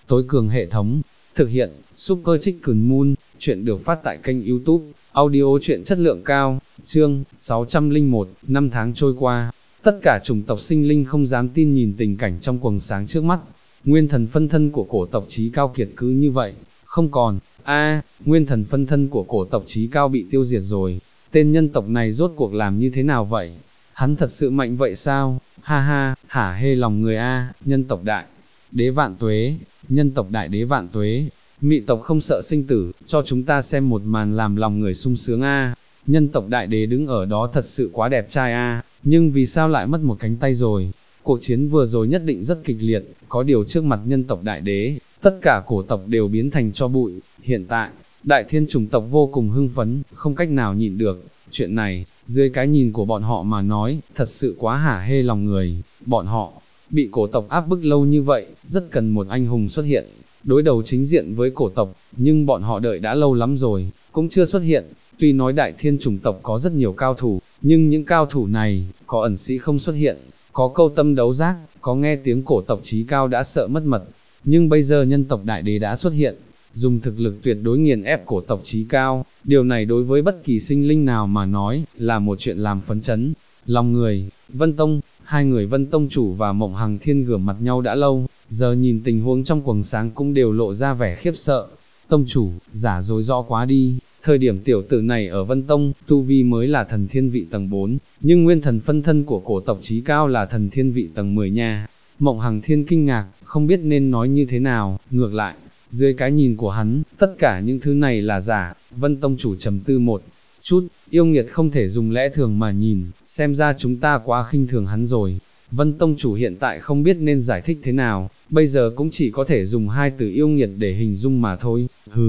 tối cường hệ thống. Thực hiện, Super Chicken Moon, chuyện được phát tại kênh YouTube, audio truyện chất lượng cao, chương 601, năm tháng trôi qua. Tất cả chủng tộc sinh linh không dám tin nhìn tình cảnh trong quầng sáng trước mắt. Nguyên thần phân thân của cổ tộc Chí Cao Kiệt cứ như vậy, không còn. Nguyên thần phân thân của cổ tộc Chí Cao bị tiêu diệt rồi. Tên nhân tộc này rốt cuộc làm như thế nào vậy? Hắn thật sự mạnh vậy sao? Ha ha, hả hê lòng người nhân tộc đại đế vạn tuế, nhân tộc đại đế vạn tuế. Mị tộc không sợ sinh tử, cho chúng ta xem một màn làm lòng người sung sướng Nhân tộc đại đế đứng ở đó thật sự quá đẹp trai nhưng vì sao lại mất một cánh tay rồi? Cuộc chiến vừa rồi nhất định rất kịch liệt, có điều trước mặt nhân tộc đại đế, tất cả cổ tộc đều biến thành tro bụi. Hiện tại, đại thiên chủng tộc vô cùng hưng phấn, không cách nào nhịn được. Chuyện này, dưới cái nhìn của bọn họ mà nói, thật sự quá hả hê lòng người. Bọn họ, bị cổ tộc áp bức lâu như vậy, rất cần một anh hùng xuất hiện, đối đầu chính diện với cổ tộc, nhưng bọn họ đợi đã lâu lắm rồi, cũng chưa xuất hiện. Tuy nói đại thiên chủng tộc có rất nhiều cao thủ, nhưng những cao thủ này, có ẩn sĩ không xuất hiện, có câu tâm đấu giác, có nghe tiếng cổ tộc Chí Cao đã sợ mất mật. Nhưng bây giờ nhân tộc đại đế đã xuất hiện, dùng thực lực tuyệt đối nghiền ép cổ tộc Chí Cao, điều này đối với bất kỳ sinh linh nào mà nói, là một chuyện làm phấn chấn lòng người. Vân Tông, hai người Vân Tông chủ và Mộng Hằng Thiên gửa mặt nhau đã lâu, giờ nhìn tình huống trong quầng sáng cũng đều lộ ra vẻ khiếp sợ. Tông chủ, giả dối rõ quá đi, thời điểm tiểu tử này ở Vân Tông, tu vi mới là thần thiên vị tầng 4, nhưng nguyên thần phân thân của cổ tộc Chí Cao là thần thiên vị tầng 10 nha. Mộng Hằng Thiên kinh ngạc, không biết nên nói như thế nào, ngược lại, dưới cái nhìn của hắn, tất cả những thứ này là giả. Vân Tông chủ trầm tư một chút, yêu nghiệt không thể dùng lẽ thường mà nhìn, xem ra chúng ta quá khinh thường hắn rồi. Vân Tông chủ hiện tại không biết nên giải thích thế nào, bây giờ cũng chỉ có thể dùng hai từ yêu nghiệt để hình dung mà thôi.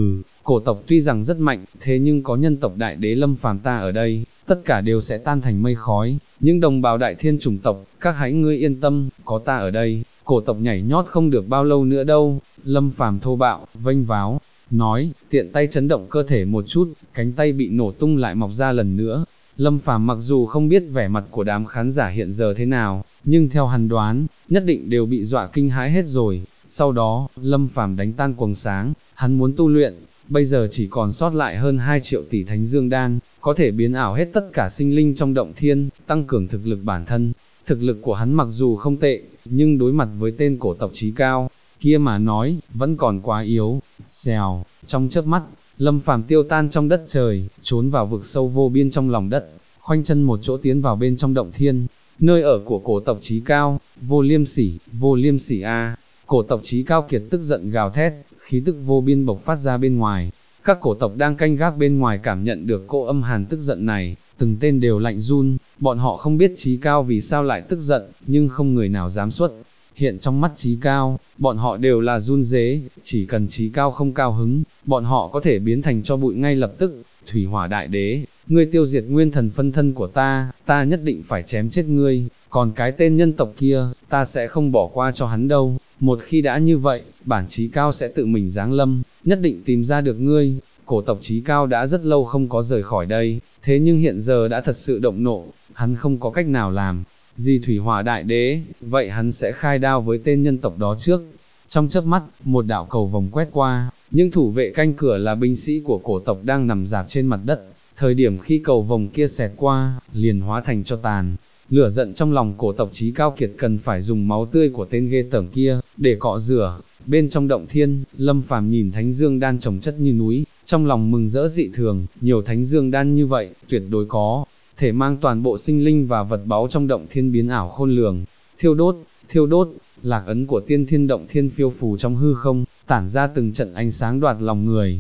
Cổ tộc tuy rằng rất mạnh, thế nhưng có nhân tộc đại đế Lâm Phàm ta ở đây, tất cả đều sẽ tan thành mây khói. Những đồng bào đại thiên chủng tộc, các hãy ngươi yên tâm, có ta ở đây, cổ tộc nhảy nhót không được bao lâu nữa đâu. Lâm Phàm thô bạo, vênh váo, nói, tiện tay chấn động cơ thể một chút, cánh tay bị nổ tung lại mọc ra lần nữa. Lâm Phàm mặc dù không biết vẻ mặt của đám khán giả hiện giờ thế nào, nhưng theo hắn đoán, nhất định đều bị dọa kinh hãi hết rồi. Sau đó, Lâm Phàm đánh tan quầng sáng, hắn muốn tu luyện, bây giờ chỉ còn sót lại hơn 2 triệu tỷ thánh dương đan, có thể biến ảo hết tất cả sinh linh trong động thiên, tăng cường thực lực bản thân. Thực lực của hắn mặc dù không tệ, nhưng đối mặt với tên cổ tộc Chí Cao kia mà nói, vẫn còn quá yếu. Xèo, trong chớp mắt, Lâm Phàm tiêu tan trong đất trời, trốn vào vực sâu vô biên trong lòng đất, khoanh chân một chỗ tiến vào bên trong động thiên, nơi ở của cổ tộc Chí Cao. Vô liêm sỉ cổ tộc Chí Cao Kiệt tức giận gào thét, khí tức vô biên bộc phát ra bên ngoài. Các cổ tộc đang canh gác bên ngoài cảm nhận được cỗ âm hàn tức giận này, từng tên đều lạnh run. Bọn họ không biết Chí Cao vì sao lại tức giận, nhưng không người nào dám xuất hiện trong mắt Chí Cao. Bọn họ đều là run rế, chỉ cần Chí Cao không cao hứng, bọn họ có thể biến thành tro bụi ngay lập tức. Thủy Hỏa đại đế, ngươi tiêu diệt nguyên thần phân thân của ta, ta nhất định phải chém chết ngươi, còn cái tên nhân tộc kia, ta sẽ không bỏ qua cho hắn đâu. Một khi đã như vậy, bản Chí Cao sẽ tự mình giáng lâm, nhất định tìm ra được ngươi. Cổ tộc Chí Cao đã rất lâu không có rời khỏi đây, thế nhưng hiện giờ đã thật sự động nộ, hắn không có cách nào làm gì Thủy Hỏa đại đế, vậy hắn sẽ khai đao với tên nhân tộc đó trước. Trong chớp mắt, một đạo cầu vồng quét qua, những thủ vệ canh cửa là binh sĩ của cổ tộc đang nằm rạp trên mặt đất. Thời điểm khi cầu vồng kia xẹt qua, liền hóa thành tro tàn. Lửa giận trong lòng cổ tộc Chí Cao Kiệt cần phải dùng máu tươi của tên ghê tởm kia để cọ rửa. Bên trong động thiên, Lâm Phàm nhìn thánh dương đan chồng chất như núi, trong lòng mừng rỡ dị thường. Nhiều thánh dương đan như vậy, tuyệt đối có thể mang toàn bộ sinh linh và vật báu trong động thiên biến ảo khôn lường. Thiêu đốt, lạc ấn của tiên thiên động thiên phiêu phù trong hư không, tản ra từng trận ánh sáng đoạt lòng người.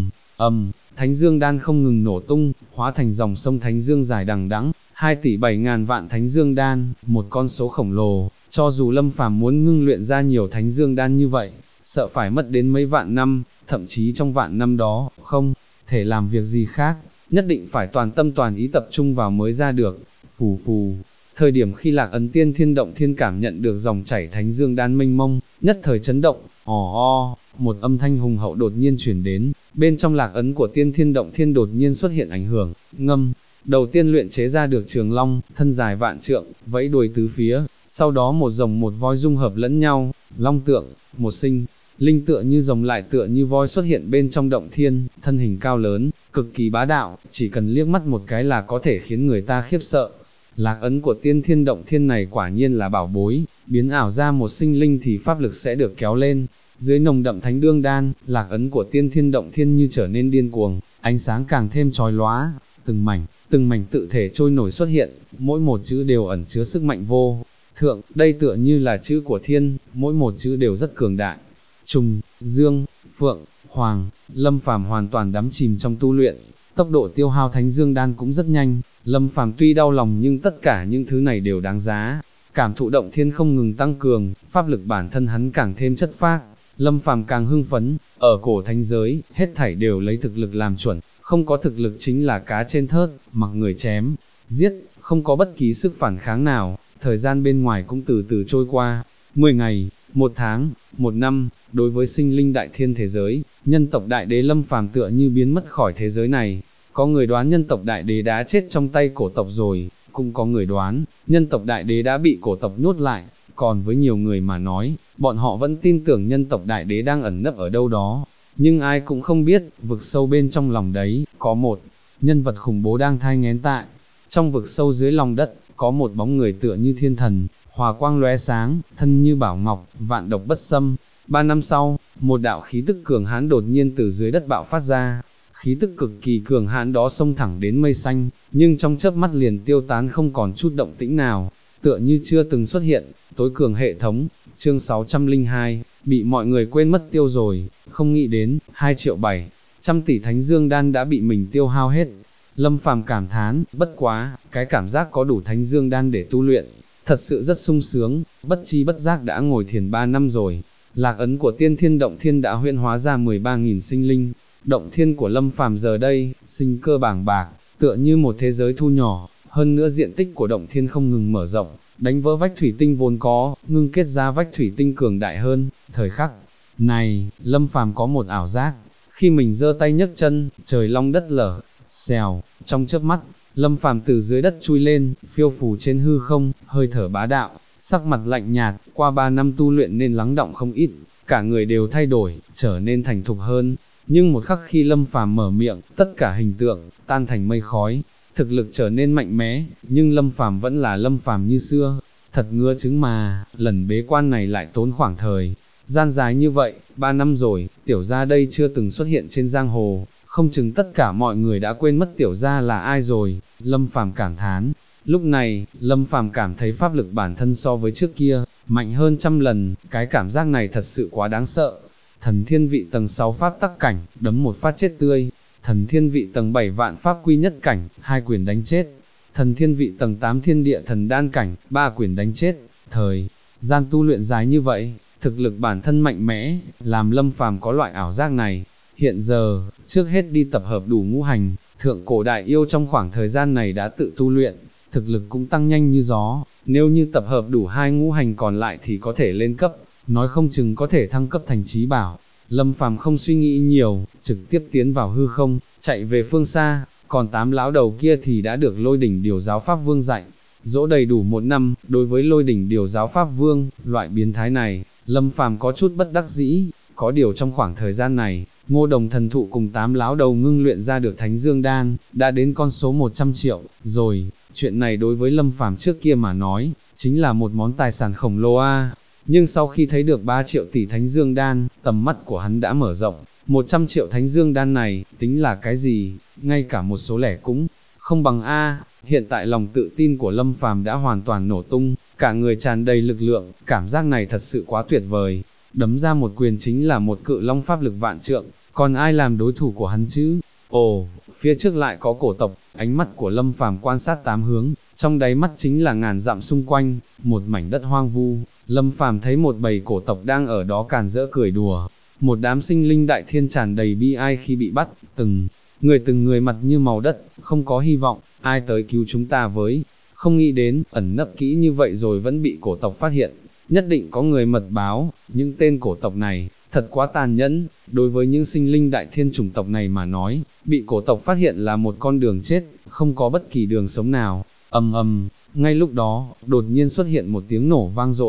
Thánh dương đan không ngừng nổ tung, hóa thành dòng sông thánh dương dài đằng đẵng. 2 tỷ 7 ngàn vạn thánh dương đan, một con số khổng lồ. Cho dù Lâm Phàm muốn ngưng luyện ra nhiều thánh dương đan như vậy, sợ phải mất đến mấy vạn năm, thậm chí trong vạn năm đó, không thể làm việc gì khác, nhất định phải toàn tâm toàn ý tập trung vào mới ra được. Phù. Thời điểm khi lạc ấn tiên thiên động thiên cảm nhận được dòng chảy thánh dương đan mênh mông, nhất thời chấn động. Một âm thanh hùng hậu đột nhiên chuyển đến, bên trong lạc ấn của tiên thiên động thiên đột nhiên xuất hiện ảnh hưởng. Ngâm, đầu tiên luyện chế ra được trường long, thân dài vạn trượng, vẫy đuôi tứ phía, sau đó một rồng một voi dung hợp lẫn nhau, long tượng, một sinh, linh tựa như rồng lại tựa như voi xuất hiện bên trong động thiên, thân hình cao lớn, cực kỳ bá đạo, chỉ cần liếc mắt một cái là có thể khiến người ta khiếp sợ. Lạc ấn của tiên thiên động thiên này quả nhiên là bảo bối, biến ảo ra một sinh linh thì pháp lực sẽ được kéo lên. Dưới nồng đậm thánh đương đan, lạc ấn của tiên thiên động thiên như trở nên điên cuồng, ánh sáng càng thêm chói lóa, từng mảnh tự thể trôi nổi xuất hiện, mỗi một chữ đều ẩn chứa sức mạnh vô thượng, đây tựa như là chữ của thiên, mỗi một chữ đều rất cường đại. Trùng, Dương, Phượng, Hoàng, Lâm Phàm hoàn toàn đắm chìm trong tu luyện, tốc độ tiêu hao thánh dương đan cũng rất nhanh, Lâm Phàm tuy đau lòng nhưng tất cả những thứ này đều đáng giá. Cảm thụ động thiên không ngừng tăng cường, pháp lực bản thân hắn càng thêm chất phác, Lâm Phàm càng hưng phấn, ở cổ thánh giới, hết thảy đều lấy thực lực làm chuẩn, không có thực lực chính là cá trên thớt, mặc người chém, giết, không có bất kỳ sức phản kháng nào, thời gian bên ngoài cũng từ từ trôi qua, 10 ngày, 1 tháng, 1 năm, đối với sinh linh đại thiên thế giới, nhân tộc đại đế Lâm Phàm tựa như biến mất khỏi thế giới này, có người đoán nhân tộc đại đế đã chết trong tay cổ tộc rồi, cũng có người đoán, nhân tộc đại đế đã bị cổ tộc nhốt lại, còn với nhiều người mà nói, bọn họ vẫn tin tưởng nhân tộc đại đế đang ẩn nấp ở đâu đó, nhưng ai cũng không biết, vực sâu bên trong lòng đấy, có một nhân vật khủng bố đang thai nghén tại. Trong vực sâu dưới lòng đất, có một bóng người tựa như thiên thần, hòa quang lóe sáng, thân như bảo ngọc, vạn độc bất xâm. 3 năm sau, một đạo khí tức cường hãn đột nhiên từ dưới đất bạo phát ra. Khí tức cực kỳ cường hãn đó xông thẳng đến mây xanh, nhưng trong chớp mắt liền tiêu tán không còn chút động tĩnh nào, tựa như chưa từng xuất hiện. Tối cường hệ thống, chương 602, bị mọi người quên mất tiêu rồi, không nghĩ đến, 2.700.000 tỷ thánh dương đan đã bị mình tiêu hao hết. Lâm Phàm cảm thán, bất quá, cái cảm giác có đủ thánh dương đan để tu luyện, thật sự rất sung sướng, bất chi bất giác đã ngồi thiền 3 năm rồi. Lạc ấn của tiên thiên động thiên đã huyễn hóa ra 13.000 sinh linh, động thiên của Lâm Phàm giờ đây, sinh cơ bàng bạc, tựa như một thế giới thu nhỏ, hơn nữa diện tích của động thiên không ngừng mở rộng, đánh vỡ vách thủy tinh vốn có, ngưng kết ra vách thủy tinh cường đại hơn. Thời khắc này, Lâm Phàm có một ảo giác, khi mình giơ tay nhấc chân, trời long đất lở, xèo, trong chớp mắt, Lâm Phàm từ dưới đất chui lên, phiêu phù trên hư không, hơi thở bá đạo, sắc mặt lạnh nhạt, qua 3 năm tu luyện nên lắng đọng không ít, cả người đều thay đổi, trở nên thành thục hơn. Nhưng một khắc khi Lâm Phàm mở miệng, tất cả hình tượng tan thành mây khói, thực lực trở nên mạnh mẽ, nhưng Lâm Phàm vẫn là Lâm Phàm như xưa. Thật ngứa chứng mà, lần bế quan này lại tốn khoảng thời gian dài như vậy, 3 năm rồi, tiểu gia đây chưa từng xuất hiện trên giang hồ, không chừng tất cả mọi người đã quên mất tiểu gia là ai rồi. Lâm Phàm cảm thán. Lúc này, Lâm Phàm cảm thấy pháp lực bản thân so với trước kia, mạnh hơn trăm lần, cái cảm giác này thật sự quá đáng sợ. Thần thiên vị tầng 6 pháp tắc cảnh, đấm một phát chết tươi. Thần thiên vị tầng 7 vạn pháp quy nhất cảnh, 2 quyền đánh chết. Thần thiên vị tầng 8 thiên địa thần đan cảnh, 3 quyền đánh chết. Thời gian tu luyện dài như vậy, thực lực bản thân mạnh mẽ, làm Lâm Phàm có loại ảo giác này. Hiện giờ, trước hết đi tập hợp đủ ngũ hành, thượng cổ đại yêu trong khoảng thời gian này đã tự tu luyện, thực lực cũng tăng nhanh như gió, nếu như tập hợp đủ 2 ngũ hành còn lại thì có thể lên cấp, nói không chừng có thể thăng cấp thành trí bảo. Lâm Phàm không suy nghĩ nhiều, trực tiếp tiến vào hư không, chạy về phương xa, còn 8 lão đầu kia thì đã được Lôi Đỉnh Điều Giáo Pháp Vương dạy. Dỗ đầy đủ 1 năm, đối với Lôi Đỉnh Điều Giáo Pháp Vương, loại biến thái này, Lâm Phàm có chút bất đắc dĩ, có điều trong khoảng thời gian này, Ngô Đồng thần thụ cùng 8 lão đầu ngưng luyện ra được Thánh Dương Đan, đã đến con số 100 triệu, rồi, chuyện này đối với Lâm Phàm trước kia mà nói, chính là một món tài sản khổng lồ a. Nhưng sau khi thấy được 3 triệu tỷ Thánh Dương Đan, tầm mắt của hắn đã mở rộng, 100 triệu Thánh Dương Đan này, tính là cái gì, ngay cả một số lẻ cũng không bằng a. Hiện tại lòng tự tin của Lâm Phàm đã hoàn toàn nổ tung, cả người tràn đầy lực lượng, cảm giác này thật sự quá tuyệt vời. Đấm ra một quyền chính là một cự long pháp lực vạn trượng, còn ai làm đối thủ của hắn chứ? Ồ, phía trước lại có cổ tộc, ánh mắt của Lâm Phàm quan sát 8 hướng, trong đáy mắt chính là ngàn dặm xung quanh, một mảnh đất hoang vu. Lâm Phàm thấy một bầy cổ tộc đang ở đó càn rỡ cười đùa, một đám sinh linh đại thiên tràn đầy bi ai khi bị bắt, từng người mặt như màu đất, không có hy vọng, ai tới cứu chúng ta với? Không nghĩ đến, ẩn nấp kỹ như vậy rồi vẫn bị cổ tộc phát hiện, nhất định có người mật báo. Những tên cổ tộc này, thật quá tàn nhẫn, đối với những sinh linh đại thiên chủng tộc này mà nói, bị cổ tộc phát hiện là một con đường chết, không có bất kỳ đường sống nào. Ầm ầm, ngay lúc đó, đột nhiên xuất hiện một tiếng nổ vang dội,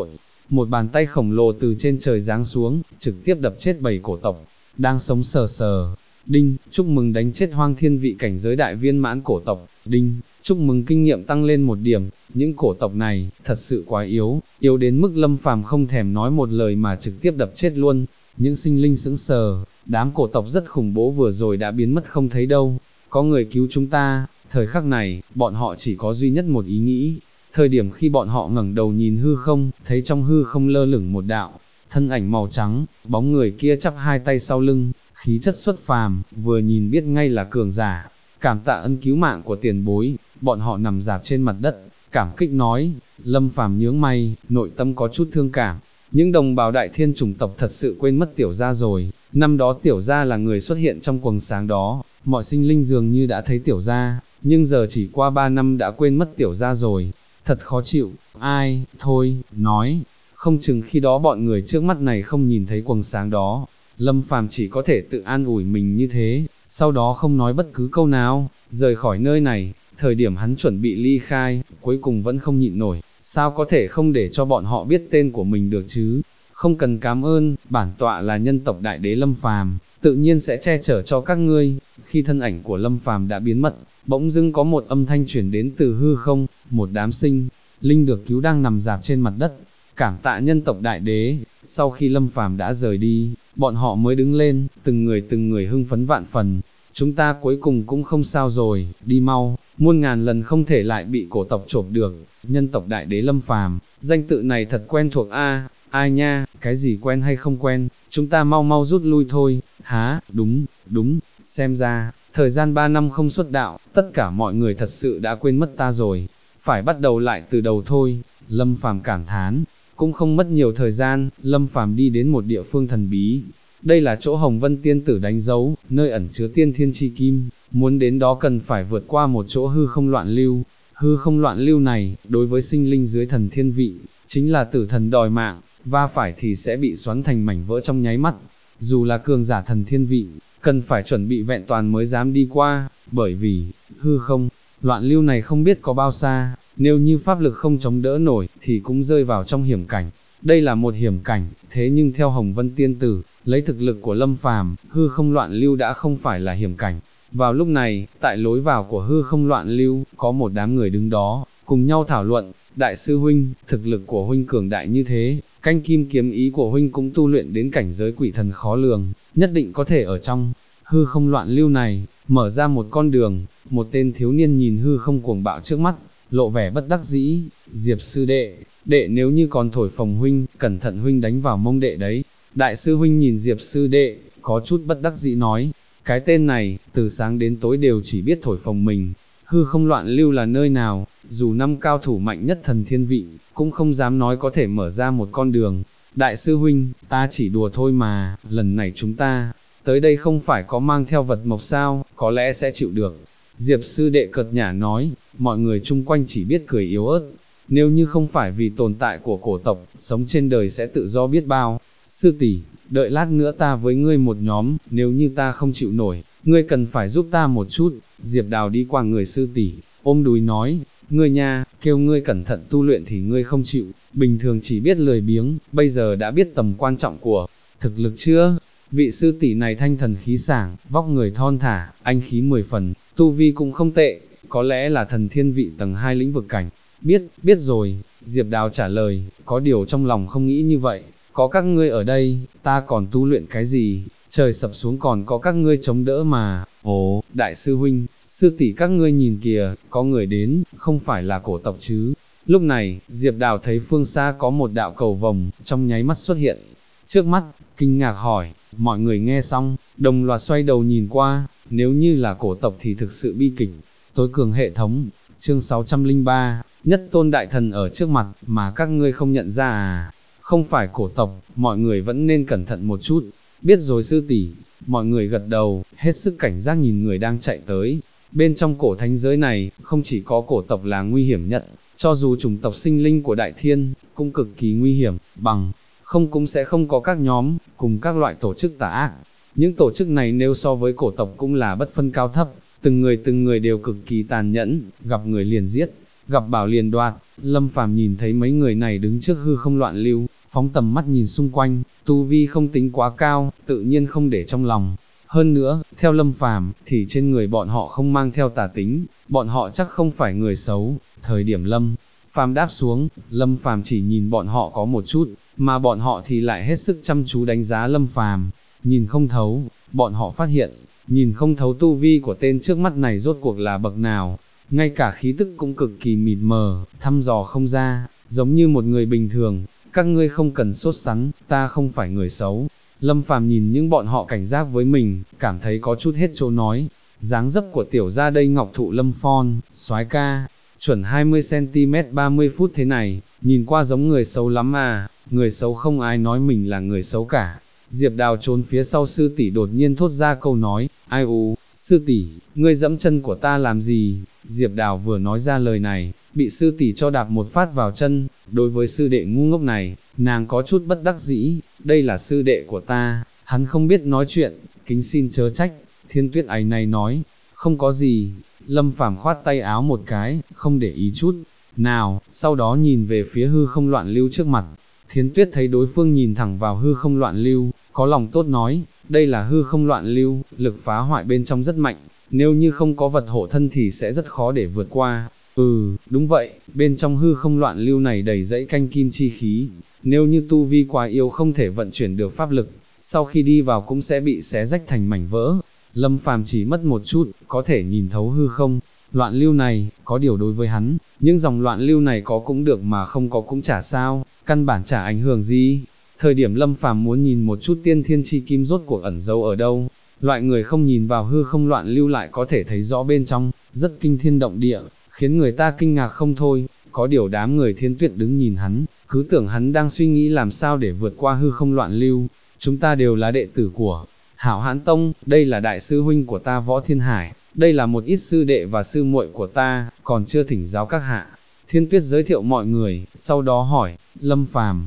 một bàn tay khổng lồ từ trên trời giáng xuống, trực tiếp đập chết 7 cổ tộc, đang sống sờ sờ. Đinh, chúc mừng đánh chết Hoang Thiên vị cảnh giới đại viên mãn cổ tộc. Đinh, chúc mừng kinh nghiệm tăng lên 1 điểm. Những cổ tộc này, thật sự quá yếu, yếu đến mức Lâm Phàm không thèm nói một lời mà trực tiếp đập chết luôn. Những sinh linh sững sờ, đám cổ tộc rất khủng bố vừa rồi đã biến mất không thấy đâu. Có người cứu chúng ta. Thời khắc này, bọn họ chỉ có duy nhất một ý nghĩ. Thời điểm khi bọn họ ngẩng đầu nhìn hư không, thấy trong hư không lơ lửng một đạo thân ảnh màu trắng, bóng người kia chắp hai tay sau lưng, khí chất xuất phàm, vừa nhìn biết ngay là cường giả. Cảm tạ ân cứu mạng của tiền bối, bọn họ nằm rạp trên mặt đất, cảm kích nói. Lâm Phàm nhướng mày, nội tâm có chút thương cảm. Những đồng bào đại thiên chủng tộc thật sự quên mất tiểu gia rồi. Năm đó tiểu gia là người xuất hiện trong quầng sáng đó, mọi sinh linh dường như đã thấy tiểu gia, nhưng giờ chỉ qua 3 năm đã quên mất tiểu gia rồi. Thật khó chịu. Ai, thôi, nói, không chừng khi đó bọn người trước mắt này không nhìn thấy quầng sáng đó. Lâm Phàm chỉ có thể tự an ủi mình như thế, sau đó không nói bất cứ câu nào, rời khỏi nơi này. Thời điểm hắn chuẩn bị ly khai, cuối cùng vẫn không nhịn nổi, sao có thể không để cho bọn họ biết tên của mình được chứ? Không cần cảm ơn, bản tọa là nhân tộc đại đế Lâm Phàm, tự nhiên sẽ che chở cho các ngươi. Khi thân ảnh của Lâm Phàm đã biến mất, bỗng dưng có một âm thanh truyền đến từ hư không, một đám sinh linh được cứu đang nằm rạp trên mặt đất. Cảm tạ nhân tộc đại đế. Sau khi Lâm Phàm đã rời đi, bọn họ mới đứng lên, từng người hưng phấn vạn phần. Chúng ta cuối cùng cũng không sao rồi, đi mau, muôn ngàn lần không thể lại bị cổ tộc chộp được. Nhân tộc đại đế Lâm Phàm, danh tự này thật quen thuộc a. Ai nha, cái gì quen hay không quen, chúng ta mau mau rút lui thôi. Há, đúng, xem ra, thời gian 3 năm không xuất đạo, tất cả mọi người thật sự đã quên mất ta rồi, phải bắt đầu lại từ đầu thôi. Lâm Phàm cảm thán. Cũng không mất nhiều thời gian, Lâm Phàm đi đến một địa phương thần bí. Đây là chỗ Hồng Vân Tiên Tử đánh dấu, nơi ẩn chứa tiên thiên chi kim, muốn đến đó cần phải vượt qua một chỗ hư không loạn lưu. Hư không loạn lưu này, đối với sinh linh dưới thần thiên vị, chính là tử thần đòi mạng, va phải thì sẽ bị xoắn thành mảnh vỡ trong nháy mắt. Dù là cường giả thần thiên vị, cần phải chuẩn bị vẹn toàn mới dám đi qua, bởi vì, hư không loạn lưu này không biết có bao xa, nếu như pháp lực không chống đỡ nổi, thì cũng rơi vào trong hiểm cảnh. Đây là một hiểm cảnh, thế nhưng theo Hồng Vân Tiên Tử, lấy thực lực của Lâm Phàm, hư không loạn lưu đã không phải là hiểm cảnh. Vào lúc này, tại lối vào của hư không loạn lưu, có một đám người đứng đó, cùng nhau thảo luận. Đại sư huynh, thực lực của huynh cường đại như thế, canh kim kiếm ý của huynh cũng tu luyện đến cảnh giới quỷ thần khó lường, nhất định có thể ở trong hư không loạn lưu này, mở ra một con đường. Một tên thiếu niên nhìn hư không cuồng bạo trước mắt, lộ vẻ bất đắc dĩ. Diệp sư đệ, đệ nếu như còn thổi phồng huynh, cẩn thận huynh đánh vào mông đệ đấy. Đại sư huynh nhìn Diệp sư đệ, có chút bất đắc dĩ nói, cái tên này, từ sáng đến tối đều chỉ biết thổi phồng mình. Hư không loạn lưu là nơi nào, dù 5 cao thủ mạnh nhất thần thiên vị, cũng không dám nói có thể mở ra một con đường. Đại sư huynh, ta chỉ đùa thôi mà, lần này chúng ta tới đây không phải có mang theo vật mộc sao, có lẽ sẽ chịu được. Diệp sư đệ cợt nhả nói, mọi người chung quanh chỉ biết cười yếu ớt. Nếu như không phải vì tồn tại của cổ tộc, sống trên đời sẽ tự do biết bao. Sư tỷ, đợi lát nữa ta với ngươi một nhóm, nếu như ta không chịu nổi, ngươi cần phải giúp ta một chút. Diệp Đào đi qua người sư tỷ, ôm đùi nói, ngươi nha, kêu ngươi cẩn thận tu luyện thì ngươi không chịu, bình thường chỉ biết lười biếng, bây giờ đã biết tầm quan trọng của thực lực chưa? Vị sư tỷ này thanh thần khí sảng, vóc người thon thả, anh khí 10 phần, tu vi cũng không tệ, có lẽ là thần thiên vị tầng 2 lĩnh vực cảnh. Biết rồi, Diệp Đào trả lời, có điều trong lòng không nghĩ như vậy, có các ngươi ở đây, ta còn tu luyện cái gì, trời sập xuống còn có các ngươi chống đỡ mà. Ồ, đại sư huynh, sư tỷ các ngươi nhìn kìa, có người đến, không phải là cổ tộc chứ. Lúc này, Diệp Đào thấy phương xa có một đạo cầu vồng, trong nháy mắt xuất hiện trước mắt, kinh ngạc hỏi. Mọi người nghe xong, đồng loạt xoay đầu nhìn qua, nếu như là cổ tộc thì thực sự bi kịch. Tối cường hệ thống, chương 603, nhất tôn đại thần ở trước mặt, mà các ngươi không nhận ra à? Không phải cổ tộc, mọi người vẫn nên cẩn thận một chút. Biết rồi sư tỷ. Mọi người gật đầu, hết sức cảnh giác nhìn người đang chạy tới. Bên trong cổ thánh giới này, không chỉ có cổ tộc là nguy hiểm nhất, cho dù chủng tộc sinh linh của đại thiên, cũng cực kỳ nguy hiểm, bằng không cũng sẽ không có các nhóm, cùng các loại tổ chức tà ác. Những tổ chức này nếu so với cổ tộc cũng là bất phân cao thấp, từng người đều cực kỳ tàn nhẫn, gặp người liền giết, gặp bảo liền đoạt. Lâm Phàm nhìn thấy mấy người này đứng trước hư không loạn lưu, phóng tầm mắt nhìn xung quanh, tu vi không tính quá cao, tự nhiên không để trong lòng. Hơn nữa, theo Lâm Phàm thì trên người bọn họ không mang theo tà tính, bọn họ chắc không phải người xấu. Thời điểm Lâm Phàm đáp xuống, Lâm Phàm chỉ nhìn bọn họ có một chút, mà bọn họ thì lại hết sức chăm chú đánh giá Lâm Phàm. Nhìn không thấu, bọn họ phát hiện, nhìn không thấu tu vi của tên trước mắt này rốt cuộc là bậc nào, ngay cả khí tức cũng cực kỳ mịt mờ, thăm dò không ra, giống như một người bình thường. Các ngươi không cần sốt sắng, ta không phải người xấu. Lâm Phàm nhìn những bọn họ cảnh giác với mình, cảm thấy có chút hết chỗ nói. Dáng dấp của tiểu gia đây ngọc thụ lâm phong, soái ca, chuẩn 20cm 30 phút thế này, nhìn qua giống người xấu lắm à, người xấu không ai nói mình là người xấu cả. Diệp Đào trốn phía sau sư tỷ đột nhiên thốt ra câu nói, ai u, sư tỷ, ngươi dẫm chân của ta làm gì? Diệp Đào vừa nói ra lời này, bị sư tỷ cho đạp một phát vào chân. Đối với sư đệ ngu ngốc này, nàng có chút bất đắc dĩ, đây là sư đệ của ta, hắn không biết nói chuyện, kính xin chớ trách. Thiên Tuyết áy náy nói, không có gì. Lâm Phàm khoát tay áo một cái, không để ý chút nào, sau đó nhìn về phía hư không loạn lưu trước mặt. Thiến Tuyết thấy đối phương nhìn thẳng vào hư không loạn lưu, có lòng tốt nói, đây là hư không loạn lưu, lực phá hoại bên trong rất mạnh, nếu như không có vật hộ thân thì sẽ rất khó để vượt qua. Đúng vậy, bên trong hư không loạn lưu này đầy dãy canh kim chi khí, nếu như tu vi quá yếu không thể vận chuyển được pháp lực, sau khi đi vào cũng sẽ bị xé rách thành mảnh vỡ. Lâm Phàm chỉ mất một chút, có thể nhìn thấu hư không loạn lưu này, có điều đối với hắn, những dòng loạn lưu này có cũng được mà không có cũng chả sao, căn bản chả ảnh hưởng gì. Thời điểm Lâm Phàm muốn nhìn một chút tiên thiên chi kim rốt cuộc ẩn giấu ở đâu, loại người không nhìn vào hư không loạn lưu lại có thể thấy rõ bên trong, rất kinh thiên động địa, khiến người ta kinh ngạc không thôi. Có điều đám người Thiên Tuyết đứng nhìn hắn, cứ tưởng hắn đang suy nghĩ làm sao để vượt qua hư không loạn lưu. Chúng ta đều là đệ tử của Hảo Hãn Tông, đây là đại sư huynh của ta Võ Thiên Hải, đây là một ít sư đệ và sư muội của ta, còn chưa thỉnh giáo các hạ. Thiên Tuyết giới thiệu mọi người, sau đó hỏi, Lâm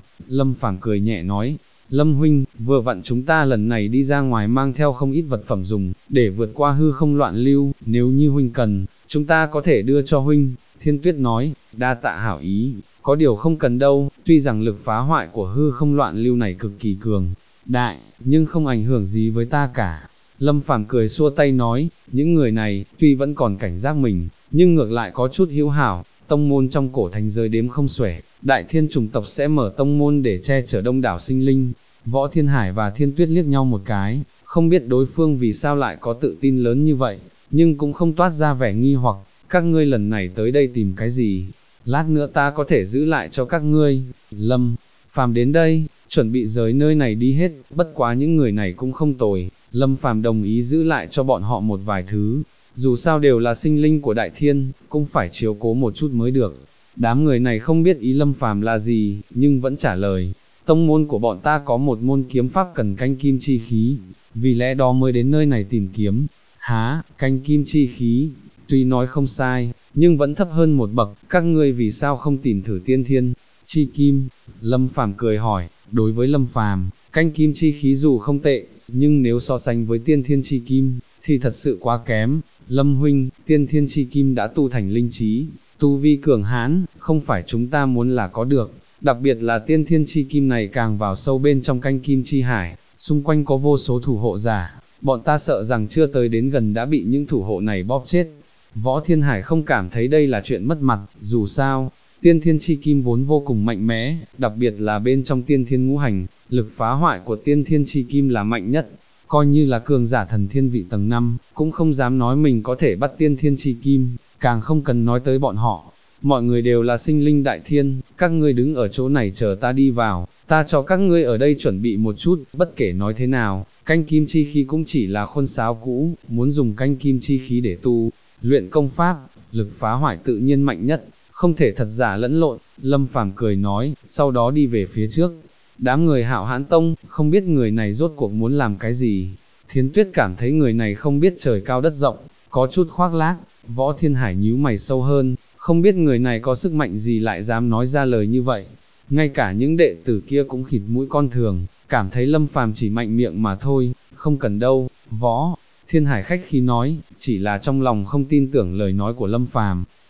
Phàm cười nhẹ nói, Lâm huynh, vừa vặn chúng ta lần này đi ra ngoài mang theo không ít vật phẩm dùng, để vượt qua hư không loạn lưu, nếu như huynh cần, chúng ta có thể đưa cho huynh. Thiên Tuyết nói, đa tạ hảo ý, có điều không cần đâu, tuy rằng lực phá hoại của hư không loạn lưu này cực kỳ cường đại, nhưng không ảnh hưởng gì với ta cả. Lâm Phàm cười xua tay nói, những người này, tuy vẫn còn cảnh giác mình, nhưng ngược lại có chút hữu hảo. Tông môn trong cổ thành giới đếm không xuể, đại thiên chủng tộc sẽ mở tông môn để che chở đông đảo sinh linh. Võ Thiên Hải và Thiên Tuyết liếc nhau một cái, không biết đối phương vì sao lại có tự tin lớn như vậy, nhưng cũng không toát ra vẻ nghi hoặc, các ngươi lần này tới đây tìm cái gì? Lát nữa ta có thể giữ lại cho các ngươi. Lâm Phàm đến đây, chuẩn bị rời nơi này đi hết, bất quá những người này cũng không tồi, Lâm Phàm đồng ý giữ lại cho bọn họ một vài thứ. Dù sao đều là sinh linh của đại thiên, cũng phải chiếu cố một chút mới được. Đám người này không biết ý Lâm Phàm là gì, nhưng vẫn trả lời, tông môn của bọn ta có một môn kiếm pháp cần canh kim chi khí, vì lẽ đó mới đến nơi này tìm kiếm. Há, canh kim chi khí, tuy nói không sai, nhưng vẫn thấp hơn một bậc, các ngươi vì sao không tìm thử tiên thiên chi kim? Lâm Phàm cười hỏi, đối với Lâm Phàm, canh kim chi khí dù không tệ, nhưng nếu so sánh với tiên thiên chi kim, thì thật sự quá kém. Lâm huynh, tiên thiên chi kim đã tu thành linh trí, tu vi cường hãn, không phải chúng ta muốn là có được, đặc biệt là tiên thiên chi kim này càng vào sâu bên trong canh kim chi hải, xung quanh có vô số thủ hộ giả, bọn ta sợ rằng chưa tới đến gần đã bị những thủ hộ này bóp chết. Võ Thiên Hải không cảm thấy đây là chuyện mất mặt, dù sao, tiên thiên chi kim vốn vô cùng mạnh mẽ, đặc biệt là bên trong tiên thiên ngũ hành, lực phá hoại của tiên thiên chi kim là mạnh nhất. Coi như là cường giả thần thiên vị tầng 5, cũng không dám nói mình có thể bắt tiên thiên chi kim, càng không cần nói tới bọn họ. Mọi người đều là sinh linh đại thiên, các ngươi đứng ở chỗ này chờ ta đi vào, ta cho các ngươi ở đây chuẩn bị một chút, bất kể nói thế nào, canh kim chi khí cũng chỉ là khuôn sáo cũ, muốn dùng canh kim chi khí để tu luyện công pháp, lực phá hoại tự nhiên mạnh nhất, không thể thật giả lẫn lộn. Lâm Phàm cười nói, sau đó đi về phía trước. Đám người Hạo Hãn Tông, không biết người này rốt cuộc muốn làm cái gì. Thiến Tuyết cảm thấy người này không biết trời cao đất rộng, có chút khoác lác. Võ Thiên Hải nhíu mày sâu hơn, không biết người này có sức mạnh gì lại dám nói ra lời như vậy. Ngay cả những đệ tử kia cũng khịt mũi con thường, cảm thấy Lâm Phàm chỉ mạnh miệng mà thôi, không cần đâu. Võ Thiên Hải khách khí nói, chỉ là trong lòng không tin tưởng lời nói của Lâm Phàm.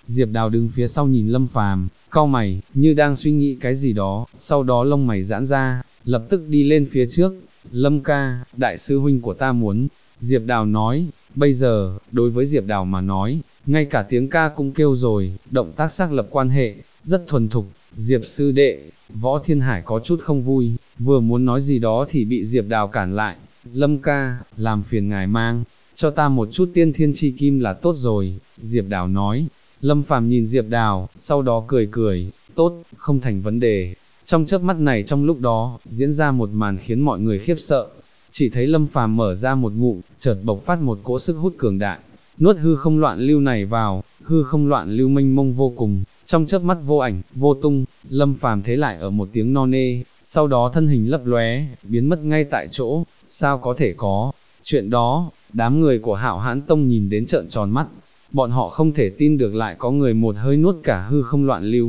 Diệp Đào đứng phía sau nhìn Lâm Phàm, cau mày, như đang suy nghĩ cái gì đó, sau đó lông mày giãn ra, lập tức đi lên phía trước. Lâm ca, đại sư huynh của ta muốn. Diệp Đào nói, bây giờ, đối với Diệp Đào mà nói, ngay cả tiếng ca cũng kêu rồi, động tác xác lập quan hệ, rất thuần thục. Diệp sư đệ, Võ Thiên Hải có chút không vui, vừa muốn nói gì đó thì bị Diệp Đào cản lại. Lâm ca, làm phiền ngài mang cho ta một chút tiên thiên chi kim là tốt rồi, Diệp Đào nói. Lâm Phàm nhìn Diệp Đào, sau đó cười cười, tốt, không thành vấn đề. Trong chớp mắt này trong lúc đó, diễn ra một màn khiến mọi người khiếp sợ. Chỉ thấy Lâm Phàm mở ra một ngụm, chợt bộc phát một cỗ sức hút cường đại, nuốt hư không loạn lưu này vào, hư không loạn lưu mênh mông vô cùng, trong chớp mắt vô ảnh, vô tung, Lâm Phàm thế lại ở một tiếng no nê, sau đó thân hình lấp lóe, biến mất ngay tại chỗ. Sao có thể có chuyện đó? Đám người của Hạo Hãn Tông nhìn đến trợn tròn mắt, bọn họ không thể tin được lại có người một hơi nuốt cả hư không loạn lưu.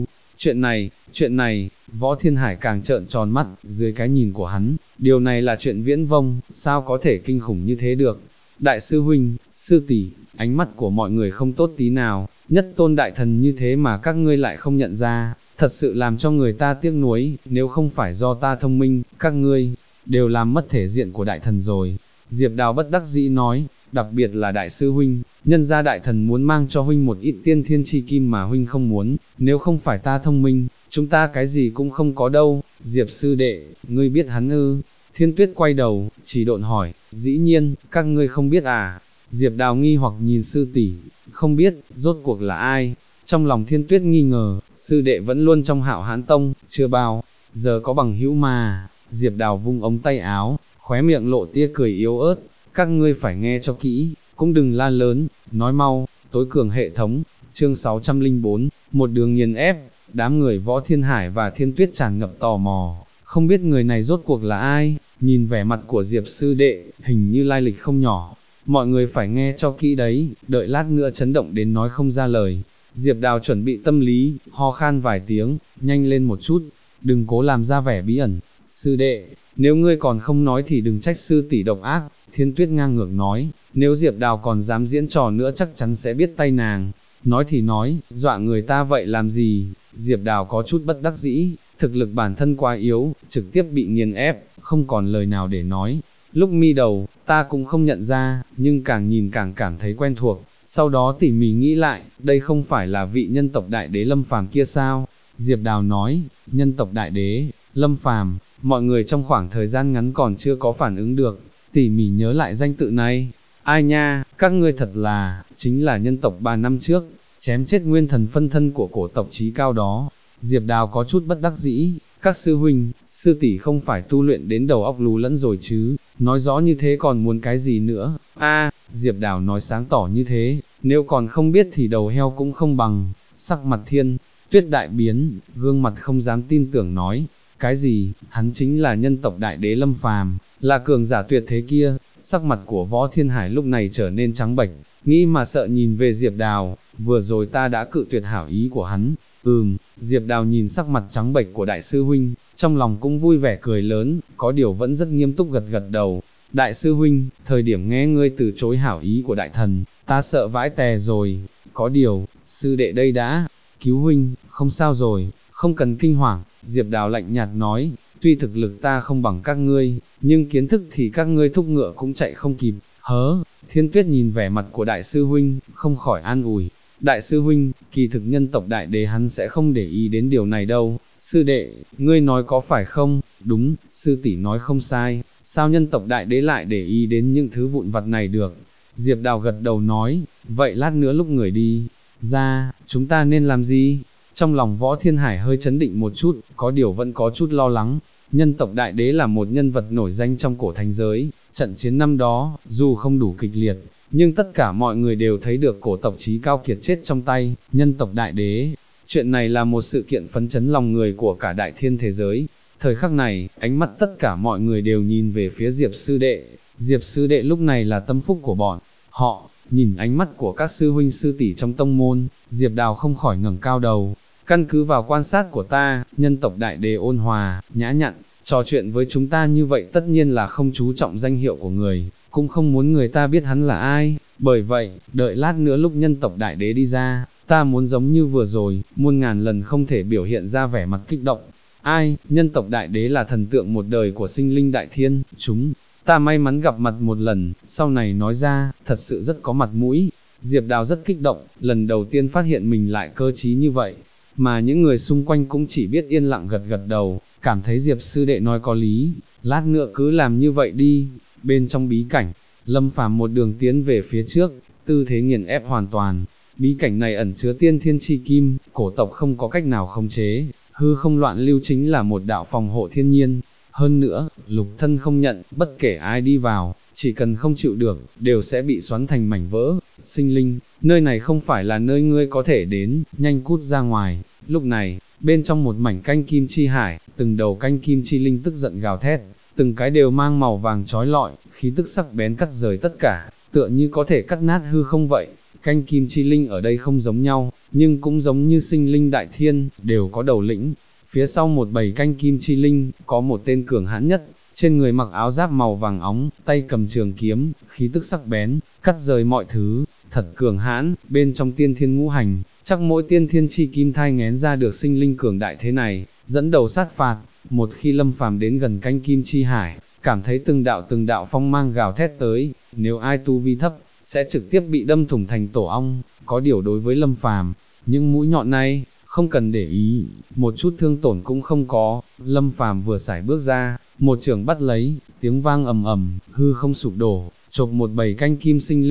Chuyện này, Võ Thiên Hải càng trợn tròn mắt, dưới cái nhìn của hắn, điều này là chuyện viễn vông, sao có thể kinh khủng như thế được. Đại sư huynh, sư tỷ, ánh mắt của mọi người không tốt tí nào, nhất tôn đại thần như thế mà các ngươi lại không nhận ra, thật sự làm cho người ta tiếc nuối, nếu không phải do ta thông minh, các ngươi đều làm mất thể diện của đại thần rồi. Diệp Đào bất đắc dĩ nói, đặc biệt là đại sư huynh, nhân ra đại thần muốn mang cho huynh một ít tiên thiên chi kim mà huynh không muốn, nếu không phải ta thông minh, chúng ta cái gì cũng không có đâu. Diệp sư đệ, ngươi biết hắn ư? Thiên Tuyết quay đầu, chỉ độn hỏi, dĩ nhiên, các ngươi không biết à? Diệp Đào nghi hoặc nhìn sư tỷ, không biết, rốt cuộc là ai? Trong lòng Thiên Tuyết nghi ngờ, sư đệ vẫn luôn trong Hạo Hãn Tông, chưa bao giờ có bằng hữu mà. Diệp Đào vung ống tay áo, khóe miệng lộ tia cười yếu ớt, các ngươi phải nghe cho kỹ, cũng đừng la lớn, nói mau. Tối cường hệ thống, chương 604, một đường nghiền ép. Đám người Võ Thiên Hải và Thiên Tuyết tràn ngập tò mò, không biết người này rốt cuộc là ai. Nhìn vẻ mặt của Diệp sư đệ, hình như lai lịch không nhỏ, mọi người phải nghe cho kỹ đấy, đợi lát nữa chấn động đến nói không ra lời. Diệp Đào chuẩn bị tâm lý, ho khan vài tiếng, nhanh lên một chút, đừng cố làm ra vẻ bí ẩn. Sư đệ, nếu ngươi còn không nói thì đừng trách sư tỷ độc ác. Thiên Tuyết ngang ngược nói, nếu Diệp Đào còn dám diễn trò nữa chắc chắn sẽ biết tay nàng. Nói thì nói, dọa người ta vậy làm gì? Diệp Đào có chút bất đắc dĩ, thực lực bản thân quá yếu, trực tiếp bị nghiền ép, không còn lời nào để nói. Lúc mi đầu, ta cũng không nhận ra, nhưng càng nhìn càng cảm thấy quen thuộc. Sau đó tỉ mỉ nghĩ lại, đây không phải là vị nhân tộc đại đế Lâm Phàm kia sao? Diệp Đào nói, nhân tộc đại đế, Lâm Phàm, mọi người trong khoảng thời gian ngắn còn chưa có phản ứng được, tỉ mỉ nhớ lại danh tự này. Ai nha, các ngươi thật là, chính là nhân tộc 3 năm trước, chém chết nguyên thần phân thân của cổ tộc trí cao đó. Diệp Đào có chút bất đắc dĩ, các sư huynh, sư tỷ không phải tu luyện đến đầu óc lú lẫn rồi chứ, nói rõ như thế còn muốn cái gì nữa. Diệp Đào nói sáng tỏ như thế, nếu còn không biết thì đầu heo cũng không bằng. Sắc mặt Thiên Tuyết đại biến, gương mặt không dám tin tưởng nói, cái gì, hắn chính là nhân tộc đại đế Lâm Phàm, là cường giả tuyệt thế kia. Sắc mặt của Võ Thiên Hải lúc này trở nên trắng bệch, nghĩ mà sợ nhìn về Diệp Đào, vừa rồi ta đã cự tuyệt hảo ý của hắn. Diệp Đào nhìn sắc mặt trắng bệch của đại sư huynh, trong lòng cũng vui vẻ cười lớn, có điều vẫn rất nghiêm túc gật gật đầu. Đại sư huynh, thời điểm nghe ngươi từ chối hảo ý của đại thần, ta sợ vãi tè rồi, có điều, sư đệ đây đã cứu huynh, không sao rồi, không cần kinh hoàng. Diệp Đào lạnh nhạt nói, tuy thực lực ta không bằng các ngươi, nhưng kiến thức thì các ngươi thúc ngựa cũng chạy không kịp. Thiên Tuyết nhìn vẻ mặt của đại sư huynh, không khỏi an ủi, đại sư huynh, kỳ thực nhân tộc đại đế hắn sẽ không để ý đến điều này đâu. Sư đệ, ngươi nói có phải không? Đúng, sư tỷ nói không sai, sao nhân tộc đại đế lại để ý đến những thứ vụn vặt này được? Diệp Đào gật đầu nói, vậy lát nữa lúc người đi ra, chúng ta nên làm gì? Trong lòng Võ Thiên Hải hơi chấn định một chút, có điều vẫn có chút lo lắng. Nhân tộc đại đế là một nhân vật nổi danh trong cổ thánh giới, trận chiến năm đó, dù không đủ kịch liệt, nhưng tất cả mọi người đều thấy được cổ tộc trí cao kiệt chết trong tay nhân tộc đại đế. Chuyện này là một sự kiện phấn chấn lòng người của cả đại thiên thế giới. Thời khắc này, ánh mắt tất cả mọi người đều nhìn về phía Diệp sư đệ. Diệp sư đệ lúc này là tâm phúc của bọn họ. Nhìn ánh mắt của các sư huynh sư tỷ trong tông môn, Diệp Đào không khỏi ngẩng cao đầu. Căn cứ vào quan sát của ta, nhân tộc đại đế ôn hòa, nhã nhặn, trò chuyện với chúng ta như vậy tất nhiên là không chú trọng danh hiệu của người, cũng không muốn người ta biết hắn là ai. Bởi vậy, đợi lát nữa lúc nhân tộc đại đế đi ra, ta muốn giống như vừa rồi, muôn ngàn lần không thể biểu hiện ra vẻ mặt kích động. Ai, nhân tộc đại đế là thần tượng một đời của sinh linh đại thiên, ta may mắn gặp mặt một lần, sau này nói ra, thật sự rất có mặt mũi. Diệp Đào rất kích động, lần đầu tiên phát hiện mình lại cơ trí như vậy, mà những người xung quanh cũng chỉ biết yên lặng gật gật đầu, cảm thấy Diệp sư đệ nói có lý, lát nữa cứ làm như vậy đi. Bên trong bí cảnh, Lâm Phàm một đường tiến về phía trước, tư thế nghiền ép hoàn toàn. Bí cảnh này ẩn chứa tiên thiên chi kim, cổ tộc không có cách nào khống chế, hư không loạn lưu chính là một đạo phòng hộ thiên nhiên. Hơn nữa, lục thân không nhận, bất kể ai đi vào, chỉ cần không chịu được, đều sẽ bị xoắn thành mảnh vỡ. Sinh linh, nơi này không phải là nơi ngươi có thể đến, nhanh cút ra ngoài. Lúc này, bên trong một mảnh canh kim chi hải, từng đầu canh kim chi linh tức giận gào thét, từng cái đều mang màu vàng chói lọi, khí tức sắc bén cắt rời tất cả, tựa như có thể cắt nát hư không vậy. Canh kim chi linh ở đây không giống nhau, nhưng cũng giống như sinh linh đại thiên, đều có đầu lĩnh. Phía sau một bầy canh kim chi linh, có một tên cường hãn nhất, trên người mặc áo giáp màu vàng óng, tay cầm trường kiếm, khí tức sắc bén, cắt rời mọi thứ, thật cường hãn. Bên trong tiên thiên ngũ hành, chắc mỗi tiên thiên chi kim thai ngén ra được sinh linh cường đại thế này, dẫn đầu sát phạt. Một khi Lâm Phàm đến gần canh kim chi hải, cảm thấy từng đạo phong mang gào thét tới, nếu ai tu vi thấp, sẽ trực tiếp bị đâm thủng thành tổ ong. Có điều đối với Lâm Phàm, những mũi nhọn này, không cần để ý, một chút thương tổn cũng không có. Lâm Phàm vừa sải bước ra, một chưởng bắt lấy, tiếng vang ầm ầm, hư không sụp đổ, chộp một bầy canh kim sinh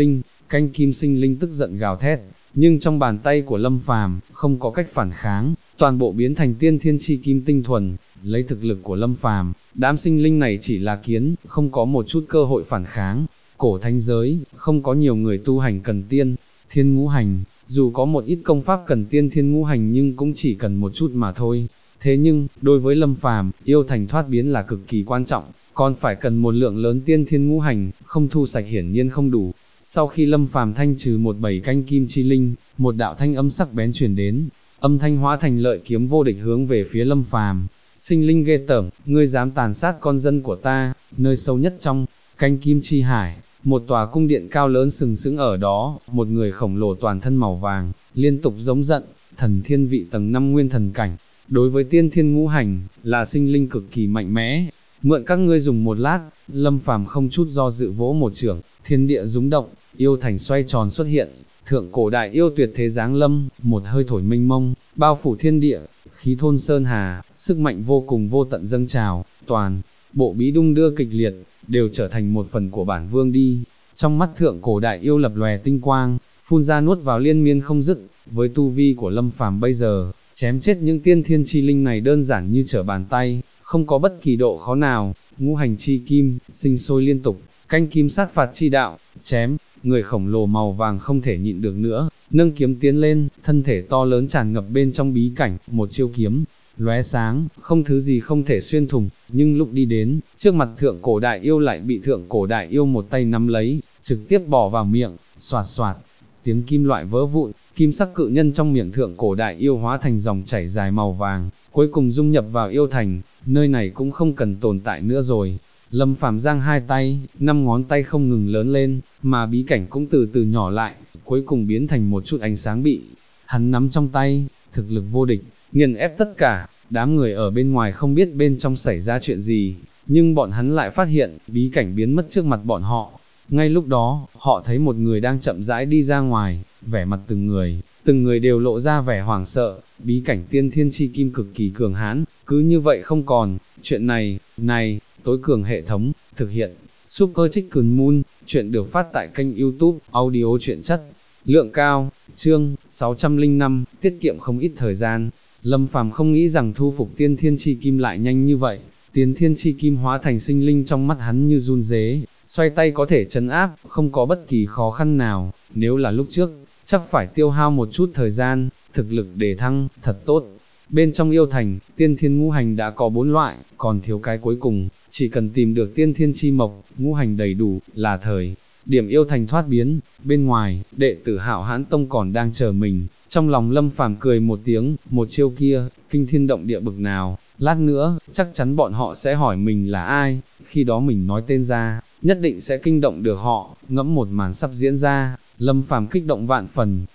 linh tức giận gào thét, nhưng trong bàn tay của Lâm Phàm không có cách phản kháng, toàn bộ biến thành tiên thiên chi kim tinh thuần. Lấy thực lực của Lâm Phàm, đám sinh linh này chỉ là kiến, không có một chút cơ hội phản kháng. Cổ thánh giới, không có nhiều người tu hành cần tiên thiên ngũ hành, dù có một ít công pháp cần tiên thiên ngũ hành nhưng cũng chỉ cần một chút mà thôi. Thế nhưng, đối với Lâm Phàm, yêu thành thoát biến là cực kỳ quan trọng, còn phải cần một lượng lớn tiên thiên ngũ hành, không thu sạch hiển nhiên không đủ. Sau khi Lâm Phàm thanh trừ một bầy canh kim chi linh, một đạo thanh âm sắc bén truyền đến, âm thanh hóa thành lợi kiếm vô địch hướng về phía Lâm Phàm. Sinh linh ghê tởm, ngươi dám tàn sát con dân của ta. Nơi sâu nhất trong canh kim chi hải, một tòa cung điện cao lớn sừng sững ở đó, một người khổng lồ toàn thân màu vàng, liên tục giống giận, thần thiên vị tầng 5 nguyên thần cảnh. Đối với tiên thiên ngũ hành, là sinh linh cực kỳ mạnh mẽ. Mượn các ngươi dùng một lát. Lâm Phàm không chút do dự vỗ một chưởng, thiên địa rúng động, yêu thành xoay tròn xuất hiện, thượng cổ đại yêu tuyệt thế giáng lâm, một hơi thổi mênh mông, bao phủ thiên địa, khí thôn sơn hà, sức mạnh vô cùng vô tận dâng trào, toàn bộ bí đung đưa kịch liệt, đều trở thành một phần của bản vương đi. Trong mắt thượng cổ đại yêu lập lòe tinh quang, phun ra nuốt vào liên miên không dứt. Với tu vi của Lâm Phàm bây giờ, chém chết những tiên thiên chi linh này đơn giản như trở bàn tay, không có bất kỳ độ khó nào. Ngũ hành chi kim, sinh sôi liên tục, canh kim sát phạt chi đạo, chém. Người khổng lồ màu vàng không thể nhịn được nữa, nâng kiếm tiến lên, thân thể to lớn tràn ngập bên trong bí cảnh, một chiêu kiếm lóe sáng, không thứ gì không thể xuyên thủng. Nhưng lúc đi đến trước mặt thượng cổ đại yêu lại bị thượng cổ đại yêu một tay nắm lấy, trực tiếp bỏ vào miệng, xoạt xoạt, tiếng kim loại vỡ vụn, kim sắc cự nhân trong miệng thượng cổ đại yêu hóa thành dòng chảy dài màu vàng, cuối cùng dung nhập vào yêu thành. Nơi này cũng không cần tồn tại nữa rồi. Lâm Phàm giang hai tay, 5 ngón tay không ngừng lớn lên, mà bí cảnh cũng từ từ nhỏ lại, cuối cùng biến thành một chút ánh sáng bị hắn nắm trong tay. Thực lực vô địch, nghiền ép tất cả. Đám người ở bên ngoài không biết bên trong xảy ra chuyện gì, nhưng bọn hắn lại phát hiện, bí cảnh biến mất trước mặt bọn họ. Ngay lúc đó, họ thấy một người đang chậm rãi đi ra ngoài, vẻ mặt từng người đều lộ ra vẻ hoảng sợ. Bí cảnh tiên thiên chi kim cực kỳ cường hãn, cứ như vậy không còn. Chuyện này, tối cường hệ thống, thực hiện, Super Chicken Moon. Chuyện được phát tại kênh YouTube, audio truyện chất, lượng cao, chương 605, tiết kiệm không ít thời gian. Lâm Phàm không nghĩ rằng thu phục tiên thiên chi kim lại nhanh như vậy. Tiên thiên chi kim hóa thành sinh linh trong mắt hắn như run rế, xoay tay có thể trấn áp, không có bất kỳ khó khăn nào. Nếu là lúc trước, chắc phải tiêu hao một chút thời gian, thực lực đề thăng, thật tốt. Bên trong yêu thành, tiên thiên ngũ hành đã có 4 loại, còn thiếu cái cuối cùng, chỉ cần tìm được tiên thiên chi mộc, ngũ hành đầy đủ, là thời điểm yêu thành thoát biến. Bên ngoài, đệ tử Hạo Hãn Tông còn đang chờ mình. Trong lòng Lâm Phàm cười một tiếng, một chiêu kia, kinh thiên động địa bực nào, lát nữa, chắc chắn bọn họ sẽ hỏi mình là ai, khi đó mình nói tên ra, nhất định sẽ kinh động được họ. Ngẫm một màn sắp diễn ra, Lâm Phàm kích động vạn phần,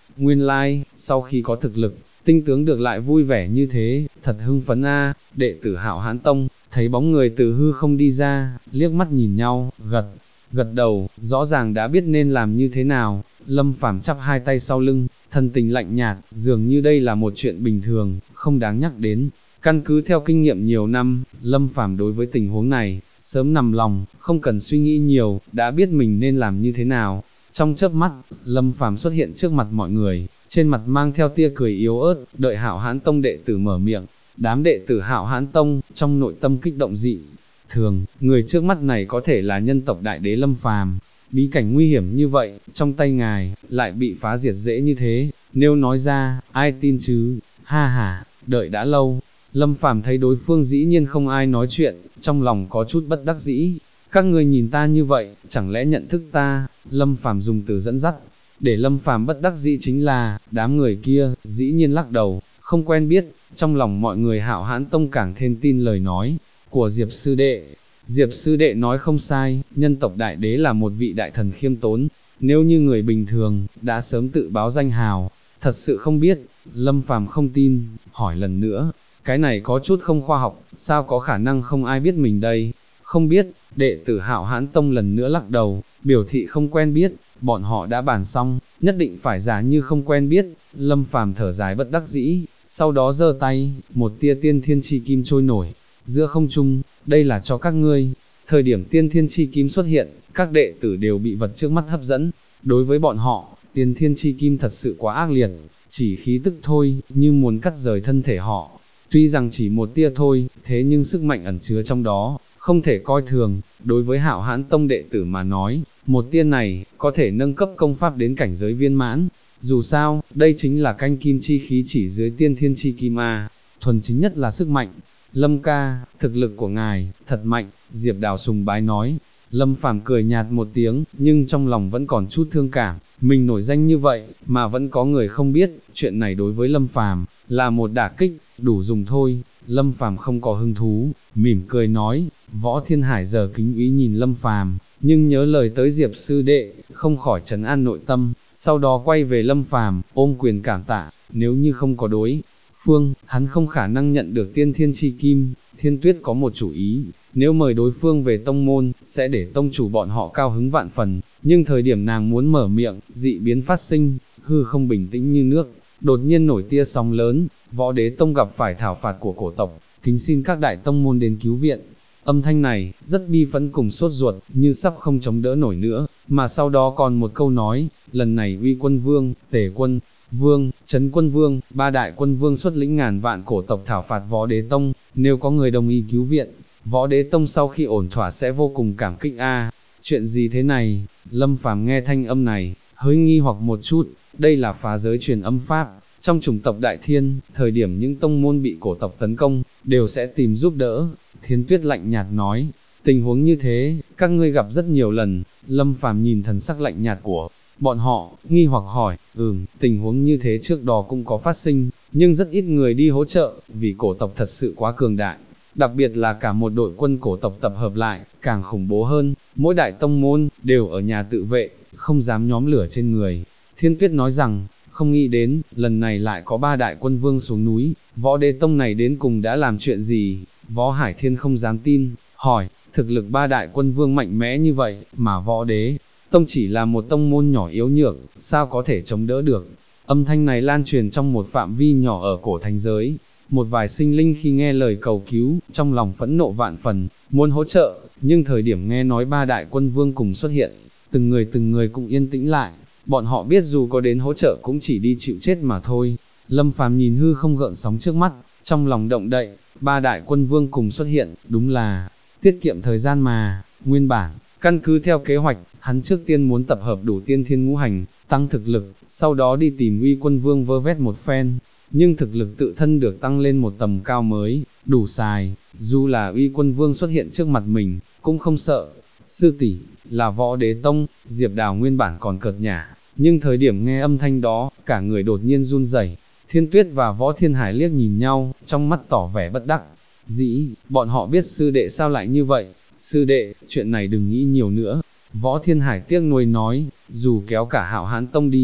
nguyên lai, sau khi có thực lực, tinh tướng được lại vui vẻ như thế, thật hưng phấn a. Đệ tử Hạo Hãn Tông, thấy bóng người từ hư không đi ra, liếc mắt nhìn nhau, gật đầu, rõ ràng đã biết nên làm như thế nào. Lâm Phàm chắp hai tay sau lưng, thần tình lạnh nhạt, dường như đây là một chuyện bình thường, không đáng nhắc đến. Căn cứ theo kinh nghiệm nhiều năm, Lâm Phàm đối với tình huống này, sớm nằm lòng, không cần suy nghĩ nhiều, đã biết mình nên làm như thế nào. Trong chớp mắt, Lâm Phàm xuất hiện trước mặt mọi người, trên mặt mang theo tia cười yếu ớt, đợi Hạo Hãn Tông đệ tử mở miệng. Đám đệ tử Hạo Hãn Tông, trong nội tâm kích động dị thường, người trước mắt này có thể là nhân tộc đại đế Lâm Phàm. Bí cảnh nguy hiểm như vậy, trong tay ngài, lại bị phá diệt dễ như thế, nếu nói ra, ai tin chứ, ha ha, đợi đã lâu. Lâm Phàm thấy đối phương dĩ nhiên không ai nói chuyện, trong lòng có chút bất đắc dĩ. Các ngươi nhìn ta như vậy, chẳng lẽ nhận thức ta? Lâm Phàm dùng từ dẫn dắt. Để Lâm Phàm bất đắc dĩ chính là, đám người kia, dĩ nhiên lắc đầu, không quen biết. Trong lòng mọi người Hạo Hãn Tông càng thêm tin lời nói của Diệp sư đệ. Diệp sư đệ nói không sai, nhân tộc đại đế là một vị đại thần khiêm tốn. Nếu như người bình thường, đã sớm tự báo danh hào. Thật sự không biết. Lâm Phàm không tin, hỏi lần nữa. Cái này có chút không khoa học, sao có khả năng không ai biết mình đây? Không biết, đệ tử Hạo Hãn Tông lần nữa lắc đầu, biểu thị không quen biết, bọn họ đã bàn xong, nhất định phải giả như không quen biết. Lâm Phàm thở dài bất đắc dĩ, sau đó giơ tay, một tia tiên thiên chi kim trôi nổi giữa không trung, đây là cho các ngươi. Thời điểm tiên thiên chi kim xuất hiện, các đệ tử đều bị vật trước mắt hấp dẫn. Đối với bọn họ, tiên thiên chi kim thật sự quá ác liệt, chỉ khí tức thôi, như muốn cắt rời thân thể họ. Tuy rằng chỉ một tia thôi, thế nhưng sức mạnh ẩn chứa trong đó, không thể coi thường. Đối với Hạo Hãn Tông đệ tử mà nói, một tia này, có thể nâng cấp công pháp đến cảnh giới viên mãn. Dù sao, đây chính là canh kim chi khí chỉ dưới tiên thiên chi kim a, thuần chính nhất là sức mạnh. Lâm ca, thực lực của ngài, thật mạnh, Diệp Đào sùng bái nói. Lâm Phàm cười nhạt một tiếng, nhưng trong lòng vẫn còn chút thương cảm, mình nổi danh như vậy, mà vẫn có người không biết, chuyện này đối với Lâm Phàm là một đả kích, đủ dùng thôi. Lâm Phàm không có hứng thú, mỉm cười nói. Võ Thiên Hải giờ kính ý nhìn Lâm Phàm, nhưng nhớ lời tới Diệp sư đệ, không khỏi trấn an nội tâm, sau đó quay về Lâm Phàm, ôm quyền cảm tạ, nếu như không có đối phương, hắn không khả năng nhận được tiên thiên chi kim. Thiên Tuyết có một chủ ý, nếu mời đối phương về tông môn, sẽ để tông chủ bọn họ cao hứng vạn phần, nhưng thời điểm nàng muốn mở miệng, dị biến phát sinh, hư không bình tĩnh như nước, đột nhiên nổi tia sóng lớn, Võ Đế Tông gặp phải thảo phạt của cổ tộc, kính xin các đại tông môn đến cứu viện. Âm thanh này, rất bi phẫn cùng sốt ruột, như sắp không chống đỡ nổi nữa, mà sau đó còn một câu nói, lần này Uy Quân Vương, Tề Quân Vương, Trấn Quân Vương, ba đại quân vương xuất lĩnh ngàn vạn cổ tộc thảo phạt Võ Đế Tông, nếu có người đồng ý cứu viện, Võ Đế Tông sau khi ổn thỏa sẽ vô cùng cảm kích a. Chuyện gì thế này? Lâm Phàm nghe thanh âm này, hơi nghi hoặc một chút, đây là phá giới truyền âm pháp. Trong chủng tộc Đại Thiên, thời điểm những tông môn bị cổ tộc tấn công, đều sẽ tìm giúp đỡ. Thiên Tuyết lạnh nhạt nói, tình huống như thế, các ngươi gặp rất nhiều lần. Lâm Phàm nhìn thần sắc lạnh nhạt của bọn họ, nghi hoặc hỏi, tình huống như thế trước đó cũng có phát sinh, nhưng rất ít người đi hỗ trợ, vì cổ tộc thật sự quá cường đại. Đặc biệt là cả một đội quân cổ tộc tập hợp lại, càng khủng bố hơn, mỗi đại tông môn, đều ở nhà tự vệ, không dám nhóm lửa trên người. Thiên Tuyết nói rằng, không nghĩ đến, lần này lại có ba đại quân vương xuống núi, Võ Đế Tông này đến cùng đã làm chuyện gì? Võ Hải Thiên không dám tin, hỏi, thực lực ba đại quân vương mạnh mẽ như vậy, mà Võ Đế Tông chỉ là một tông môn nhỏ yếu nhược, sao có thể chống đỡ được? Âm thanh này lan truyền trong một phạm vi nhỏ ở cổ thành giới. Một vài sinh linh khi nghe lời cầu cứu, trong lòng phẫn nộ vạn phần, muốn hỗ trợ, nhưng thời điểm nghe nói ba đại quân vương cùng xuất hiện, từng người cũng yên tĩnh lại, bọn họ biết dù có đến hỗ trợ cũng chỉ đi chịu chết mà thôi. Lâm Phàm nhìn hư không gợn sóng trước mắt, trong lòng động đậy, ba đại quân vương cùng xuất hiện, đúng là tiết kiệm thời gian mà. Nguyên bản, căn cứ theo kế hoạch, hắn trước tiên muốn tập hợp đủ tiên thiên ngũ hành, tăng thực lực, sau đó đi tìm Uy Quân Vương vơ vét một phen. Nhưng thực lực tự thân được tăng lên một tầm cao mới, đủ xài, dù là Uy Quân Vương xuất hiện trước mặt mình, cũng không sợ. Sư tỷ là Võ Đế Tông. Diệp Đào nguyên bản còn cợt nhả, nhưng thời điểm nghe âm thanh đó, cả người đột nhiên run rẩy. Thiên Tuyết và Võ Thiên Hải liếc nhìn nhau, trong mắt tỏ vẻ bất đắc dĩ, bọn họ biết sư đệ sao lại như vậy. Sư đệ, chuyện này đừng nghĩ nhiều nữa. Võ Thiên Hải tiếc nuối nói, dù kéo cả Hạo Hãn Tông đi,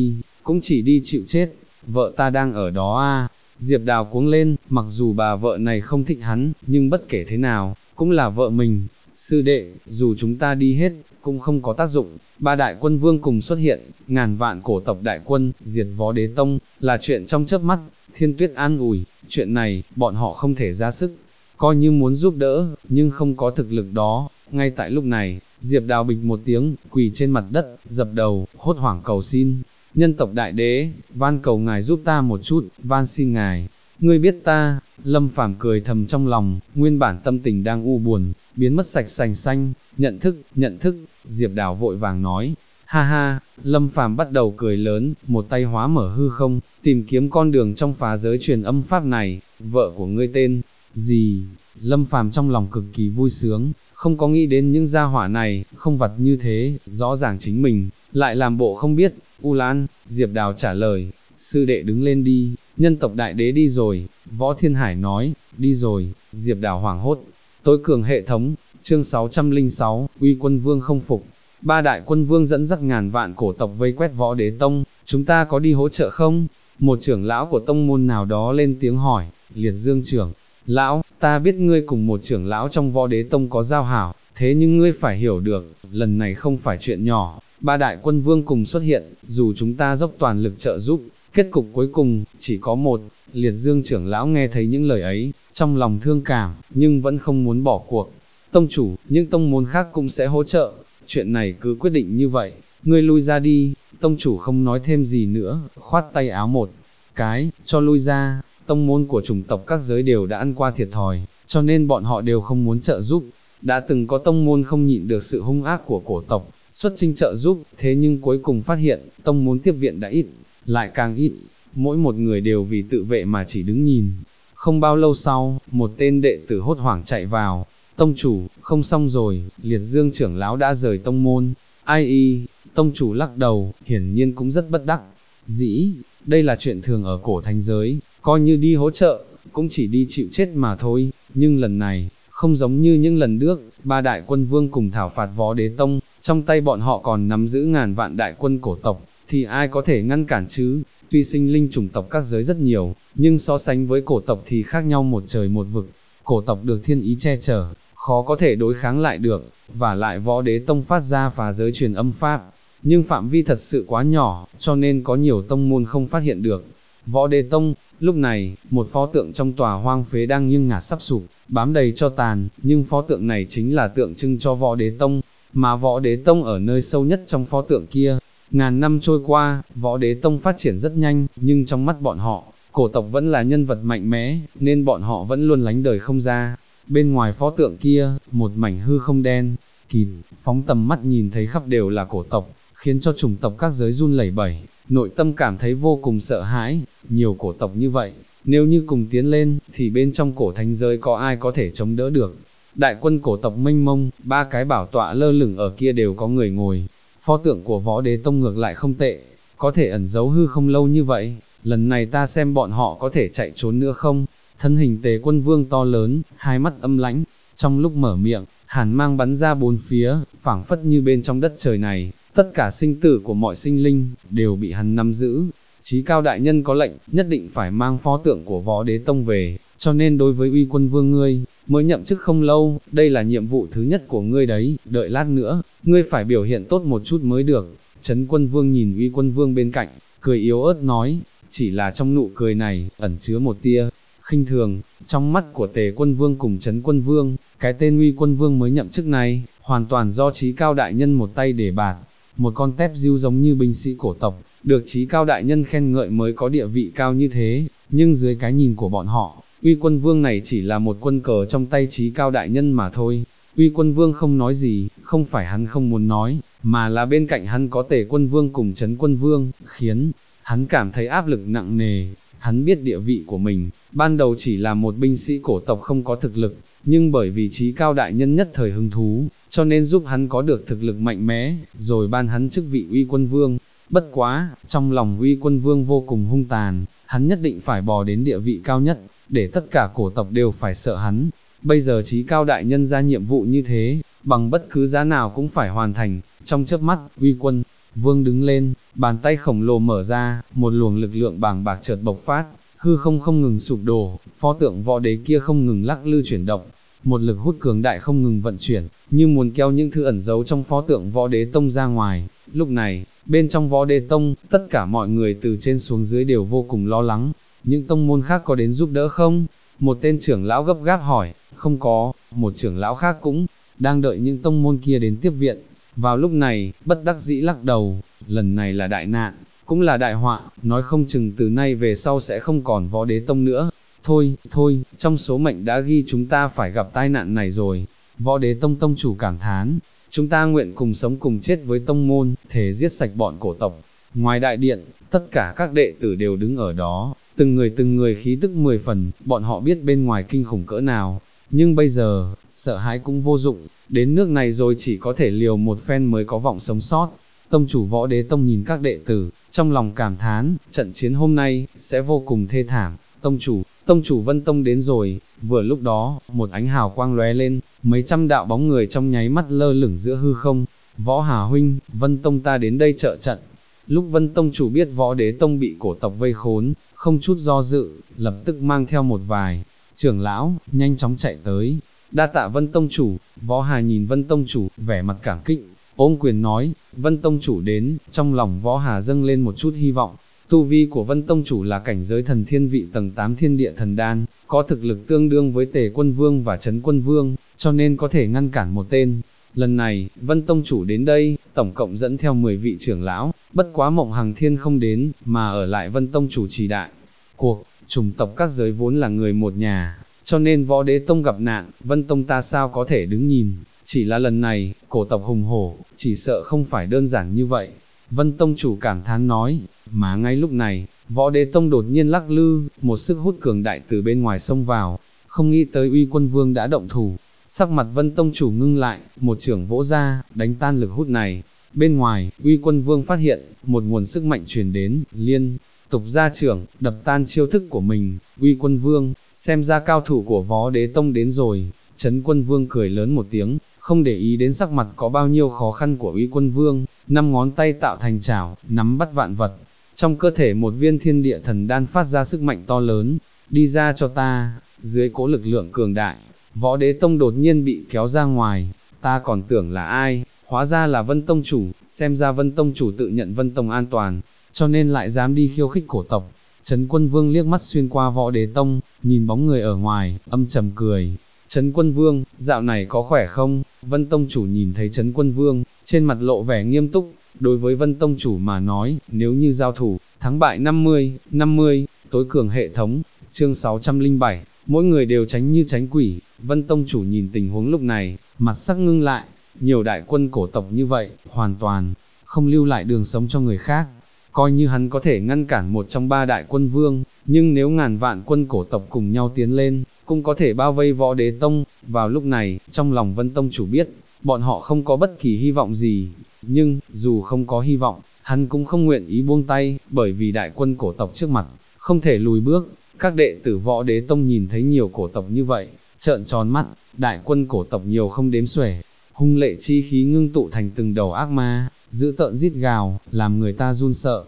cũng chỉ đi chịu chết, vợ ta đang ở đó a. Diệp Đào cuống lên, mặc dù bà vợ này không thích hắn, nhưng bất kể thế nào, cũng là vợ mình. Sư đệ, dù chúng ta đi hết, cũng không có tác dụng, ba đại quân vương cùng xuất hiện, ngàn vạn cổ tộc đại quân, diệt Võ Đế Tông, là chuyện trong chớp mắt. Thiên Tuyết an ủi, chuyện này, bọn họ không thể ra sức, coi như muốn giúp đỡ, nhưng không có thực lực đó. Ngay tại lúc này, Diệp Đào bịch một tiếng, quỳ trên mặt đất, dập đầu, hốt hoảng cầu xin, nhân tộc đại đế, van cầu ngài giúp ta một chút, van xin ngài. Ngươi biết ta, Lâm Phàm cười thầm trong lòng, nguyên bản tâm tình đang u buồn, biến mất sạch sành xanh, nhận thức, Diệp Đào vội vàng nói, ha ha, Lâm Phàm bắt đầu cười lớn, một tay hóa mở hư không, tìm kiếm con đường trong phá giới truyền âm pháp này, vợ của ngươi tên gì? Lâm Phàm trong lòng cực kỳ vui sướng, không có nghĩ đến những gia hỏa này, không vặt như thế, rõ ràng chính mình, lại làm bộ không biết. U Lan, Diệp Đào trả lời, sư đệ đứng lên đi, nhân tộc đại đế đi rồi. Võ Thiên Hải nói, đi rồi. Diệp Đào hoảng hốt. Tối cường hệ thống, chương 606, uy quân vương không phục. Ba đại quân vương dẫn dắt ngàn vạn cổ tộc vây quét Võ Đế Tông, chúng ta có đi hỗ trợ không? Một trưởng lão của tông môn nào đó lên tiếng hỏi. Liệt Dương trưởng lão, ta biết ngươi cùng một trưởng lão trong Võ Đế Tông có giao hảo, thế nhưng ngươi phải hiểu được, lần này không phải chuyện nhỏ. Ba đại quân vương cùng xuất hiện, dù chúng ta dốc toàn lực trợ giúp, kết cục cuối cùng, chỉ có một. Liệt Dương trưởng lão nghe thấy những lời ấy, trong lòng thương cảm, nhưng vẫn không muốn bỏ cuộc. Tông chủ, những tông môn khác cũng sẽ hỗ trợ, chuyện này cứ quyết định như vậy, ngươi lui ra đi. Tông chủ không nói thêm gì nữa, khoát tay áo một cái, cho lui ra. Tông môn của chủng tộc các giới đều đã ăn qua thiệt thòi, cho nên bọn họ đều không muốn trợ giúp. Đã từng có tông môn không nhịn được sự hung ác của cổ tộc, xuất chinh trợ giúp, thế nhưng cuối cùng phát hiện, tông môn tiếp viện đã ít, lại càng ít, mỗi một người đều vì tự vệ mà chỉ đứng nhìn. Không bao lâu sau, một tên đệ tử hốt hoảng chạy vào, tông chủ, không xong rồi, Liệt Dương trưởng lão đã rời tông môn. Ai y, tông chủ lắc đầu, hiển nhiên cũng rất bất đắc dĩ, đây là chuyện thường ở cổ thánh giới, coi như đi hỗ trợ, cũng chỉ đi chịu chết mà thôi, nhưng lần này, không giống như những lần trước, ba đại quân vương cùng thảo phạt Võ Đế Tông, trong tay bọn họ còn nắm giữ ngàn vạn đại quân cổ tộc, thì ai có thể ngăn cản chứ? Tuy sinh linh chủng tộc các giới rất nhiều, nhưng so sánh với cổ tộc thì khác nhau một trời một vực. Cổ tộc được thiên ý che chở, khó có thể đối kháng lại được, và lại Võ Đế Tông phát ra phá giới truyền âm pháp, nhưng phạm vi thật sự quá nhỏ, cho nên có nhiều tông môn không phát hiện được. Võ Đế Tông, lúc này, một pho tượng trong tòa hoang phế đang nghiêng ngả sắp sụp, bám đầy cho tàn, nhưng pho tượng này chính là tượng trưng cho Võ Đế Tông, mà Võ Đế Tông ở nơi sâu nhất trong pho tượng kia. Ngàn năm trôi qua, Võ Đế Tông phát triển rất nhanh, nhưng trong mắt bọn họ, cổ tộc vẫn là nhân vật mạnh mẽ, nên bọn họ vẫn luôn lánh đời không ra. Bên ngoài pho tượng kia, một mảnh hư không đen kịt, phóng tầm mắt nhìn thấy khắp đều là cổ tộc, khiến cho chủng tộc các giới run lẩy bẩy, nội tâm cảm thấy vô cùng sợ hãi. Nhiều cổ tộc như vậy, nếu như cùng tiến lên, thì bên trong cổ thánh giới có ai có thể chống đỡ được? Đại quân cổ tộc mênh mông, ba cái bảo tọa lơ lửng ở kia đều có người ngồi. Pho tượng của Võ Đế Tông ngược lại không tệ, có thể ẩn giấu hư không lâu như vậy, lần này ta xem bọn họ có thể chạy trốn nữa không? Thân hình Tề Quân Vương to lớn, hai mắt âm lãnh, trong lúc mở miệng, hàn mang bắn ra bốn phía, phảng phất như bên trong đất trời này, tất cả sinh tử của mọi sinh linh, đều bị hắn nắm giữ. Chí Cao đại nhân có lệnh, nhất định phải mang pho tượng của Võ Đế Tông về, cho nên đối với Uy Quân Vương ngươi, mới nhậm chức không lâu, đây là nhiệm vụ thứ nhất của ngươi đấy, đợi lát nữa, ngươi phải biểu hiện tốt một chút mới được. Trấn Quân Vương nhìn Uy Quân Vương bên cạnh, cười yếu ớt nói, chỉ là trong nụ cười này, ẩn chứa một tia khinh thường. Trong mắt của Tề Quân Vương cùng Trấn Quân Vương, cái tên Uy Quân Vương mới nhậm chức này, hoàn toàn do Chí Cao đại nhân một tay để bạt. Một con tép diêu giống như binh sĩ cổ tộc, được Chí Cao đại nhân khen ngợi mới có địa vị cao như thế, nhưng dưới cái nhìn của bọn họ, Uy Quân Vương này chỉ là một quân cờ trong tay Chí Cao đại nhân mà thôi. Uy Quân Vương không nói gì, không phải hắn không muốn nói, mà là bên cạnh hắn có Tề Quân Vương cùng Trấn Quân Vương, khiến hắn cảm thấy áp lực nặng nề. Hắn biết địa vị của mình, ban đầu chỉ là một binh sĩ cổ tộc không có thực lực, nhưng bởi vì Chí Cao đại nhân nhất thời hứng thú, cho nên giúp hắn có được thực lực mạnh mẽ, rồi ban hắn chức vị Uy Quân Vương. Bất quá, trong lòng Uy Quân Vương vô cùng hung tàn, hắn nhất định phải bò đến địa vị cao nhất, để tất cả cổ tộc đều phải sợ hắn. Bây giờ Chí Cao đại nhân ra nhiệm vụ như thế, bằng bất cứ giá nào cũng phải hoàn thành. Trong chớp mắt, Uy Quân Vương đứng lên, bàn tay khổng lồ mở ra, một luồng lực lượng bàng bạc chợt bộc phát, hư không không ngừng sụp đổ, pho tượng võ đế kia không ngừng lắc lư chuyển động, một lực hút cường đại không ngừng vận chuyển, như muốn kéo những thứ ẩn giấu trong pho tượng võ đế tông ra ngoài. Lúc này, bên trong võ đế tông, tất cả mọi người từ trên xuống dưới đều vô cùng lo lắng. Những tông môn khác có đến giúp đỡ không? Một tên trưởng lão gấp gáp hỏi. Không có. Một trưởng lão khác cũng đang đợi những tông môn kia đến tiếp viện. Vào lúc này, bất đắc dĩ lắc đầu. Lần này là đại nạn, cũng là đại họa, nói không chừng từ nay về sau sẽ không còn võ đế tông nữa. Thôi, trong số mệnh đã ghi chúng ta phải gặp tai nạn này rồi. Võ đế tông tông chủ cảm thán, chúng ta nguyện cùng sống cùng chết với tông môn, thề giết sạch bọn cổ tộc. Ngoài đại điện, tất cả các đệ tử đều đứng ở đó, từng người khí tức 10 phần, bọn họ biết bên ngoài kinh khủng cỡ nào. Nhưng bây giờ, sợ hãi cũng vô dụng, đến nước này rồi chỉ có thể liều một phen mới có vọng sống sót. Tông chủ võ đế tông nhìn các đệ tử, trong lòng cảm thán, trận chiến hôm nay, sẽ vô cùng thê thảm. Tông chủ Vân Tông đến rồi. Vừa lúc đó, một ánh hào quang lóe lên, mấy trăm đạo bóng người trong nháy mắt lơ lửng giữa hư không. Võ Hà huynh, Vân Tông ta đến đây trợ trận. Lúc Vân Tông chủ biết võ đế tông bị cổ tộc vây khốn, không chút do dự, lập tức mang theo một vài trưởng lão, nhanh chóng chạy tới. Đa tạ Vân Tông chủ. Võ Hà nhìn Vân Tông chủ, vẻ mặt cảm kích, ôm quyền nói. Vân Tông chủ đến, trong lòng Võ Hà dâng lên một chút hy vọng. Tu vi của Vân Tông chủ là cảnh giới thần thiên vị tầng 8 thiên địa thần đan, có thực lực tương đương với Tề Quân Vương và Trấn Quân Vương, cho nên có thể ngăn cản một tên. Lần này, Vân Tông chủ đến đây, tổng cộng dẫn theo 10 vị trưởng lão, bất quá Mộng Hằng Thiên không đến, mà ở lại Vân Tông chủ trì đại. Cuộc, chủng tộc các giới vốn là người một nhà, cho nên võ đế tông gặp nạn, Vân Tông ta sao có thể đứng nhìn, chỉ là lần này, cổ tộc hùng hổ, chỉ sợ không phải đơn giản như vậy. Vân Tông chủ cảm thán nói, mà ngay lúc này, võ đế tông đột nhiên lắc lư, một sức hút cường đại từ bên ngoài xông vào, không nghĩ tới Uy Quân Vương đã động thủ. Sắc mặt Vân Tông chủ ngưng lại, một trưởng vỗ ra, đánh tan lực hút này. Bên ngoài, Uy Quân Vương phát hiện, một nguồn sức mạnh truyền đến, liên tục ra trưởng, đập tan chiêu thức của mình. Uy Quân Vương, xem ra cao thủ của võ đế tông đến rồi. Trấn Quân Vương cười lớn một tiếng, không để ý đến sắc mặt có bao nhiêu khó khăn của Uy Quân Vương, 5 ngón tay tạo thành chảo, nắm bắt vạn vật. Trong cơ thể một viên thiên địa thần đan phát ra sức mạnh to lớn, đi ra cho ta. Dưới cỗ lực lượng cường đại, võ đế tông đột nhiên bị kéo ra ngoài, ta còn tưởng là ai, hóa ra là Vân Tông chủ, xem ra Vân Tông chủ tự nhận Vân Tông an toàn, cho nên lại dám đi khiêu khích cổ tộc. Trấn Quân Vương liếc mắt xuyên qua võ đế tông, nhìn bóng người ở ngoài, âm trầm cười. Trấn Quân Vương, dạo này có khỏe không? Vân Tông chủ nhìn thấy Trấn Quân Vương, trên mặt lộ vẻ nghiêm túc, đối với Vân Tông chủ mà nói, nếu như giao thủ, thắng bại 50, tối cường hệ thống, chương 607, mỗi người đều tránh như tránh quỷ. Vân Tông chủ nhìn tình huống lúc này, mặt sắc ngưng lại, nhiều đại quân cổ tộc như vậy, hoàn toàn không lưu lại đường sống cho người khác. Coi như hắn có thể ngăn cản một trong 3 đại quân vương, nhưng nếu ngàn vạn quân cổ tộc cùng nhau tiến lên, cũng có thể bao vây võ đế tông. Vào lúc này, trong lòng Vân Tông chủ biết, bọn họ không có bất kỳ hy vọng gì, nhưng, dù không có hy vọng, hắn cũng không nguyện ý buông tay, bởi vì đại quân cổ tộc trước mặt, không thể lùi bước. Các đệ tử võ đế tông nhìn thấy nhiều cổ tộc như vậy, trợn tròn mắt, đại quân cổ tộc nhiều không đếm xuể, hung lệ chi khí ngưng tụ thành từng đầu ác ma, dữ tợn rít gào, làm người ta run sợ.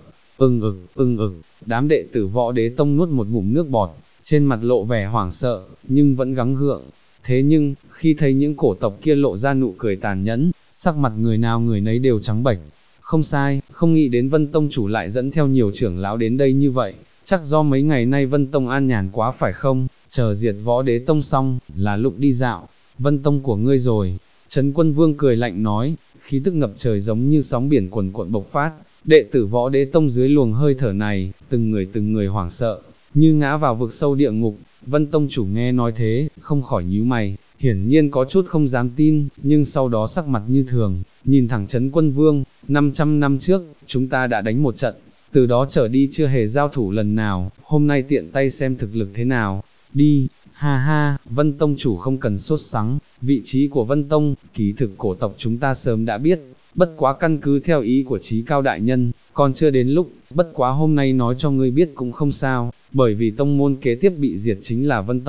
Ưng ực, đám đệ tử võ đế tông nuốt một ngụm nước bọt, trên mặt lộ vẻ hoảng sợ, nhưng vẫn gắng gượng. Thế nhưng, khi thấy những cổ tộc kia lộ ra nụ cười tàn nhẫn, sắc mặt người nào người nấy đều trắng bệch. Không sai, không nghĩ đến Vân Tông chủ lại dẫn theo nhiều trưởng lão đến đây như vậy, chắc do mấy ngày nay Vân Tông an nhàn quá phải không, chờ diệt võ đế tông xong, là lúc đi dạo, Vân Tông của ngươi rồi. Trấn Quân Vương cười lạnh nói, khí tức ngập trời giống như sóng biển cuồn cuộn bộc phát, đệ tử võ đế tông dưới luồng hơi thở này, từng người hoảng sợ, như ngã vào vực sâu địa ngục. Vân Tông chủ nghe nói thế, không khỏi nhíu mày, hiển nhiên có chút không dám tin, nhưng sau đó sắc mặt như thường, nhìn thẳng Trấn Quân Vương. 500 năm trước, chúng ta đã đánh một trận, từ đó trở đi chưa hề giao thủ lần nào, hôm nay tiện tay xem thực lực thế nào. Đi, ha ha, Vân Tông chủ không cần sốt sắng, vị trí của Vân Tông, kỳ thực cổ tộc chúng ta sớm đã biết, bất quá căn cứ theo ý của Chí Cao đại nhân, còn chưa đến lúc, bất quá hôm nay nói cho ngươi biết cũng không sao, bởi vì tông môn kế tiếp bị diệt chính là Vân Tông.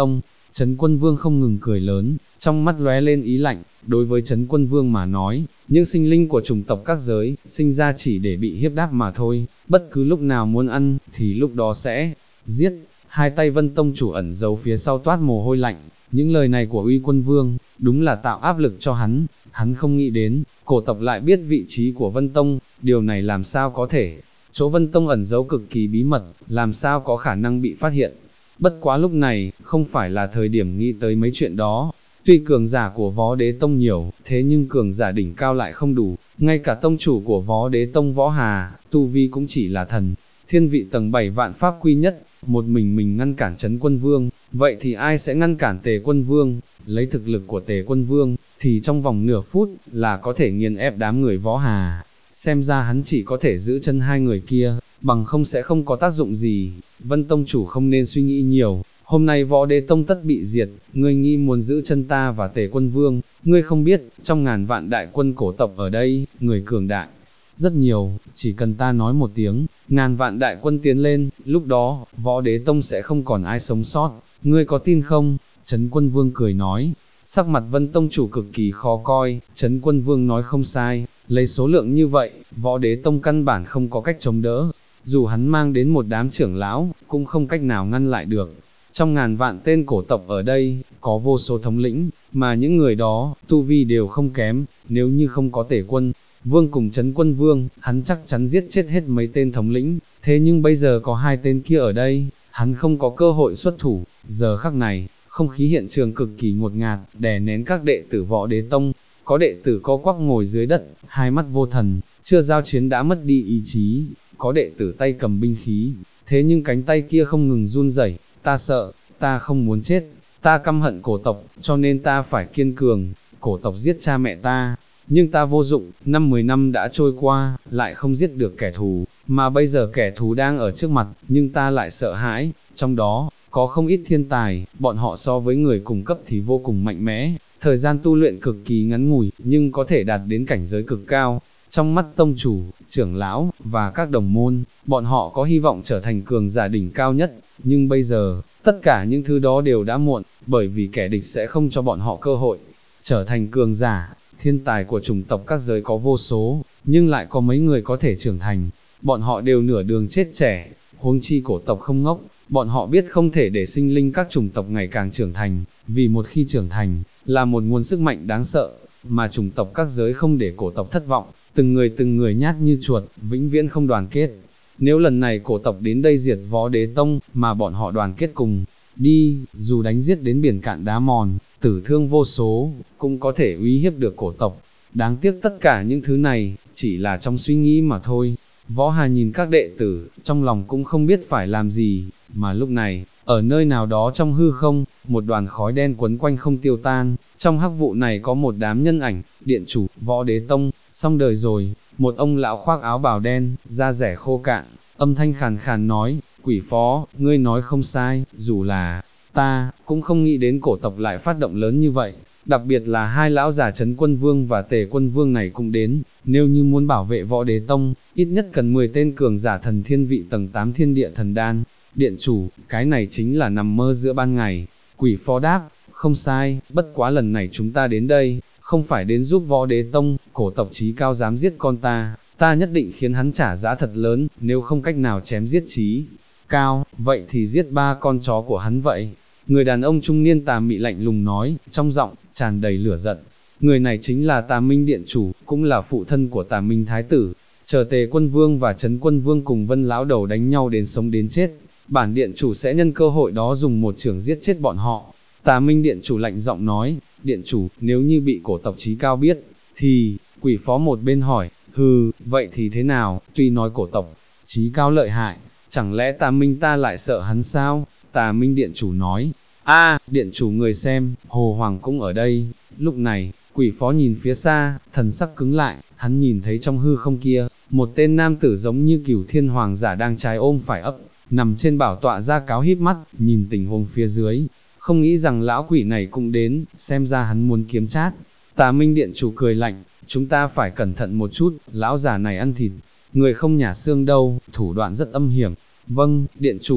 Trấn Quân Vương không ngừng cười lớn, trong mắt lóe lên ý lạnh, đối với Trấn Quân Vương mà nói, những sinh linh của chủng tộc các giới, sinh ra chỉ để bị hiếp đáp mà thôi, bất cứ lúc nào muốn ăn, thì lúc đó sẽ giết. Hai tay Vân Tông chủ ẩn giấu phía sau toát mồ hôi lạnh, những lời này của Uy Quân Vương, đúng là tạo áp lực cho hắn không nghĩ đến, cổ tộc lại biết vị trí của Vân Tông, điều này làm sao có thể, chỗ Vân Tông ẩn giấu cực kỳ bí mật, làm sao có khả năng bị phát hiện. Bất quá lúc này, không phải là thời điểm nghĩ tới mấy chuyện đó. Tuy cường giả của Võ Đế Tông nhiều, thế nhưng cường giả đỉnh cao lại không đủ, ngay cả tông chủ của Võ Đế Tông Võ Hà, tu vi cũng chỉ là thần, thiên vị tầng 7 vạn pháp quy nhất, một mình ngăn cản Trấn Quân Vương, vậy thì ai sẽ ngăn cản Tề Quân Vương? Lấy thực lực của Tề Quân Vương, thì trong vòng nửa phút, là có thể nghiền ép đám người Võ Hà. Xem ra hắn chỉ có thể giữ chân hai người kia, bằng không sẽ không có tác dụng gì. Vân Tông chủ không nên suy nghĩ nhiều, hôm nay Võ Đế Tông tất bị diệt, ngươi nghĩ muốn giữ chân ta và Tề Quân Vương, ngươi không biết, trong ngàn vạn đại quân cổ tộc ở đây, người cường đại rất nhiều, chỉ cần ta nói một tiếng, ngàn vạn đại quân tiến lên, lúc đó, Võ Đế Tông sẽ không còn ai sống sót, ngươi có tin không? Trấn Quân Vương cười nói. Sắc mặt Vân Tông chủ cực kỳ khó coi, Trấn Quân Vương nói không sai, lấy số lượng như vậy, Võ Đế Tông căn bản không có cách chống đỡ, dù hắn mang đến một đám trưởng lão, cũng không cách nào ngăn lại được. Trong ngàn vạn tên cổ tộc ở đây, có vô số thống lĩnh, mà những người đó, tu vi đều không kém, nếu như không có Tề Quân Vương cùng Trấn Quân Vương, hắn chắc chắn giết chết hết mấy tên thống lĩnh, thế nhưng bây giờ có hai tên kia ở đây, hắn không có cơ hội xuất thủ. Giờ khắc này, không khí hiện trường cực kỳ ngột ngạt, đè nén các đệ tử Võ Đế Tông, có đệ tử co quắp ngồi dưới đất, hai mắt vô thần, chưa giao chiến đã mất đi ý chí, có đệ tử tay cầm binh khí, thế nhưng cánh tay kia không ngừng run rẩy. Ta sợ, ta không muốn chết, ta căm hận cổ tộc, cho nên ta phải kiên cường, cổ tộc giết cha mẹ ta, nhưng ta vô dụng, 5-10 năm đã trôi qua, lại không giết được kẻ thù, mà bây giờ kẻ thù đang ở trước mặt, nhưng ta lại sợ hãi, trong đó, có không ít thiên tài, bọn họ so với người cùng cấp thì vô cùng mạnh mẽ, thời gian tu luyện cực kỳ ngắn ngủi, nhưng có thể đạt đến cảnh giới cực cao. Trong mắt tông chủ, trưởng lão, và các đồng môn, bọn họ có hy vọng trở thành cường giả đỉnh cao nhất, nhưng bây giờ, tất cả những thứ đó đều đã muộn, bởi vì kẻ địch sẽ không cho bọn họ cơ hội trở thành cường giả. Thiên tài của chủng tộc các giới có vô số, nhưng lại có mấy người có thể trưởng thành, bọn họ đều nửa đường chết trẻ, huống chi cổ tộc không ngốc, bọn họ biết không thể để sinh linh các chủng tộc ngày càng trưởng thành, vì một khi trưởng thành, là một nguồn sức mạnh đáng sợ, mà chủng tộc các giới không để cổ tộc thất vọng, từng người nhát như chuột, vĩnh viễn không đoàn kết. Nếu lần này cổ tộc đến đây diệt Võ Đế Tông, mà bọn họ đoàn kết cùng đi, dù đánh giết đến biển cạn đá mòn, tử thương vô số, cũng có thể uy hiếp được cổ tộc. Đáng tiếc tất cả những thứ này, chỉ là trong suy nghĩ mà thôi. Võ Hà nhìn các đệ tử, trong lòng cũng không biết phải làm gì, mà lúc này, ở nơi nào đó trong hư không, một đoàn khói đen quấn quanh không tiêu tan, trong hắc vụ này có một đám nhân ảnh, điện chủ, Võ Đế Tông, xong đời rồi, một ông lão khoác áo bào đen, da rẻ khô cạn, âm thanh khàn khàn nói, Quỷ Phó, ngươi nói không sai, dù là ta, cũng không nghĩ đến cổ tộc lại phát động lớn như vậy, đặc biệt là hai lão già Trấn Quân Vương và Tề Quân Vương này cũng đến, nếu như muốn bảo vệ Võ Đế Tông, ít nhất cần 10 tên cường giả thần thiên vị tầng 8 thiên địa thần đan. Điện chủ, cái này chính là nằm mơ giữa ban ngày. Quỷ Phó đáp, không sai, bất quá lần này chúng ta đến đây, không phải đến giúp Võ Đế Tông, cổ tộc chí cao dám giết con ta nhất định khiến hắn trả giá thật lớn, nếu không cách nào chém giết chí cao, vậy thì giết 3 con chó của hắn vậy. Người đàn ông trung niên tà mị lạnh lùng nói, trong giọng tràn đầy lửa giận. Người này chính là Tà Minh Điện Chủ, cũng là phụ thân của Tà Minh Thái Tử. Chờ Tề Quân Vương và Trấn Quân Vương cùng Vân Lão Đầu đánh nhau đến sống đến chết, bản Điện Chủ sẽ nhân cơ hội đó dùng một chưởng giết chết bọn họ. Tà Minh Điện Chủ lạnh giọng nói, Điện Chủ, nếu như bị cổ tộc chí cao biết, thì, Quỷ Phó một bên hỏi, hừ, vậy thì thế nào, tuy nói cổ tộc chí cao lợi hại, chẳng lẽ Tà Minh ta lại sợ hắn sao? Tà Minh Điện Chủ nói, Điện Chủ người xem, Hồ Hoàng cũng ở đây. Lúc này, Quỷ Phó nhìn phía xa, thần sắc cứng lại, hắn nhìn thấy trong hư không kia, một tên nam tử giống như Cửu Thiên Hoàng giả đang trái ôm phải ấp, nằm trên bảo tọa da cáo híp mắt, nhìn tình huống phía dưới, không nghĩ rằng lão quỷ này cũng đến, xem ra hắn muốn kiếm chát. Tà Minh Điện Chủ cười lạnh, chúng ta phải cẩn thận một chút, lão già này ăn thịt, người không nhả xương đâu, thủ đoạn rất âm hiểm. Vâng, Điện Chủ.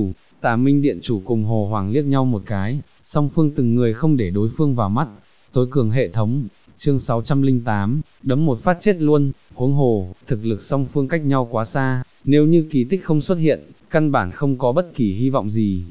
Tà Minh Điện chủ cùng Hồ Hoàng liếc nhau một cái, song phương từng người không để đối phương vào mắt. Tối cường hệ thống, chương 608, đấm một phát chết luôn, huống hồ, thực lực song phương cách nhau quá xa, nếu như kỳ tích không xuất hiện, căn bản không có bất kỳ hy vọng gì.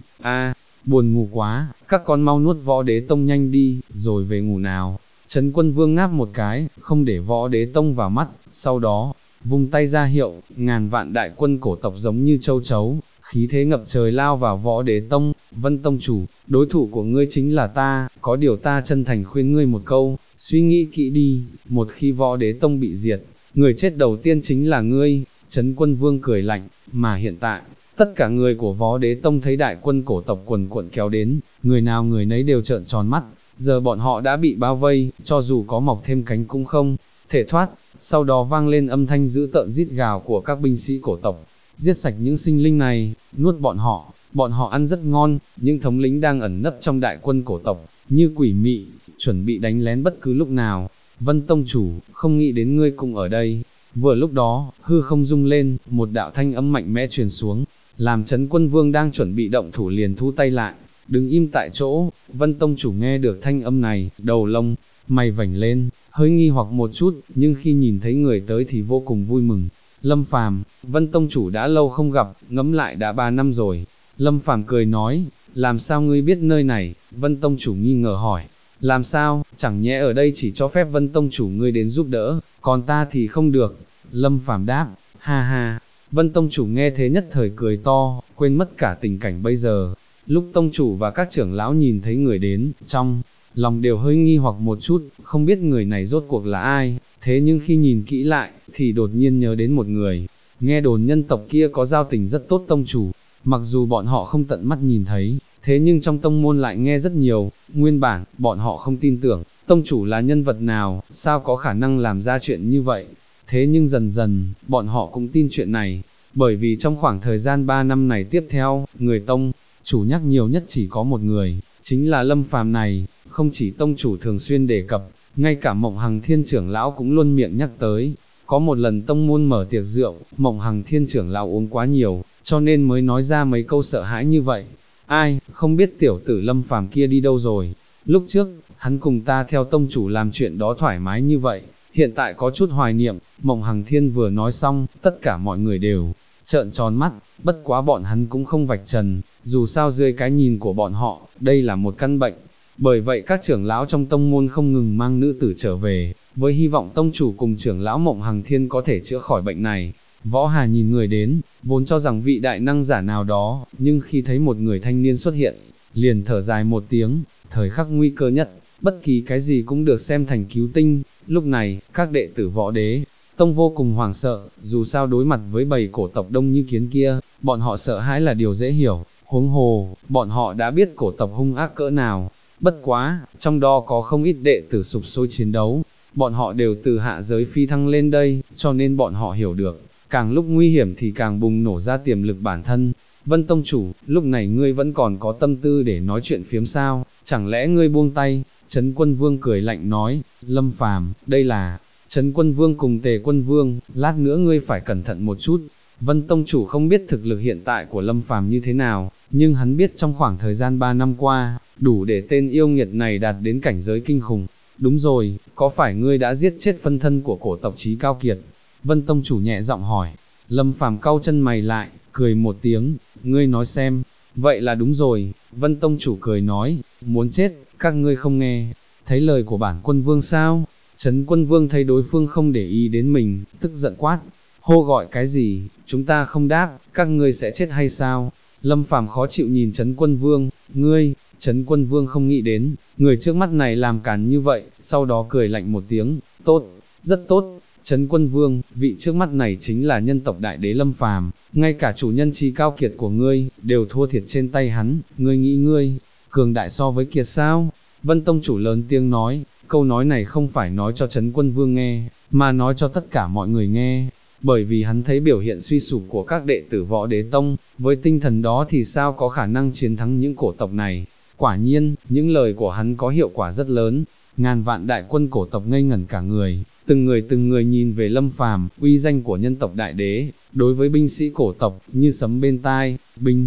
Buồn ngủ quá, các con mau nuốt Võ Đế Tông nhanh đi, rồi về ngủ nào. Trấn Quân Vương ngáp một cái, không để Võ Đế Tông vào mắt, sau đó, vung tay ra hiệu, ngàn vạn đại quân cổ tộc giống như châu chấu, khí thế ngập trời lao vào Võ Đế Tông. Vân Tông chủ, đối thủ của ngươi chính là ta, có điều ta chân thành khuyên ngươi một câu, suy nghĩ kỹ đi, một khi Võ Đế Tông bị diệt, người chết đầu tiên chính là ngươi. Trấn Quân Vương cười lạnh, mà hiện tại, tất cả người của Võ Đế Tông thấy đại quân cổ tộc quần quận kéo đến, người nào người nấy đều trợn tròn mắt, giờ bọn họ đã bị bao vây, cho dù có mọc thêm cánh cũng không thể thoát. Sau đó vang lên âm thanh dữ tợn rít gào của các binh sĩ cổ tộc, giết sạch những sinh linh này, nuốt bọn họ ăn rất ngon. Những thống lĩnh đang ẩn nấp trong đại quân cổ tộc, như quỷ mị, chuẩn bị đánh lén bất cứ lúc nào. Vân Tông chủ, không nghĩ đến ngươi cũng ở đây. Vừa lúc đó, hư không rung lên, một đạo thanh âm mạnh mẽ truyền xuống, làm Trấn Quân Vương đang chuẩn bị động thủ liền thu tay lại, đứng im tại chỗ. Vân Tông chủ nghe được thanh âm này, đầu lông mày vảnh lên, hơi nghi hoặc một chút, nhưng khi nhìn thấy người tới thì vô cùng vui mừng. Lâm Phàm, Vân Tông chủ đã lâu không gặp, ngẫm lại đã 3 năm rồi. Lâm Phàm cười nói, làm sao ngươi biết nơi này? Vân Tông chủ nghi ngờ hỏi, làm sao, chẳng nhẽ ở đây chỉ cho phép Vân Tông chủ ngươi đến giúp đỡ, còn ta thì không được. Lâm Phàm đáp, ha ha. Vân Tông chủ nghe thế nhất thời cười to, quên mất cả tình cảnh bây giờ. Lúc Tông chủ và các trưởng lão nhìn thấy người đến, trong lòng đều hơi nghi hoặc một chút, không biết người này rốt cuộc là ai. Thế nhưng khi nhìn kỹ lại, thì đột nhiên nhớ đến một người, nghe đồn nhân tộc kia có giao tình rất tốt Tông chủ, mặc dù bọn họ không tận mắt nhìn thấy, thế nhưng trong tông môn lại nghe rất nhiều. Nguyên bản, bọn họ không tin tưởng, Tông chủ là nhân vật nào, sao có khả năng làm ra chuyện như vậy. Thế nhưng dần dần, bọn họ cũng tin chuyện này, bởi vì trong khoảng thời gian 3 năm này tiếp theo, người Tông chủ nhắc nhiều nhất chỉ có một người, chính là Lâm Phàm này. Không chỉ Tông chủ thường xuyên đề cập, ngay cả Mộng Hằng Thiên trưởng lão cũng luôn miệng nhắc tới. Có một lần tông môn mở tiệc rượu, Mộng Hằng Thiên trưởng lão uống quá nhiều, cho nên mới nói ra mấy câu sợ hãi như vậy. Ai, không biết tiểu tử Lâm Phàm kia đi đâu rồi. Lúc trước, hắn cùng ta theo tông chủ làm chuyện đó thoải mái như vậy, hiện tại có chút hoài niệm. Mộng Hằng Thiên vừa nói xong, tất cả mọi người đều trợn tròn mắt, bất quá bọn hắn cũng không vạch trần, dù sao dưới cái nhìn của bọn họ, đây là một căn bệnh. Bởi vậy các trưởng lão trong tông môn không ngừng mang nữ tử trở về, với hy vọng tông chủ cùng trưởng lão Mộng Hằng Thiên có thể chữa khỏi bệnh này. Võ Hà nhìn người đến, vốn cho rằng vị đại năng giả nào đó, nhưng khi thấy một người thanh niên xuất hiện, liền thở dài một tiếng. Thời khắc nguy cơ nhất, bất kỳ cái gì cũng được xem thành cứu tinh. Lúc này, các đệ tử Võ Đế Tông vô cùng hoảng sợ, dù sao đối mặt với bầy cổ tộc đông như kiến kia, bọn họ sợ hãi là điều dễ hiểu. Huống hồ, bọn họ đã biết cổ tộc hung ác cỡ nào. Bất quá, trong đó có không ít đệ tử sụp sôi chiến đấu, bọn họ đều từ hạ giới phi thăng lên đây, cho nên bọn họ hiểu được, càng lúc nguy hiểm thì càng bùng nổ ra tiềm lực bản thân. Vân Tông chủ, lúc này ngươi vẫn còn có tâm tư để nói chuyện phiếm sao, chẳng lẽ ngươi buông tay? Trấn Quân Vương cười lạnh nói, Lâm Phàm, đây là Trấn Quân Vương cùng Tề Quân Vương, lát nữa ngươi phải cẩn thận một chút. Vân Tông chủ không biết thực lực hiện tại của Lâm Phàm như thế nào, nhưng hắn biết trong khoảng thời gian 3 năm qua, đủ để tên yêu nghiệt này đạt đến cảnh giới kinh khủng. Đúng rồi, có phải ngươi đã giết chết phân thân của cổ tộc Chí Cao Kiệt? Vân Tông chủ nhẹ giọng hỏi. Lâm Phàm cau chân mày lại, cười một tiếng, ngươi nói xem. Vậy là đúng rồi. Vân Tông chủ cười nói, muốn chết, các ngươi không nghe thấy lời của bản quân vương sao? Trấn Quân Vương thấy đối phương không để ý đến mình, tức giận quát, hô gọi cái gì, chúng ta không đáp, các ngươi sẽ chết hay sao? Lâm Phàm khó chịu nhìn Trấn Quân Vương, ngươi. Trấn Quân Vương không nghĩ đến, người trước mắt này làm càn như vậy, sau đó cười lạnh một tiếng, tốt, rất tốt. Trấn Quân Vương, vị trước mắt này chính là nhân tộc đại đế Lâm Phàm, ngay cả chủ nhân Chí Cao Kiệt của ngươi, đều thua thiệt trên tay hắn, ngươi nghĩ ngươi cường đại so với Kiệt sao? Vân Tông chủ lớn tiếng nói, câu nói này không phải nói cho Trấn Quân Vương nghe, mà nói cho tất cả mọi người nghe, bởi vì hắn thấy biểu hiện suy sụp của các đệ tử Võ Đế Tông, với tinh thần đó thì sao có khả năng chiến thắng những cổ tộc này. Quả nhiên, những lời của hắn có hiệu quả rất lớn, ngàn vạn đại quân cổ tộc ngây ngẩn cả người, từng người nhìn về Lâm Phàm, uy danh của nhân tộc đại đế, đối với binh sĩ cổ tộc, như sấm bên tai. Binh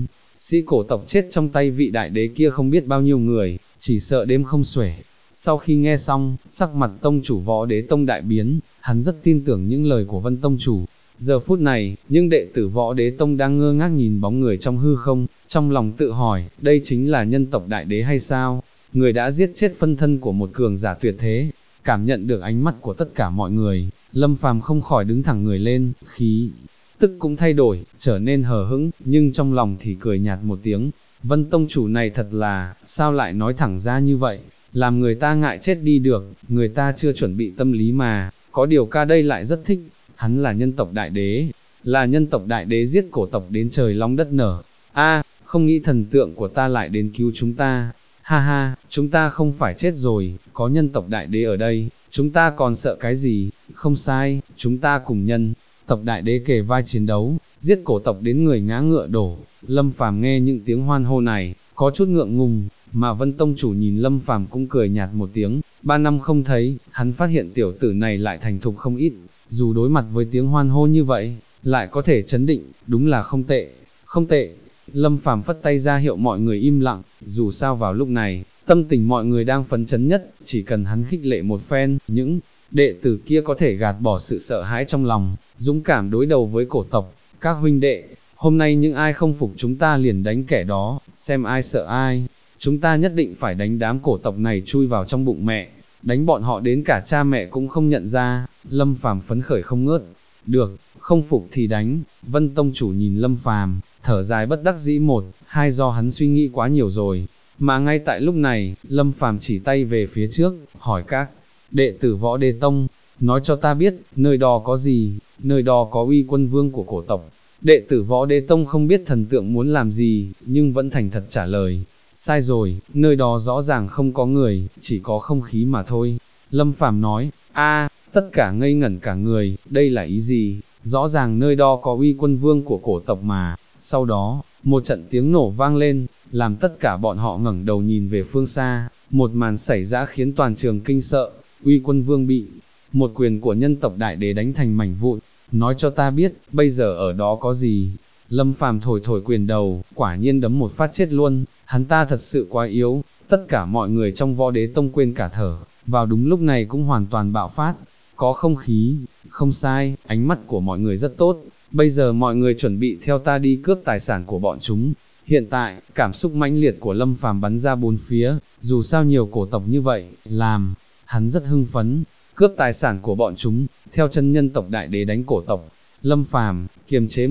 sĩ cổ tộc chết trong tay vị đại đế kia không biết bao nhiêu người, chỉ sợ đếm không xuể. Sau khi nghe xong, sắc mặt tông chủ Võ Đế Tông đại biến, hắn rất tin tưởng những lời của Vân tông chủ. Giờ phút này, những đệ tử Võ Đế Tông đang ngơ ngác nhìn bóng người trong hư không, trong lòng tự hỏi, đây chính là nhân tộc đại đế hay sao? Người đã giết chết phân thân của một cường giả tuyệt thế. Cảm nhận được ánh mắt của tất cả mọi người, Lâm Phàm không khỏi đứng thẳng người lên, khí tức cũng thay đổi, trở nên hờ hững, nhưng trong lòng thì cười nhạt một tiếng. Vân tông chủ này thật là, sao lại nói thẳng ra như vậy, làm người ta ngại chết đi được, người ta chưa chuẩn bị tâm lý mà, có điều ca đây lại rất thích, hắn là nhân tộc đại đế, là nhân tộc đại đế giết cổ tộc đến trời long đất nở. Không nghĩ thần tượng của ta lại đến cứu chúng ta, ha ha, chúng ta không phải chết rồi, có nhân tộc đại đế ở đây, chúng ta còn sợ cái gì, không sai, chúng ta cùng nhân tộc đại đế kề vai chiến đấu, giết cổ tộc đến người ngã ngựa đổ. Lâm Phàm nghe những tiếng hoan hô này, có chút ngượng ngùng, mà Vân tông chủ nhìn Lâm Phàm cũng cười nhạt một tiếng. 3 năm không thấy, hắn phát hiện tiểu tử này lại thành thục không ít, dù đối mặt với tiếng hoan hô như vậy, lại có thể chấn định, đúng là không tệ, không tệ. Lâm Phàm phất tay ra hiệu mọi người im lặng, dù sao vào lúc này, tâm tình mọi người đang phấn chấn nhất, chỉ cần hắn khích lệ một phen, những đệ tử kia có thể gạt bỏ sự sợ hãi trong lòng, dũng cảm đối đầu với cổ tộc. Các huynh đệ, hôm nay những ai không phục chúng ta liền đánh kẻ đó, xem ai sợ ai, chúng ta nhất định phải đánh đám cổ tộc này chui vào trong bụng mẹ, đánh bọn họ đến cả cha mẹ cũng không nhận ra. Lâm Phàm phấn khởi không ngớt. Được, không phục thì đánh. Vân tông chủ nhìn Lâm Phàm, thở dài bất đắc dĩ, một, hai do hắn suy nghĩ quá nhiều rồi. Mà ngay tại lúc này, Lâm Phàm chỉ tay về phía trước, hỏi các đệ tử Võ Đế Tông, nói cho ta biết, nơi đó có gì? Nơi đó có Uy Quân Vương của cổ tộc. Đệ tử Võ Đế Tông không biết thần tượng muốn làm gì, nhưng vẫn thành thật trả lời. Sai rồi, nơi đó rõ ràng không có người, chỉ có không khí mà thôi. Lâm Phàm nói, tất cả ngây ngẩn cả người, đây là ý gì? Rõ ràng nơi đó có Uy Quân Vương của cổ tộc mà. Sau đó, một trận tiếng nổ vang lên, làm tất cả bọn họ ngẩng đầu nhìn về phương xa. Một màn xảy ra khiến toàn trường kinh sợ. Uy Quân Vương bị một quyền của nhân tộc đại đế đánh thành mảnh vụn. Nói cho ta biết, bây giờ ở đó có gì? Lâm Phàm thổi thổi quyền đầu, quả nhiên đấm một phát chết luôn. Hắn ta thật sự quá yếu. Tất cả mọi người trong Võ Đế Tông quên cả thở, vào đúng lúc này cũng hoàn toàn bạo phát. Có không khí, không sai, ánh mắt của mọi người rất tốt. Bây giờ mọi người chuẩn bị theo ta đi cướp tài sản của bọn chúng. Hiện tại, cảm xúc mãnh liệt của Lâm Phàm bắn ra bốn phía, dù sao nhiều cổ tộc như vậy, làm hắn rất hưng phấn. Cướp tài sản của bọn chúng, theo chân nhân tộc đại đế đánh cổ tộc. Lâm Phàm, kiềm chế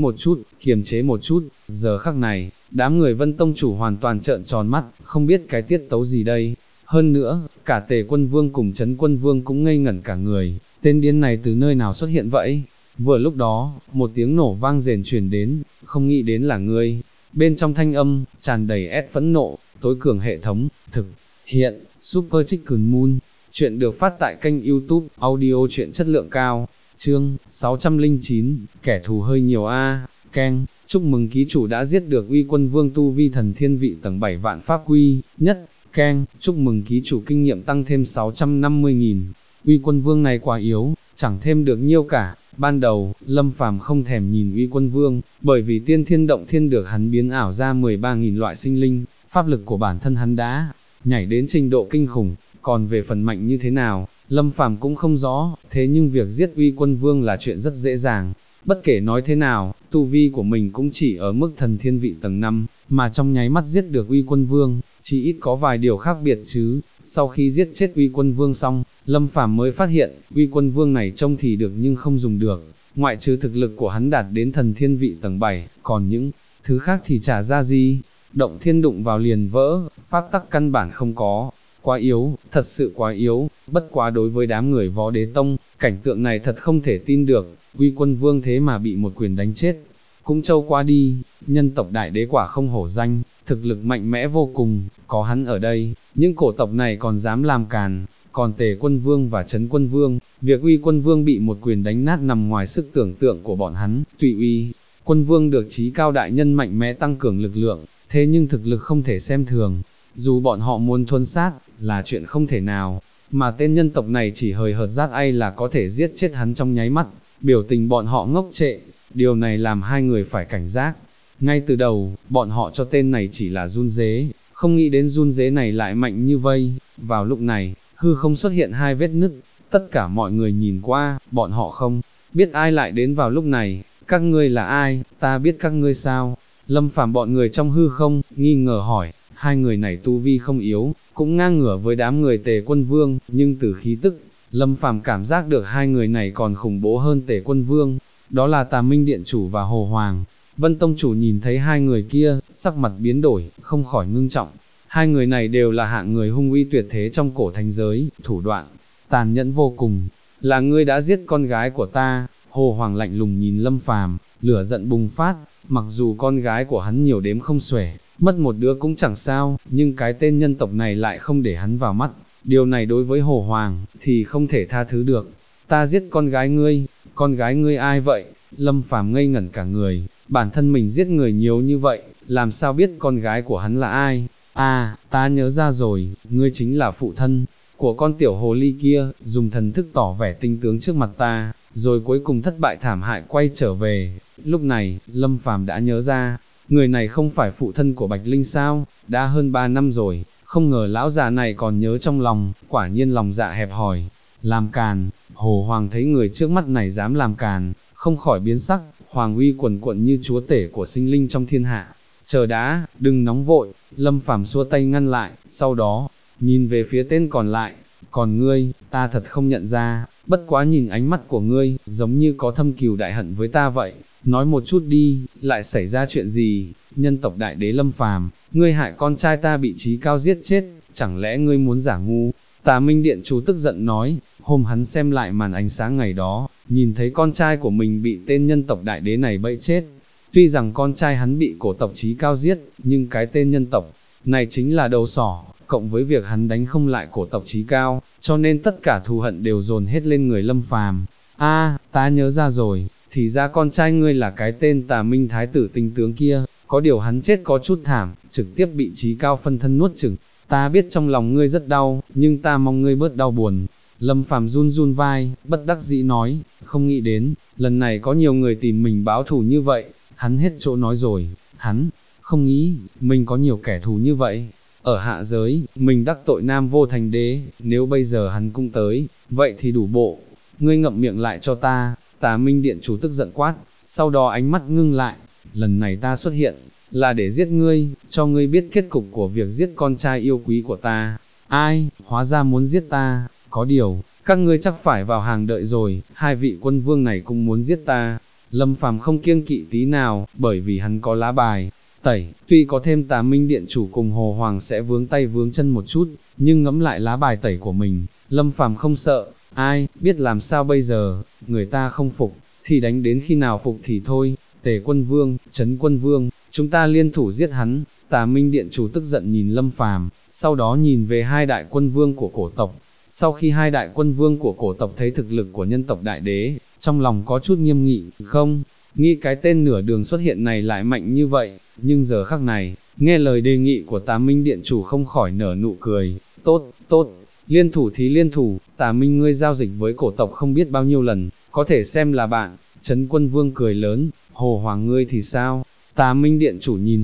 một chút, giờ khắc này, đám người Vân tông chủ hoàn toàn trợn tròn mắt, không biết cái tiết tấu gì đây. Hơn nữa, cả Tề Quân Vương cùng Trấn Quân Vương cũng ngây ngẩn cả người, tên điên này từ nơi nào xuất hiện vậy? Vừa lúc đó, một tiếng nổ vang rền truyền đến, không nghĩ đến là ngươi. Bên trong thanh âm, tràn đầy phẫn nộ, tối cường hệ thống, thực hiện, Super Chicken Moon. Chuyện được phát tại kênh YouTube, audio chuyện chất lượng cao. Chương 609, kẻ thù hơi nhiều Keng, chúc mừng ký chủ đã giết được Uy Quân Vương tu vi thần thiên vị tầng 7 vạn pháp quy nhất. Keng, chúc mừng ký chủ kinh nghiệm tăng thêm 650.000. Uy Quân Vương này quá yếu, chẳng thêm được nhiêu cả. Ban đầu, Lâm Phàm không thèm nhìn Uy Quân Vương, bởi vì tiên thiên động thiên được hắn biến ảo ra 13.000 loại sinh linh, pháp lực của bản thân hắn đã nhảy đến trình độ kinh khủng. Còn về phần mạnh như thế nào, Lâm Phàm cũng không rõ, thế nhưng việc giết Uy Quân Vương là chuyện rất dễ dàng. Bất kể nói thế nào, tu vi của mình cũng chỉ ở mức thần thiên vị tầng 5, mà trong nháy mắt giết được Uy Quân Vương, chỉ ít có vài điều khác biệt chứ. Sau khi giết chết Uy Quân Vương xong, Lâm Phàm mới phát hiện, Uy Quân Vương này trông thì được nhưng không dùng được, ngoại trừ thực lực của hắn đạt đến thần thiên vị tầng 7, còn những thứ khác thì chả ra gì. Động thiên đụng vào liền vỡ, pháp tắc căn bản không có. Quá yếu, thật sự quá yếu. Bất quá đối với đám người Võ Đế Tông, cảnh tượng này thật không thể tin được. Uy Quân Vương thế mà bị một quyền đánh chết, cũng trâu qua đi. Nhân tộc đại đế quả không hổ danh, thực lực mạnh mẽ vô cùng. Có hắn ở đây, những cổ tộc này còn dám làm càn. Còn Tề Quân Vương và Trấn Quân Vương, việc Uy Quân Vương bị một quyền đánh nát nằm ngoài sức tưởng tượng của bọn hắn. Tùy Uy Quân Vương được Chí Cao đại nhân mạnh mẽ tăng cường lực lượng, thế nhưng thực lực không thể xem thường. Dù bọn họ muốn thuần sát, là chuyện không thể nào, mà tên nhân tộc này chỉ hời hợt rát ai là có thể giết chết hắn trong nháy mắt. Biểu tình bọn họ ngốc trệ, điều này làm hai người phải cảnh giác. ngay từ đầu, bọn họ cho tên này chỉ là run dế, không nghĩ đến run dế này lại mạnh như vây. Vào lúc này, hư không xuất hiện hai vết nứt, tất cả mọi người nhìn qua, bọn họ không biết ai lại đến vào lúc này. Các ngươi là ai, ta biết các ngươi sao? Lâm Phàm bọn người trong hư không, nghi ngờ hỏi. Hai người này tu vi không yếu, cũng ngang ngửa với đám người Tề Quân Vương, nhưng từ khí tức, Lâm Phàm cảm giác được hai người này còn khủng bố hơn Tề Quân Vương, đó là Tà Minh Điện Chủ và Hồ Hoàng. Vân Tông Chủ nhìn thấy hai người kia, sắc mặt biến đổi, không khỏi ngưng trọng. Hai người này đều là hạng người hung uy tuyệt thế trong cổ thánh giới, thủ đoạn tàn nhẫn vô cùng. Là ngươi đã giết con gái của ta. Hồ Hoàng lạnh lùng nhìn Lâm Phàm, lửa giận bùng phát, mặc dù con gái của hắn nhiều đếm không xuể, mất một đứa cũng chẳng sao, nhưng cái tên nhân tộc này lại không để hắn vào mắt. Điều này đối với Hồ Hoàng thì không thể tha thứ được. Ta giết con gái ngươi ai vậy? Lâm Phàm ngây ngẩn cả người, bản thân mình giết người nhiều như vậy, làm sao biết con gái của hắn là ai? À, ta nhớ ra rồi, ngươi chính là phụ thân của con tiểu hồ ly kia, dùng thần thức tỏ vẻ tinh tướng trước mặt ta, rồi cuối cùng thất bại thảm hại quay trở về. Lúc này, Lâm Phàm đã nhớ ra, người này không phải phụ thân của Bạch Linh sao? Đã hơn 3 năm rồi, không ngờ lão già này còn nhớ trong lòng, quả nhiên lòng dạ hẹp hòi. Làm càn. Hồ Hoàng thấy người trước mắt này dám làm càn, không khỏi biến sắc, hoàng uy quần quận như chúa tể của sinh linh trong thiên hạ. Chờ đã, đừng nóng vội. Lâm Phàm xua tay ngăn lại, sau đó, nhìn về phía tên còn lại. Còn ngươi, ta thật không nhận ra, bất quá nhìn ánh mắt của ngươi, giống như có thâm cừu đại hận với ta vậy. Nói một chút đi, lại xảy ra chuyện gì? Nhân tộc đại đế Lâm Phàm, ngươi hại con trai ta bị Trí Cao giết chết, chẳng lẽ ngươi muốn giả ngu? Tà Minh Điện Chủ tức giận nói. Hôm hắn xem lại màn ánh sáng ngày đó, nhìn thấy con trai của mình bị tên nhân tộc đại đế này bẫy chết. Tuy rằng con trai hắn bị cổ tộc Trí Cao giết, nhưng cái tên nhân tộc này chính là đầu sỏ, cộng với việc hắn đánh không lại cổ tộc Trí Cao, cho nên tất cả thù hận đều dồn hết lên người Lâm Phàm. À, ta nhớ ra rồi, thì ra con trai ngươi là cái tên Tà Minh Thái tử tinh tướng kia, có điều hắn chết có chút thảm, trực tiếp bị Trí Cao phân thân nuốt chửng. Ta biết trong lòng ngươi rất đau, nhưng ta mong ngươi bớt đau buồn. Lâm Phàm run run vai, bất đắc dĩ nói, không nghĩ đến, lần này có nhiều người tìm mình báo thù như vậy. Hắn hết chỗ nói rồi, hắn không nghĩ mình có nhiều kẻ thù như vậy. Ở hạ giới, mình đắc tội Nam Vô Thành Đế, nếu bây giờ hắn cũng tới, vậy thì đủ bộ. Ngươi ngậm miệng lại cho ta. Tà Minh Điện Chủ tức giận quát, sau đó ánh mắt ngưng lại. Lần này ta xuất hiện, là để giết ngươi, cho ngươi biết kết cục của việc giết con trai yêu quý của ta. Ai, hóa ra muốn giết ta, có điều, các ngươi chắc phải vào hàng đợi rồi, hai vị quân vương này cũng muốn giết ta. Lâm Phàm không kiêng kỵ tí nào, bởi vì hắn có lá bài tẩy, tuy có thêm Tà Minh Điện Chủ cùng Hồ Hoàng sẽ vướng tay vướng chân một chút, nhưng ngẫm lại lá bài tẩy của mình, Lâm Phàm không sợ. Ai, biết làm sao bây giờ, người ta không phục, thì đánh đến khi nào phục thì thôi. Tề Quân Vương, Trấn Quân Vương, chúng ta liên thủ giết hắn. Tà Minh Điện Chủ tức giận nhìn Lâm Phàm, sau đó nhìn về hai đại quân vương của cổ tộc. Sau khi hai đại quân vương của cổ tộc thấy thực lực của nhân tộc đại đế, trong lòng có chút nghiêm nghị, không nghĩ cái tên nửa đường xuất hiện này lại mạnh như vậy, nhưng giờ khắc này, nghe lời đề nghị của Tà Minh Điện Chủ không khỏi nở nụ cười. Tốt, tốt, liên thủ thì liên thủ. Tà Minh ngươi giao dịch với cổ tộc không biết bao nhiêu lần, có thể xem là bạn. Trấn Quân Vương cười lớn. Hồ Hoàng ngươi thì sao? Tà Minh Điện Chủ nhìn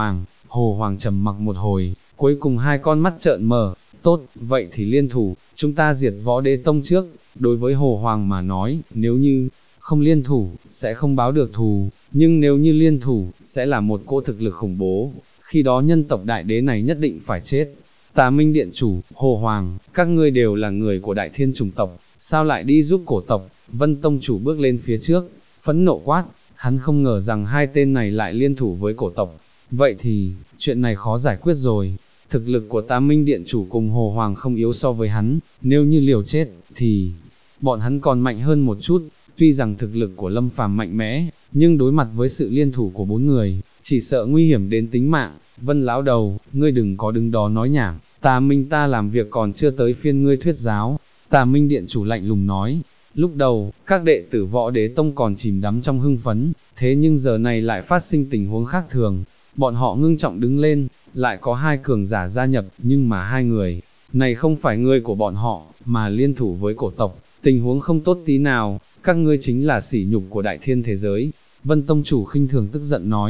Hồ Hoàng trầm mặc một hồi, cuối cùng hai con mắt trợn mở. Tốt, vậy thì liên thủ, chúng ta diệt Võ Đế Tông trước. Đối với Hồ Hoàng mà nói, nếu như không liên thủ, sẽ không báo được thù, nhưng nếu như liên thủ, sẽ là một cỗ thực lực khủng bố, khi đó nhân tộc đại đế này nhất định phải chết. Tà Minh Điện Chủ, Hồ Hoàng, các ngươi đều là người của Đại Thiên chủng tộc, sao lại đi giúp cổ tộc? Vân Tông Chủ bước lên phía trước, phẫn nộ quát, hắn không ngờ rằng hai tên này lại liên thủ với cổ tộc. Vậy thì, chuyện này khó giải quyết rồi. Thực lực của Tà Minh Điện Chủ cùng Hồ Hoàng không yếu so với hắn, nếu như liều chết, thì bọn hắn còn mạnh hơn một chút. Tuy rằng thực lực của Lâm Phàm mạnh mẽ, nhưng đối mặt với sự liên thủ của bốn người, chỉ sợ nguy hiểm đến tính mạng. Vân lão đầu, ngươi đừng có đứng đó nói nhảm, Tà Minh ta làm việc còn chưa tới phiên ngươi thuyết giáo. Tà Minh Điện Chủ lạnh lùng nói. Lúc đầu, các đệ tử Võ Đế Tông còn chìm đắm trong hưng phấn, thế nhưng giờ này lại phát sinh tình huống khác thường. Bọn họ ngưng trọng đứng lên, lại có hai cường giả gia nhập, nhưng mà hai người này không phải người của bọn họ, mà liên thủ với cổ tộc. Tình huống không tốt tí nào, các ngươi chính là sỉ nhục của Đại Thiên thế giới. Vân Tông Chủ khinh thường tức giận nói.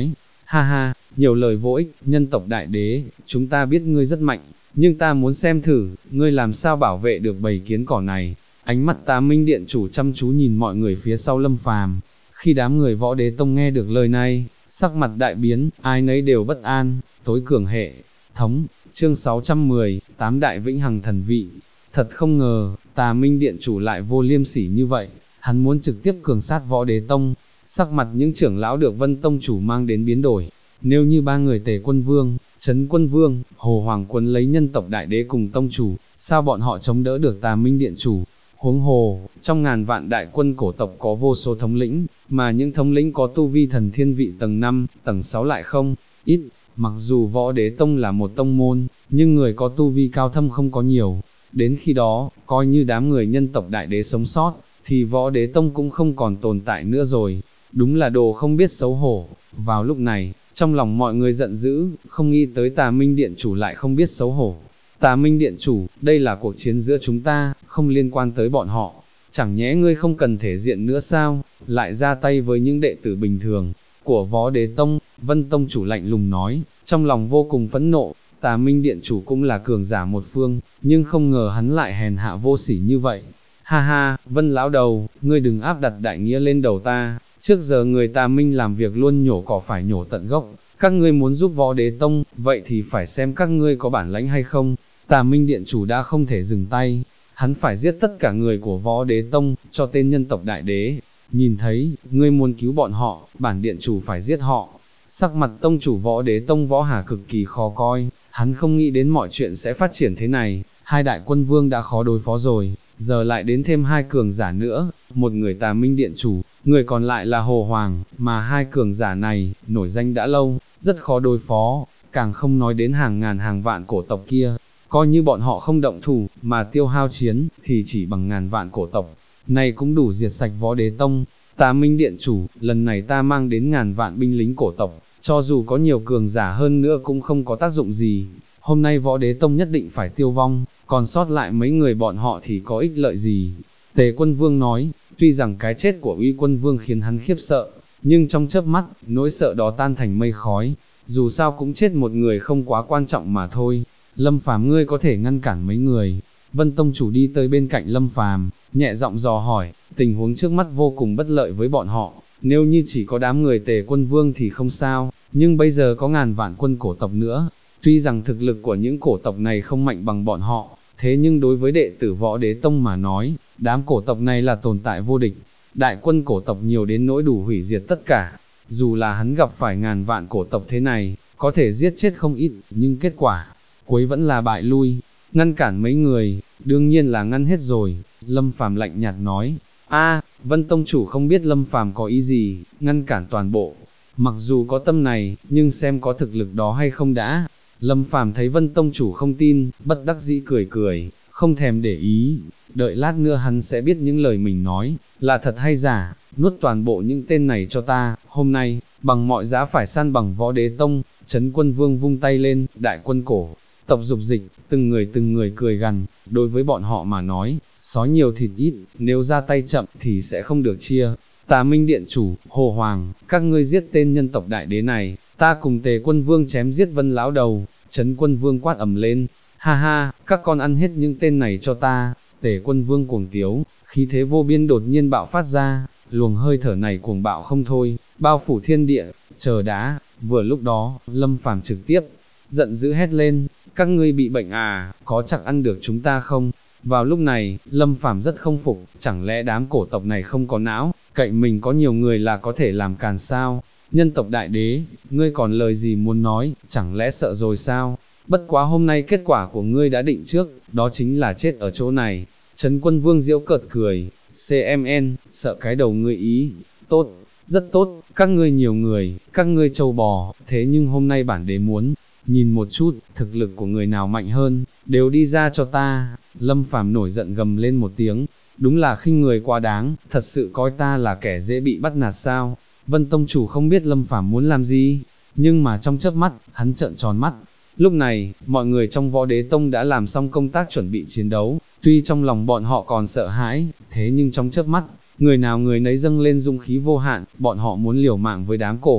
Ha ha, nhiều lời vô ích, nhân tộc đại đế, chúng ta biết ngươi rất mạnh, nhưng ta muốn xem thử, ngươi làm sao bảo vệ được bầy kiến cỏ này. Ánh mắt Tà Minh Điện chủ chăm chú nhìn mọi người phía sau Lâm Phàm. Khi đám người Võ Đế Tông nghe được lời này, sắc mặt đại biến, ai nấy đều bất an, tối cường hệ thống, chương 610, tám đại vĩnh hằng thần vị. Thật không ngờ, Tà Minh Điện chủ lại vô liêm sỉ như vậy, hắn muốn trực tiếp cường sát Võ Đế Tông. Sắc mặt những trưởng lão được Vân Tông chủ mang đến biến đổi. Nếu như ba người Tề Quân Vương, Trấn Quân Vương, Hồ Hoàng Quân lấy nhân tộc đại đế cùng tông chủ, sao bọn họ chống đỡ được Tà Minh Điện chủ? Huống hồ, trong ngàn vạn đại quân cổ tộc có vô số thống lĩnh, mà những thống lĩnh có tu vi thần thiên vị tầng 5, tầng 6 lại không ít. Mặc dù Võ Đế Tông là một tông môn, nhưng người có tu vi cao thâm không có nhiều. Đến khi đó, coi như đám người nhân tộc đại đế sống sót, thì Võ Đế Tông cũng không còn tồn tại nữa rồi. Đúng là đồ không biết xấu hổ. Vào lúc này, trong lòng mọi người giận dữ, không nghĩ tới Tà Minh Điện chủ lại không biết xấu hổ. Tà Minh Điện chủ, đây là cuộc chiến giữa chúng ta, không liên quan tới bọn họ. Chẳng nhẽ ngươi không cần thể diện nữa sao, lại ra tay với những đệ tử bình thường của Võ Đế Tông. Vân Tông chủ lạnh lùng nói, trong lòng vô cùng phẫn nộ. Tà Minh Điện chủ cũng là cường giả một phương, nhưng không ngờ hắn lại hèn hạ vô sỉ như vậy. Ha ha, Vân lão đầu, ngươi đừng áp đặt đại nghĩa lên đầu ta. Trước giờ người Tà Minh làm việc luôn nhổ cỏ phải nhổ tận gốc, các ngươi muốn giúp Võ Đế Tông, vậy thì phải xem các ngươi có bản lãnh hay không. Tà Minh Điện chủ đã không thể dừng tay, hắn phải giết tất cả người của Võ Đế Tông, cho tên nhân tộc đại đế. Nhìn thấy, ngươi muốn cứu bọn họ, bản điện chủ phải giết họ. Sắc mặt tông chủ Võ Đế Tông Võ Hà cực kỳ khó coi, hắn không nghĩ đến mọi chuyện sẽ phát triển thế này. Hai đại quân vương đã khó đối phó rồi, giờ lại đến thêm hai cường giả nữa, một người Tà Minh Điện chủ, người còn lại là Hồ Hoàng, mà hai cường giả này, nổi danh đã lâu, rất khó đối phó, càng không nói đến hàng ngàn hàng vạn cổ tộc kia. Coi như bọn họ không động thủ, mà tiêu hao chiến, thì chỉ bằng ngàn vạn cổ tộc, này cũng đủ diệt sạch Võ Đế Tông. Tà Minh Điện chủ, lần này ta mang đến ngàn vạn binh lính cổ tộc, cho dù có nhiều cường giả hơn nữa cũng không có tác dụng gì. Hôm nay Võ Đế Tông nhất định phải tiêu vong, còn sót lại mấy người bọn họ thì có ích lợi gì? Tề Quân Vương nói, tuy rằng cái chết của Uy Quân Vương khiến hắn khiếp sợ, nhưng trong chớp mắt, nỗi sợ đó tan thành mây khói. Dù sao cũng chết một người không quá quan trọng mà thôi. Lâm Phàm, ngươi có thể ngăn cản mấy người? Vân Tông chủ đi tới bên cạnh Lâm Phàm, nhẹ giọng dò hỏi. Tình huống trước mắt vô cùng bất lợi với bọn họ. Nếu như chỉ có đám người Tề Quân Vương thì không sao, nhưng bây giờ có ngàn vạn quân cổ tộc nữa. Tuy rằng thực lực của những cổ tộc này không mạnh bằng bọn họ, thế nhưng đối với đệ tử Võ Đế Tông mà nói, đám cổ tộc này là tồn tại vô địch. Đại quân cổ tộc nhiều đến nỗi đủ hủy diệt tất cả. Dù là hắn gặp phải ngàn vạn cổ tộc thế này, có thể giết chết không ít, nhưng kết quả cuối vẫn là bại lui. Ngăn cản mấy người, đương nhiên là ngăn hết rồi. Lâm Phàm lạnh nhạt nói. Vân Tông chủ không biết Lâm Phàm có ý gì, ngăn cản toàn bộ. Mặc dù có tâm này, nhưng xem có thực lực đó hay không đã. Lâm Phàm thấy Vân Tông chủ không tin, bất đắc dĩ cười cười, không thèm để ý. Đợi lát nữa hắn sẽ biết những lời mình nói là thật hay giả. Nuốt toàn bộ những tên này cho ta, hôm nay, bằng mọi giá phải san bằng Võ Đế Tông. Trấn Quân Vương vung tay lên, đại quân cổ tộc dục dịch, từng người cười gằn. Đối với bọn họ mà nói, sói nhiều thịt ít, nếu ra tay chậm thì sẽ không được chia. Tà Minh Điện chủ, Hồ Hoàng, các ngươi giết tên nhân tộc đại đế này, ta cùng Tề Quân Vương chém giết Vân lão đầu. Trấn Quân Vương quát ầm lên. Ha ha, các con ăn hết những tên này cho ta. Tề Quân Vương cuồng tiếu, khí thế vô biên đột nhiên bạo phát ra, luồng hơi thở này cuồng bạo không thôi, bao phủ thiên địa. Chờ đã. Vừa lúc đó, Lâm Phàm trực tiếp giận dữ hét lên, các ngươi bị bệnh à, có chắc ăn được chúng ta không? Vào lúc này, Lâm Phàm rất không phục, chẳng lẽ đám cổ tộc này không có não, cạnh mình có nhiều người là có thể làm càn sao? Nhân tộc đại đế, ngươi còn lời gì muốn nói, chẳng lẽ sợ rồi sao? Bất quá hôm nay kết quả của ngươi đã định trước, đó chính là chết ở chỗ này. Trấn Quân Vương giễu cợt cười, CMN, sợ cái đầu ngươi ý, tốt, rất tốt, các ngươi nhiều người, các ngươi trâu bò, thế nhưng hôm nay bản đế muốn nhìn một chút, thực lực của người nào mạnh hơn, đều đi ra cho ta. Lâm Phàm nổi giận gầm lên một tiếng, đúng là khinh người quá đáng, thật sự coi ta là kẻ dễ bị bắt nạt sao? Vân Tông chủ không biết Lâm Phàm muốn làm gì, nhưng mà trong chớp mắt, hắn trợn tròn mắt. Lúc này, mọi người trong Võ Đế Tông đã làm xong công tác chuẩn bị chiến đấu, tuy trong lòng bọn họ còn sợ hãi, thế nhưng trong chớp mắt, người nào người nấy dâng lên dũng khí vô hạn, bọn họ muốn liều mạng với đám cổ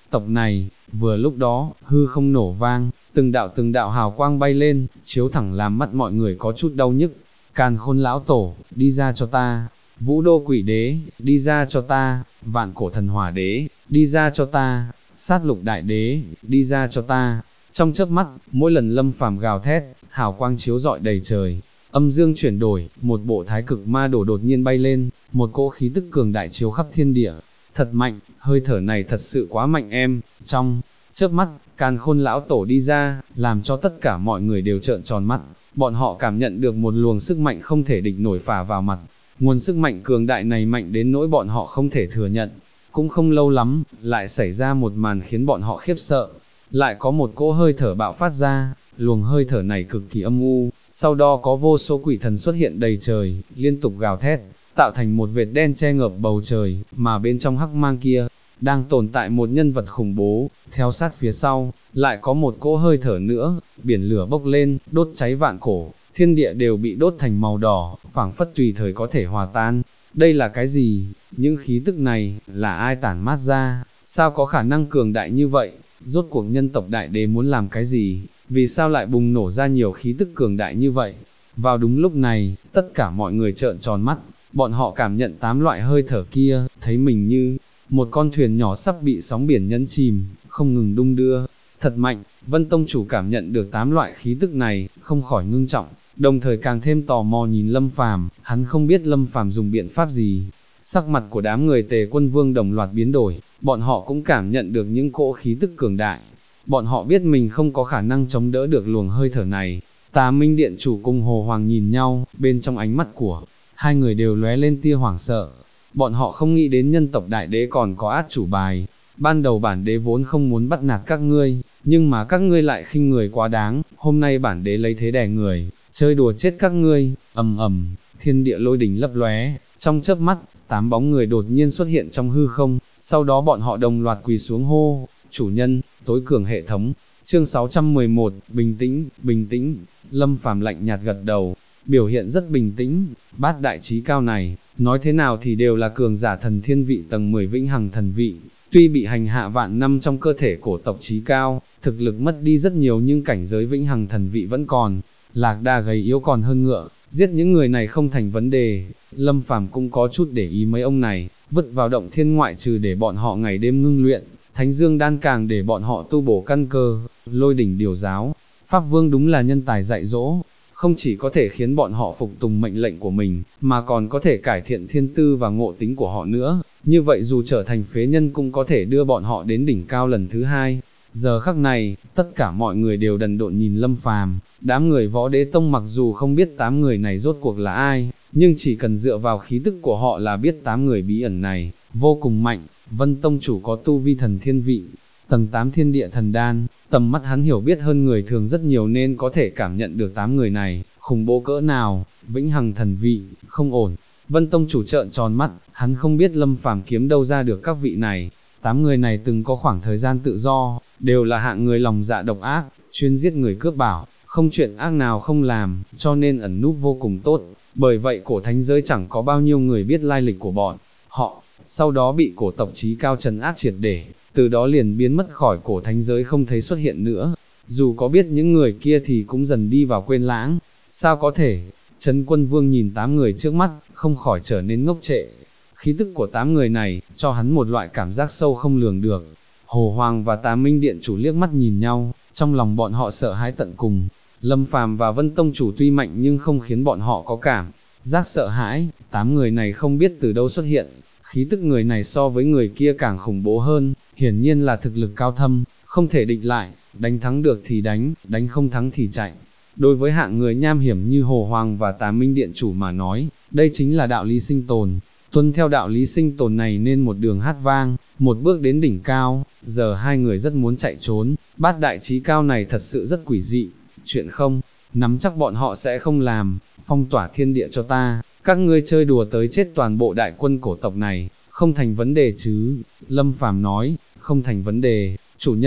tộc này. Vừa lúc đó, hư không nổ vang, từng đạo hào quang bay lên, chiếu thẳng làm mắt mọi người có chút đau nhức. Càn Khôn lão tổ, đi ra cho ta. Vũ Đô Quỷ Đế, đi ra cho ta. Vạn Cổ Thần Hỏa Đế, đi ra cho ta. Sát Lục Đại Đế, đi ra cho ta. Trong chớp mắt, mỗi lần Lâm Phàm gào thét, hào quang chiếu rọi đầy trời, âm dương chuyển đổi, một bộ thái cực ma đổ đột nhiên bay lên, một cỗ khí tức cường đại chiếu khắp thiên địa. Thật mạnh, hơi thở này thật sự quá mạnh em. Trong chớp mắt, Càn Khôn lão tổ đi ra, làm cho tất cả mọi người đều trợn tròn mắt. Bọn họ cảm nhận được một luồng sức mạnh không thể địch nổi phả vào mặt. Nguồn sức mạnh cường đại này mạnh đến nỗi bọn họ không thể thừa nhận. Cũng không lâu lắm, lại xảy ra một màn khiến bọn họ khiếp sợ. Lại có một cỗ hơi thở bạo phát ra, luồng hơi thở này cực kỳ âm u, sau đó có vô số quỷ thần xuất hiện đầy trời, liên tục gào thét, tạo thành một vệt đen che ngợp bầu trời, mà bên trong hắc mang kia, đang tồn tại một nhân vật khủng bố, theo sát phía sau, lại có một cỗ hơi thở nữa, biển lửa bốc lên, đốt cháy vạn cổ, thiên địa đều bị đốt thành màu đỏ, phảng phất tùy thời có thể hòa tan. Đây là cái gì? Những khí tức này, là ai tản mát ra? Sao có khả năng cường đại như vậy? Rốt cuộc nhân tộc đại đế muốn làm cái gì? Vì sao lại bùng nổ ra nhiều khí tức cường đại như vậy? Vào đúng lúc này, tất cả mọi người trợn tròn mắt, bọn họ cảm nhận 8 loại hơi thở kia, thấy mình như một con thuyền nhỏ sắp bị sóng biển nhấn chìm, không ngừng đung đưa. Thật mạnh, Vân Tông chủ cảm nhận được 8 loại khí tức này, không khỏi ngưng trọng, đồng thời càng thêm tò mò nhìn Lâm Phàm, hắn không biết Lâm Phàm dùng biện pháp gì. Sắc mặt của đám người Tề Quân Vương đồng loạt biến đổi, bọn họ cũng cảm nhận được những cỗ khí tức cường đại. Bọn họ biết mình không có khả năng chống đỡ được luồng hơi thở này. Tà Minh Điện chủ cùng Hồ Hoàng nhìn nhau, bên trong ánh mắt của hai người đều lóe lên tia hoảng sợ. Bọn họ không nghĩ đến nhân tộc đại đế còn có át chủ bài. Ban đầu bản đế vốn không muốn bắt nạt các ngươi, nhưng mà các ngươi lại khinh người quá đáng, hôm nay bản đế lấy thế đè người, chơi đùa chết các ngươi. Ầm ầm, thiên địa lôi đình lấp lóe, trong chớp mắt, 8 bóng người đột nhiên xuất hiện trong hư không, sau đó bọn họ đồng loạt quỳ xuống hô, chủ nhân, tối cường hệ thống. Chương 611, bình tĩnh, bình tĩnh. Lâm Phàm lạnh nhạt gật đầu, biểu hiện rất bình tĩnh. Bát đại trí cao này, nói thế nào thì đều là cường giả thần thiên vị tầng 10 vĩnh hằng thần vị, tuy bị hành hạ vạn năm trong cơ thể cổ tộc trí cao, thực lực mất đi rất nhiều nhưng cảnh giới vĩnh hằng thần vị vẫn còn. Lạc Đà gầy yếu còn hơn ngựa, giết những người này không thành vấn đề. Lâm Phàm cũng có chút để ý mấy ông này, vứt vào động thiên ngoại trừ để bọn họ ngày đêm ngưng luyện, Thánh Dương đan càng để bọn họ tu bổ căn cơ. Lôi đỉnh điều giáo, Pháp Vương đúng là nhân tài dạy dỗ, không chỉ có thể khiến bọn họ phục tùng mệnh lệnh của mình, mà còn có thể cải thiện thiên tư và ngộ tính của họ nữa. Như vậy dù trở thành phế nhân cũng có thể đưa bọn họ đến đỉnh cao lần thứ hai. Giờ khắc này, tất cả mọi người đều đần độn nhìn Lâm Phàm. Đám người Võ Đế Tông mặc dù không biết 8 người này rốt cuộc là ai, nhưng chỉ cần dựa vào khí tức của họ là biết 8 người bí ẩn này vô cùng mạnh. Vân Tông chủ có tu vi thần thiên vị, tầng 8 thiên địa thần đan, tầm mắt hắn hiểu biết hơn người thường rất nhiều nên có thể cảm nhận được 8 người này khủng bố cỡ nào. Vĩnh hằng thần vị, không ổn. Vân Tông chủ trợn tròn mắt, hắn không biết Lâm Phàm kiếm đâu ra được các vị này. 8 người này từng có khoảng thời gian tự do, đều là hạng người lòng dạ độc ác, chuyên giết người cướp bảo, không chuyện ác nào không làm, cho nên ẩn núp vô cùng tốt. Bởi vậy cổ thánh giới chẳng có bao nhiêu người biết lai lịch của bọn họ. Sau đó bị cổ tộc trí cao trấn áp triệt để, từ đó liền biến mất khỏi cổ thánh giới không thấy xuất hiện nữa. Dù có biết những người kia thì cũng dần đi vào quên lãng. Sao có thể? Trấn Quân Vương nhìn 8 người trước mắt, không khỏi trở nên ngốc trệ. Khí tức của 8 người này, cho hắn một loại cảm giác sâu không lường được. Hồ Hoàng và Tà Minh Điện chủ liếc mắt nhìn nhau, trong lòng bọn họ sợ hãi tận cùng. Lâm Phàm và Vân Tông chủ tuy mạnh nhưng không khiến bọn họ có cảm giác sợ hãi. 8 người này không biết từ đâu xuất hiện, khí tức người này so với người kia càng khủng bố hơn, hiển nhiên là thực lực cao thâm, không thể địch lại, đánh thắng được thì đánh, đánh không thắng thì chạy. Đối với hạng người nham hiểm như Hồ Hoàng và Tà Minh Điện chủ mà nói, đây chính là đạo lý sinh tồn. Tuân theo đạo lý sinh tồn này nên một đường hát vang, một bước đến đỉnh cao. Giờ hai người rất muốn chạy trốn, bát đại trí cao này thật sự rất quỷ dị, chuyện không nắm chắc bọn họ sẽ không làm. Phong tỏa thiên địa cho ta, các ngươi chơi đùa tới chết toàn bộ đại quân cổ tộc này, không thành vấn đề chứ? Lâm Phàm nói, không thành vấn đề, chủ nhân.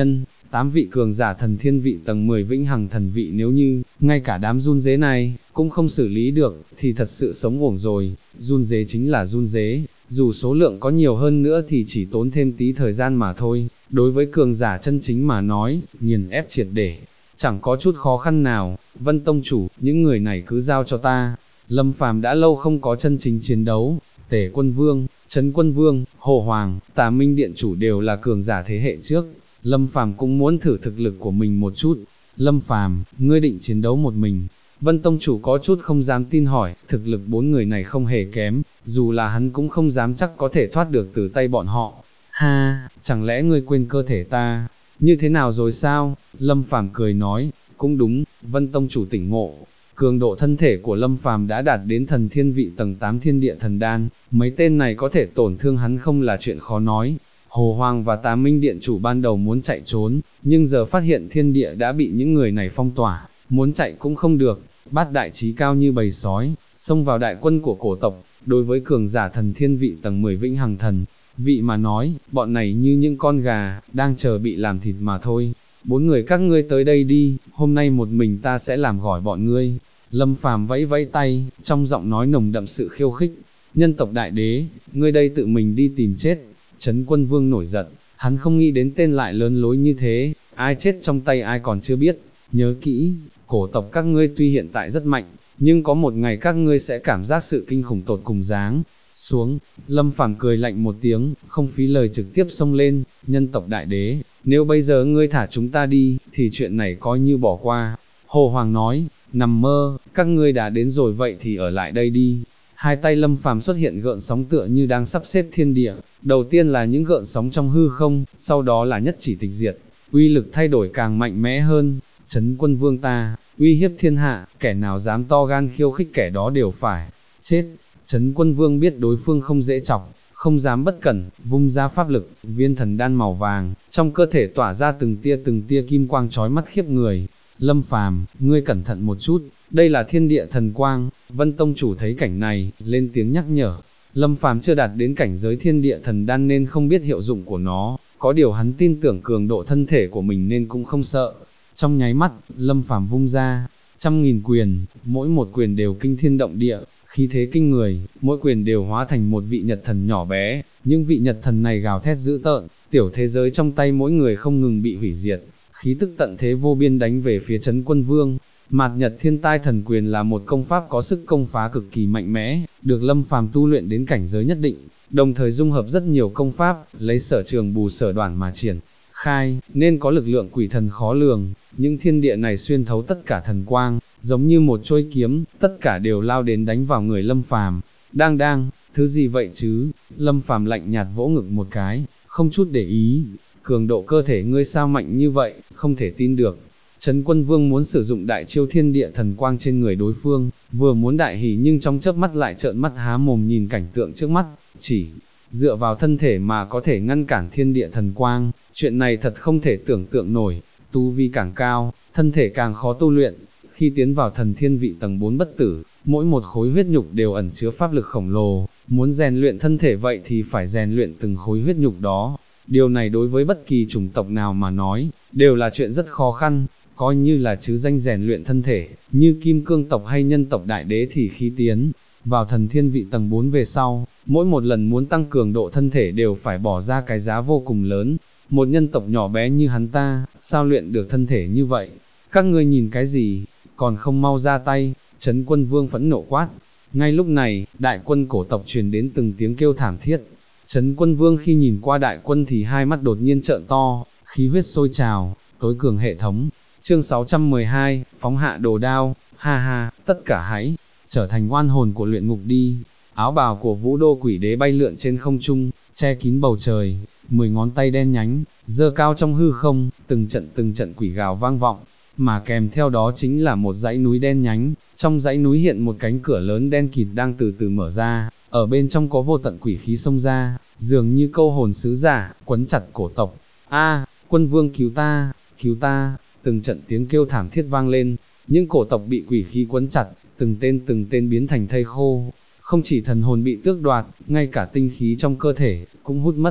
8 vị cường giả thần thiên vị tầng 10 vĩnh hằng thần vị, nếu như, ngay cả đám run dế này, cũng không xử lý được, thì thật sự sống uổng rồi. Run dế chính là run dế, dù số lượng có nhiều hơn nữa thì chỉ tốn thêm tí thời gian mà thôi, đối với cường giả chân chính mà nói, nghiền ép triệt để, chẳng có chút khó khăn nào. Vân Tông chủ, những người này cứ giao cho ta. Lâm Phàm đã lâu không có chân chính chiến đấu, Tề Quân Vương, Trấn Quân Vương, Hồ Hoàng, Tà Minh Điện chủ đều là cường giả thế hệ trước, Lâm Phàm cũng muốn thử thực lực của mình một chút. Lâm Phàm, ngươi định chiến đấu một mình? Vân Tông chủ có chút không dám tin hỏi, thực lực 4 người này không hề kém, dù là hắn cũng không dám chắc có thể thoát được từ tay bọn họ. Ha, chẳng lẽ ngươi quên cơ thể ta? Như thế nào rồi sao? Lâm Phàm cười nói, cũng đúng, Vân Tông chủ tỉnh ngộ. Cường độ thân thể của Lâm Phàm đã đạt đến thần thiên vị tầng 8 thiên địa thần đan, mấy tên này có thể tổn thương hắn không là chuyện khó nói. Hồ Hoàng và Tà Minh Điện chủ ban đầu muốn chạy trốn, nhưng giờ phát hiện thiên địa đã bị những người này phong tỏa, muốn chạy cũng không được. Bát đại trí cao như bầy sói, xông vào đại quân của cổ tộc. Đối với cường giả thần thiên vị tầng 10 vĩnh hằng thần vị mà nói, bọn này như những con gà, đang chờ bị làm thịt mà thôi. 4 người các ngươi tới đây đi, hôm nay một mình ta sẽ làm gỏi bọn ngươi. Lâm Phàm vẫy vẫy tay, trong giọng nói nồng đậm sự khiêu khích. Nhân tộc đại đế, ngươi đây tự mình đi tìm chết. Trấn Quân Vương nổi giận, hắn không nghĩ đến tên lại lớn lối như thế, ai chết trong tay ai còn chưa biết. Nhớ kỹ, cổ tộc các ngươi tuy hiện tại rất mạnh, nhưng có một ngày các ngươi sẽ cảm giác sự kinh khủng tột cùng giáng xuống. Lâm Phàm cười lạnh một tiếng, không phí lời trực tiếp xông lên. Nhân tộc đại đế, nếu bây giờ ngươi thả chúng ta đi, thì chuyện này coi như bỏ qua. Hồ Hoàng nói, nằm mơ, các ngươi đã đến rồi vậy thì ở lại đây đi. Hai tay Lâm Phàm xuất hiện gợn sóng tựa như đang sắp xếp thiên địa, đầu tiên là những gợn sóng trong hư không, sau đó là nhất chỉ tịch diệt, uy lực thay đổi càng mạnh mẽ hơn. Trấn Quân Vương ta, uy hiếp thiên hạ, kẻ nào dám to gan khiêu khích kẻ đó đều phải chết. Trấn Quân Vương biết đối phương không dễ chọc, không dám bất cẩn, vung ra pháp lực, viên thần đan màu vàng, trong cơ thể tỏa ra từng tia kim quang chói mắt khiếp người. Lâm Phàm, ngươi cẩn thận một chút, đây là thiên địa thần quang. Vân Tông chủ thấy cảnh này, lên tiếng nhắc nhở. Lâm Phàm chưa đạt đến cảnh giới thiên địa thần đan nên không biết hiệu dụng của nó, có điều hắn tin tưởng cường độ thân thể của mình nên cũng không sợ. Trong nháy mắt, Lâm Phàm vung ra 100.000 quyền, mỗi một quyền đều kinh thiên động địa, khí thế kinh người, mỗi quyền đều hóa thành một vị nhật thần nhỏ bé. Những vị nhật thần này gào thét dữ tợn, tiểu thế giới trong tay mỗi người không ngừng bị hủy diệt, khí tức tận thế vô biên đánh về phía Trấn Quân Vương. Mạt Nhật Thiên Tai Thần Quyền là một công pháp có sức công phá cực kỳ mạnh mẽ, được Lâm Phàm tu luyện đến cảnh giới nhất định, đồng thời dung hợp rất nhiều công pháp, lấy sở trường bù sở đoản mà triển khai, nên có lực lượng quỷ thần khó lường. Những thiên địa này xuyên thấu tất cả thần quang, giống như một trôi kiếm, tất cả đều lao đến đánh vào người Lâm Phàm. Đang, thứ gì vậy chứ? Lâm Phàm lạnh nhạt vỗ ngực một cái, không chút để ý. Cường độ cơ thể ngươi sao mạnh như vậy, không thể tin được. Trấn Quân Vương muốn sử dụng đại chiêu thiên địa thần quang trên người đối phương, vừa muốn đại hỉ nhưng trong chớp mắt lại trợn mắt há mồm nhìn cảnh tượng trước mắt, chỉ dựa vào thân thể mà có thể ngăn cản thiên địa thần quang, chuyện này thật không thể tưởng tượng nổi. Tu vi càng cao, thân thể càng khó tu luyện. Khi tiến vào thần thiên vị tầng 4 bất tử, mỗi một khối huyết nhục đều ẩn chứa pháp lực khổng lồ, muốn rèn luyện thân thể vậy thì phải rèn luyện từng khối huyết nhục đó. Điều này đối với bất kỳ chủng tộc nào mà nói, đều là chuyện rất khó khăn. Coi như là chứ danh rèn luyện thân thể, như Kim Cương tộc hay nhân tộc đại đế thì khi tiến vào thần thiên vị tầng 4 về sau, mỗi một lần muốn tăng cường độ thân thể đều phải bỏ ra cái giá vô cùng lớn. Một nhân tộc nhỏ bé như hắn ta, sao luyện được thân thể như vậy? Các ngươi nhìn cái gì, còn không mau ra tay? Trấn Quân Vương phẫn nộ quát. Ngay lúc này, đại quân cổ tộc truyền đến từng tiếng kêu thảm thiết. Trấn Quân Vương khi nhìn qua đại quân thì hai mắt đột nhiên trợn to, khí huyết sôi trào, tối cường hệ thống. Chương 612, phóng hạ đồ đao, ha ha, tất cả hãy trở thành oan hồn của luyện ngục đi. Áo bào của Vũ Đô Quỷ Đế bay lượn trên không trung, che kín bầu trời, 10 ngón tay đen nhánh, giơ cao trong hư không, từng trận quỷ gào vang vọng, mà kèm theo đó chính là một dãy núi đen nhánh, trong dãy núi hiện một cánh cửa lớn đen kịt đang từ từ mở ra, ở bên trong có vô tận quỷ khí xông ra, dường như câu hồn sứ giả, quấn chặt cổ tộc. A, Quân Vương cứu ta, từng trận tiếng kêu thảm thiết vang lên, những cổ tộc bị quỷ khí quấn chặt, từng tên biến thành thây khô. Không chỉ thần hồn bị tước đoạt, ngay cả tinh khí trong cơ thể cũng hút mất.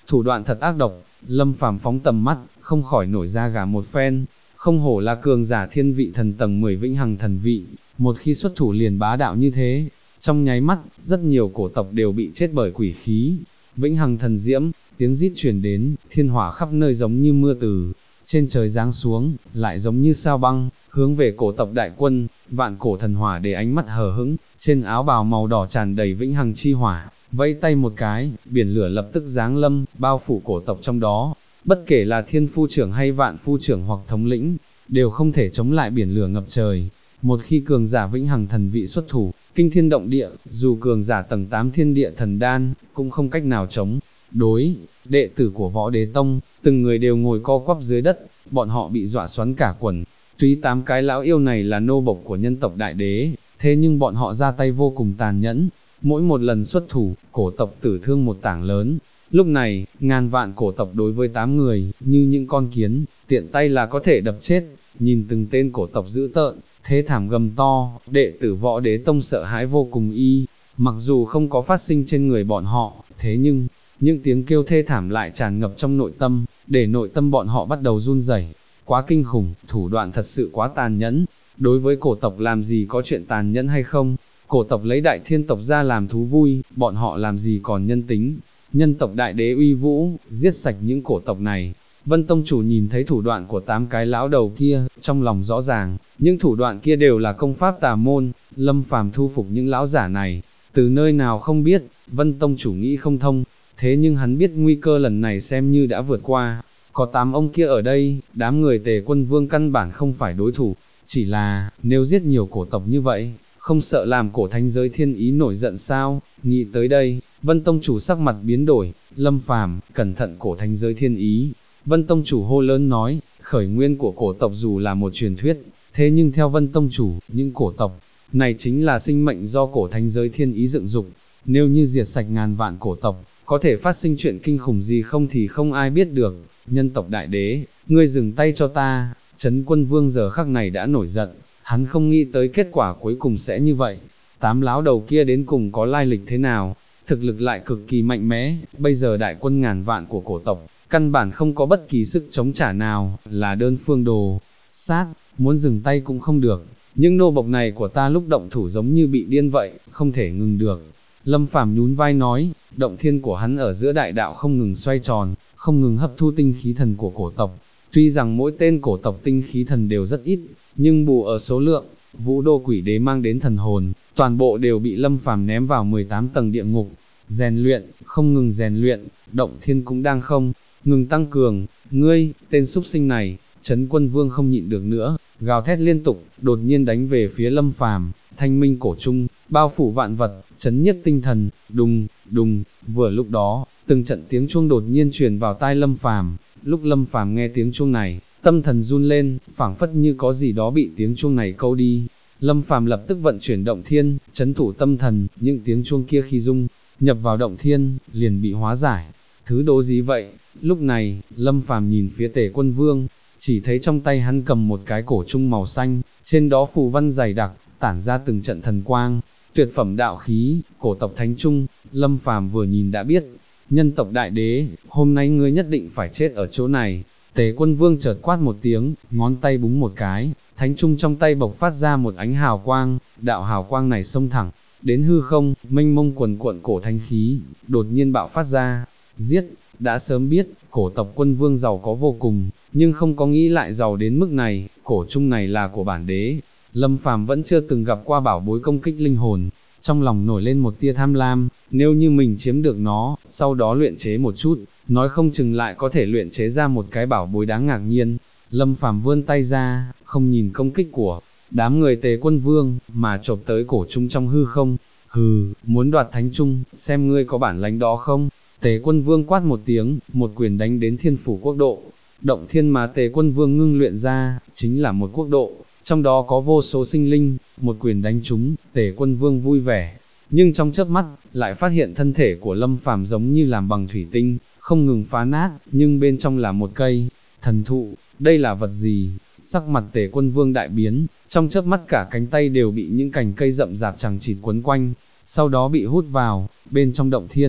thủ đoạn thật ác độc. Lâm Phàm phóng tầm mắt, không khỏi nổi da gà một phen, không hổ là cường giả thiên vị thần tầng 10 vĩnh hằng thần vị, một khi xuất thủ liền bá đạo như thế. Trong nháy mắt, rất nhiều cổ tộc đều bị chết bởi quỷ khí. Vĩnh hằng thần diễm, tiếng rít truyền đến, thiên hỏa khắp nơi giống như mưa từ trên trời giáng xuống, lại giống như sao băng, hướng về cổ tộc đại quân. Vạn cổ thần hỏa để ánh mắt hờ hững, trên áo bào màu đỏ tràn đầy vĩnh hằng chi hỏa, vẫy tay một cái, biển lửa lập tức giáng lâm, bao phủ cổ tộc trong đó. Bất kể là thiên phu trưởng hay vạn phu trưởng hoặc thống lĩnh, đều không thể chống lại biển lửa ngập trời. Một khi cường giả vĩnh hằng thần vị xuất thủ, kinh thiên động địa, dù cường giả tầng 8 thiên địa thần đan, cũng không cách nào chống đối. Đệ tử của Võ Đế Tông, từng người đều ngồi co quắp dưới đất, bọn họ bị dọa xoắn cả quần. Tuy 8 cái lão yêu này là nô bộc của nhân tộc đại đế, thế nhưng bọn họ ra tay vô cùng tàn nhẫn. Mỗi một lần xuất thủ, cổ tộc tử thương một tảng lớn. Lúc này, ngàn vạn cổ tộc đối với 8 người, như những con kiến, tiện tay là có thể đập chết. Nhìn từng tên cổ tộc dữ tợn, thế thảm gầm to, đệ tử Võ Đế Tông sợ hãi vô cùng mặc dù không có phát sinh trên người bọn họ, thế nhưng, những tiếng kêu thê thảm lại tràn ngập trong nội tâm, để nội tâm bọn họ bắt đầu run rẩy. Quá kinh khủng, thủ đoạn thật sự quá tàn nhẫn. Đối với cổ tộc làm gì có chuyện tàn nhẫn hay không? Cổ tộc lấy đại thiên tộc ra làm thú vui, bọn họ làm gì còn nhân tính. Nhân tộc đại đế uy vũ, giết sạch những cổ tộc này. Vân Tông chủ nhìn thấy thủ đoạn của 8 cái lão đầu kia, trong lòng rõ ràng, những thủ đoạn kia đều là công pháp tà môn. Lâm Phàm thu phục những lão giả này, từ nơi nào không biết. Vân Tông chủ nghĩ không thông, thế nhưng hắn biết nguy cơ lần này xem như đã vượt qua. Có 8 ông kia ở đây, đám người Tề Quân Vương căn bản không phải đối thủ, chỉ là, nếu giết nhiều cổ tộc như vậy, không sợ làm cổ thánh giới thiên ý nổi giận sao? Nghĩ tới đây, Vân Tông chủ sắc mặt biến đổi. Lâm Phàm, cẩn thận cổ thánh giới thiên ý. Vân Tông chủ hô lớn nói, khởi nguyên của cổ tộc dù là một truyền thuyết, thế nhưng theo Vân Tông chủ, những cổ tộc này chính là sinh mệnh do cổ thánh giới thiên ý dựng dục. Nếu như diệt sạch ngàn vạn cổ tộc, có thể phát sinh chuyện kinh khủng gì không thì không ai biết được. Nhân tộc đại đế, ngươi dừng tay cho ta. Trấn Quân Vương giờ khắc này đã nổi giận, hắn không nghĩ tới kết quả cuối cùng sẽ như vậy. 8 lão đầu kia đến cùng có lai lịch thế nào, thực lực lại cực kỳ mạnh mẽ, bây giờ đại quân ngàn vạn của cổ tộc, căn bản không có bất kỳ sức chống trả nào, là đơn phương đồ sát, muốn dừng tay cũng không được. Những nô bộc này của ta lúc động thủ giống như bị điên vậy, không thể ngừng được. Lâm Phàm nhún vai nói, động thiên của hắn ở giữa đại đạo không ngừng xoay tròn, không ngừng hấp thu tinh khí thần của cổ tộc. Tuy rằng mỗi tên cổ tộc tinh khí thần đều rất ít, nhưng bù ở số lượng, Vũ Đô Quỷ Đế mang đến thần hồn, toàn bộ đều bị Lâm Phàm ném vào 18 tầng địa ngục. Rèn luyện, không ngừng rèn luyện, động thiên cũng đang không ngừng tăng cường. Ngươi, tên súc sinh này, Trấn Quân Vương không nhịn được nữa, gào thét liên tục, đột nhiên đánh về phía Lâm Phàm. Thanh minh cổ trung, bao phủ vạn vật, chấn nhiếp tinh thần. Đùng, đùng. Vừa lúc đó, từng trận tiếng chuông đột nhiên truyền vào tai Lâm Phàm. Lúc Lâm Phàm nghe tiếng chuông này, tâm thần run lên, phảng phất như có gì đó bị tiếng chuông này câu đi. Lâm Phàm lập tức vận chuyển động thiên, trấn thủ tâm thần. Những tiếng chuông kia khi dung nhập vào động thiên, liền bị hóa giải. Thứ đồ gì vậy? Lúc này, Lâm Phàm nhìn phía Tề Quân Vương, chỉ thấy trong tay hắn cầm một cái cổ trung màu xanh, trên đó phù văn dày đặc, tản ra từng trận thần quang, tuyệt phẩm đạo khí, cổ tộc thánh trung. Lâm Phàm vừa nhìn đã biết, nhân tộc đại đế, hôm nay ngươi nhất định phải chết ở chỗ này. Tề Quân Vương chợt quát một tiếng, ngón tay búng một cái, thánh trung trong tay bộc phát ra một ánh hào quang, đạo hào quang này xông thẳng đến hư không, mênh mông quần cuộn cổ thánh khí, đột nhiên bạo phát ra. Giết, đã sớm biết, cổ tộc Quân Vương giàu có vô cùng, nhưng không có nghĩ lại giàu đến mức này. Cổ trung này là của bản đế. Lâm Phàm vẫn chưa từng gặp qua bảo bối công kích linh hồn, trong lòng nổi lên một tia tham lam, nếu như mình chiếm được nó, sau đó luyện chế một chút, nói không chừng lại có thể luyện chế ra một cái bảo bối đáng ngạc nhiên. Lâm Phàm vươn tay ra, không nhìn công kích của đám người Tề Quân Vương, mà chộp tới cổ trung trong hư không. Hừ, muốn đoạt thánh trung, xem ngươi có bản lĩnh đó không? Tề Quân Vương quát một tiếng, một quyền đánh đến Thiên Phủ Quốc độ. Động thiên mà Tề Quân Vương ngưng luyện ra, chính là một quốc độ, trong đó có vô số sinh linh. Một quyền đánh trúng, Tề Quân Vương vui vẻ, nhưng trong chớp mắt, lại phát hiện thân thể của Lâm Phàm giống như làm bằng thủy tinh, không ngừng phá nát, nhưng bên trong là một cây thần thụ. Đây là vật gì? Sắc mặt Tề Quân Vương đại biến, trong chớp mắt cả cánh tay đều bị những cành cây rậm rạp chằng chịt quấn quanh, sau đó bị hút vào bên trong động thiên.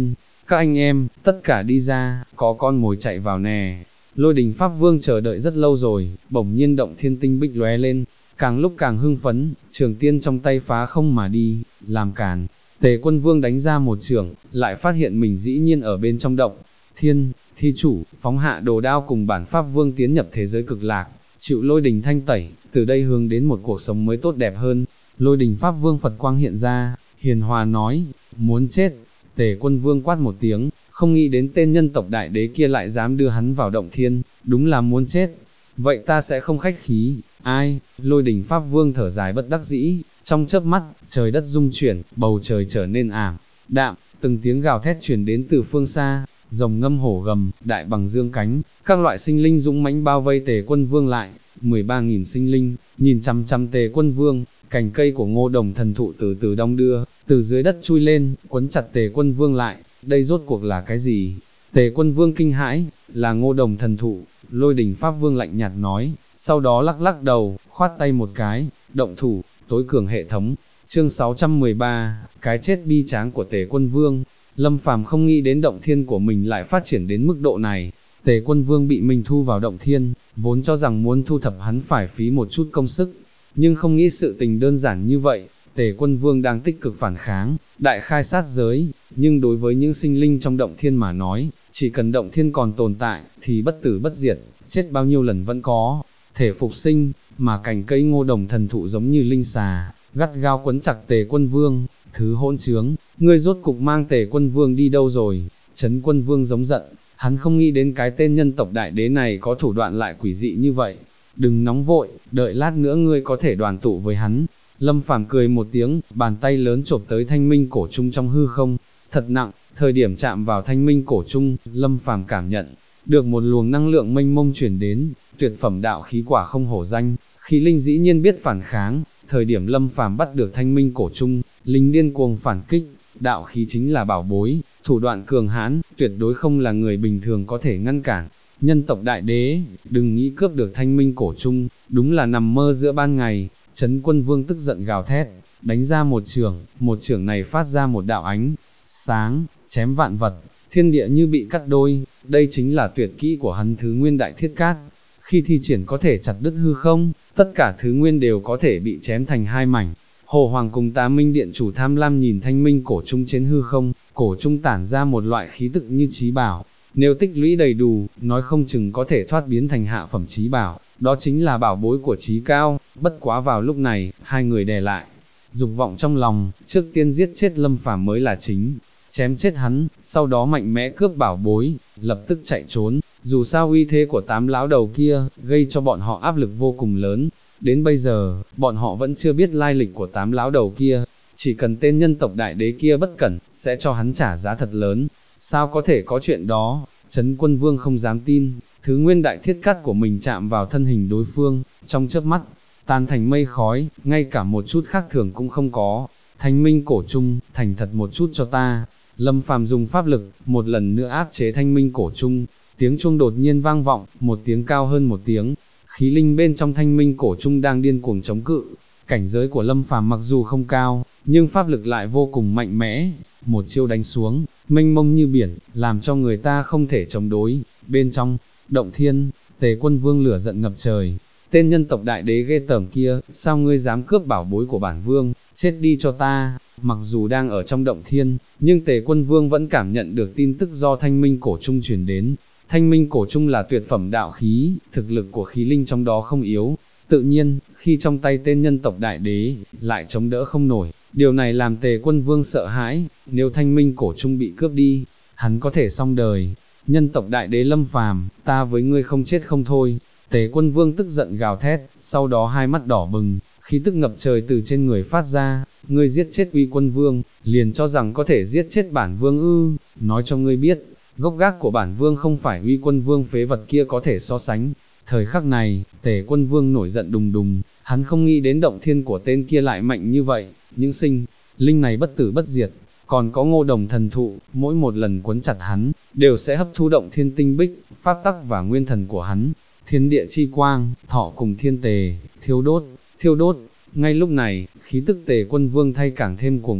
các anh em, tất cả đi ra, có con mồi chạy vào nè. Lôi Đình Pháp Vương chờ đợi rất lâu rồi, bỗng nhiên động thiên tinh bích lóe lên, càng lúc càng hưng phấn, trường tiên trong tay phá không mà đi, làm càn. Tề Quân Vương đánh ra một chưởng, lại phát hiện mình dĩ nhiên ở bên trong động thiên, thi chủ, phóng hạ đồ đao cùng bản Pháp Vương tiến nhập thế giới cực lạc, chịu lôi đình thanh tẩy, từ đây hướng đến một cuộc sống mới tốt đẹp hơn. Lôi Đình Pháp Vương Phật quang hiện ra, hiền hòa nói, muốn chết. Tề Quân Vương quát một tiếng, không nghĩ đến tên nhân tộc đại đế kia lại dám đưa hắn vào động thiên, đúng là muốn chết. Vậy ta sẽ không khách khí, ai? Lôi Đình Pháp Vương thở dài bất đắc dĩ, trong chớp mắt, trời đất rung chuyển, bầu trời trở nên ảm đạm, từng tiếng gào thét truyền đến từ phương xa, rồng ngâm hổ gầm, đại bằng dương cánh, các loại sinh linh dũng mãnh bao vây Tề Quân Vương lại, 13.000 sinh linh, nhìn chằm chằm Tề Quân Vương, cành cây của Ngô Đồng thần thụ từ từ đong đưa, từ dưới đất chui lên, quấn chặt Tề Quân Vương lại, đây rốt cuộc là cái gì? Tề Quân Vương kinh hãi, là Ngô Đồng thần thụ. Lôi Đình Pháp Vương lạnh nhạt nói, sau đó lắc lắc đầu, khoát tay một cái, động thủ, tối cường hệ thống. Chương 613, cái chết bi tráng của Tề Quân Vương. Lâm Phàm không nghĩ đến động thiên của mình lại phát triển đến mức độ này. Tề Quân Vương bị mình thu vào động thiên, vốn cho rằng muốn thu thập hắn phải phí một chút công sức, nhưng không nghĩ sự tình đơn giản như vậy. Tề Quân Vương đang tích cực phản kháng, đại khai sát giới, nhưng đối với những sinh linh trong động thiên mà nói, chỉ cần động thiên còn tồn tại, thì bất tử bất diệt, chết bao nhiêu lần vẫn có thể phục sinh, mà cành cây Ngô Đồng thần thụ giống như linh xà, gắt gao quấn chặt Tề Quân Vương. Thứ hỗn trướng, ngươi rốt cục mang Tề Quân Vương đi đâu rồi? Trấn Quân Vương giống giận, hắn không nghĩ đến cái tên nhân tộc đại đế này có thủ đoạn lại quỷ dị như vậy. Đừng nóng vội, đợi lát nữa ngươi có thể đoàn tụ với hắn. Lâm Phàm cười một tiếng, bàn tay lớn chộp tới thanh minh cổ trung trong hư không, thật nặng, thời điểm chạm vào thanh minh cổ trung, Lâm Phàm cảm nhận được một luồng năng lượng mênh mông chuyển đến, tuyệt phẩm đạo khí quả không hổ danh, khí linh dĩ nhiên biết phản kháng. Thời điểm Lâm Phàm bắt được thanh minh cổ trung, linh điên cuồng phản kích, đạo khí chính là bảo bối, thủ đoạn cường hãn, tuyệt đối không là người bình thường có thể ngăn cản. Nhân tộc đại đế, đừng nghĩ cướp được thanh minh cổ trung, đúng là nằm mơ giữa ban ngày. Trấn Quân Vương tức giận gào thét, đánh ra một chưởng này phát ra một đạo ánh sáng, chém vạn vật, thiên địa như bị cắt đôi, đây chính là tuyệt kỹ của hắn Thứ Nguyên Đại Thiết Cát. Khi thi triển có thể chặt đứt hư không, tất cả thứ nguyên đều có thể bị chém thành hai mảnh. Hồ Hoàng cùng Tá Minh Điện chủ tham lam nhìn thanh minh cổ trung trên hư không, cổ trung tản ra một loại khí tức như trí bảo. Nếu tích lũy đầy đủ, nói không chừng có thể thoát biến thành hạ phẩm trí bảo, đó chính là bảo bối của trí cao. Bất quá vào lúc này, hai người đè lại dục vọng trong lòng, trước tiên giết chết Lâm Phàm mới là chính. Chém chết hắn, sau đó mạnh mẽ cướp bảo bối, lập tức chạy trốn. Dù sao uy thế của 8 lão đầu kia, gây cho bọn họ áp lực vô cùng lớn. Đến bây giờ, bọn họ vẫn chưa biết lai lịch của 8 lão đầu kia. Chỉ cần tên nhân tộc đại đế kia bất cẩn, sẽ cho hắn trả giá thật lớn. Sao có thể có chuyện đó? Trấn Quân Vương không dám tin. Thứ Nguyên Đại Thiết Cát của mình chạm vào thân hình đối phương, trong chớp mắt tan thành mây khói, ngay cả một chút khác thường cũng không có. Thanh minh cổ trung, thành thật một chút cho ta. Lâm Phàm dùng pháp lực, một lần nữa áp chế thanh minh cổ trung. Tiếng chuông đột nhiên vang vọng, một tiếng cao hơn một tiếng. Khí linh bên trong thanh minh cổ trung đang điên cuồng chống cự. Cảnh giới của Lâm Phàm mặc dù không cao, nhưng pháp lực lại vô cùng mạnh mẽ. Một chiêu đánh xuống, mênh mông như biển, làm cho người ta không thể chống đối. Bên trong động thiên, Tề Quân Vương lửa giận ngập trời. Tên nhân tộc đại đế ghê tởm kia, sao ngươi dám cướp bảo bối của bản vương, chết đi cho ta. Mặc dù đang ở trong động thiên, nhưng Tề Quân Vương vẫn cảm nhận được tin tức do thanh minh cổ trung truyền đến. Thanh minh cổ trung là tuyệt phẩm đạo khí, thực lực của khí linh trong đó không yếu. Tự nhiên, khi trong tay tên nhân tộc đại đế, lại chống đỡ không nổi. Điều này làm Tề Quân Vương sợ hãi, nếu thanh minh cổ trung bị cướp đi, hắn có thể xong đời. Nhân tộc đại đế Lâm Phàm, ta với ngươi không chết không thôi. Tề Quân Vương tức giận gào thét, sau đó hai mắt đỏ bừng, khí tức ngập trời từ trên người phát ra. Ngươi giết chết Uy Quân Vương, liền cho rằng có thể giết chết bản vương ư? Nói cho ngươi biết, gốc gác của bản vương không phải Uy Quân Vương phế vật kia có thể so sánh. Thời khắc này, Tề Quân Vương nổi giận đùng đùng, hắn không nghĩ đến động thiên của tên kia lại mạnh như vậy. Những sinh linh này bất tử bất diệt, còn có Ngô Đồng thần thụ, mỗi một lần quấn chặt hắn, đều sẽ hấp thu động thiên tinh bích, pháp tắc và nguyên thần của hắn. Thiên địa chi quang, thọ cùng thiên tề, thiêu đốt. Ngay lúc này, khí tức Tề Quân Vương thay càng thêm cuồng bạo,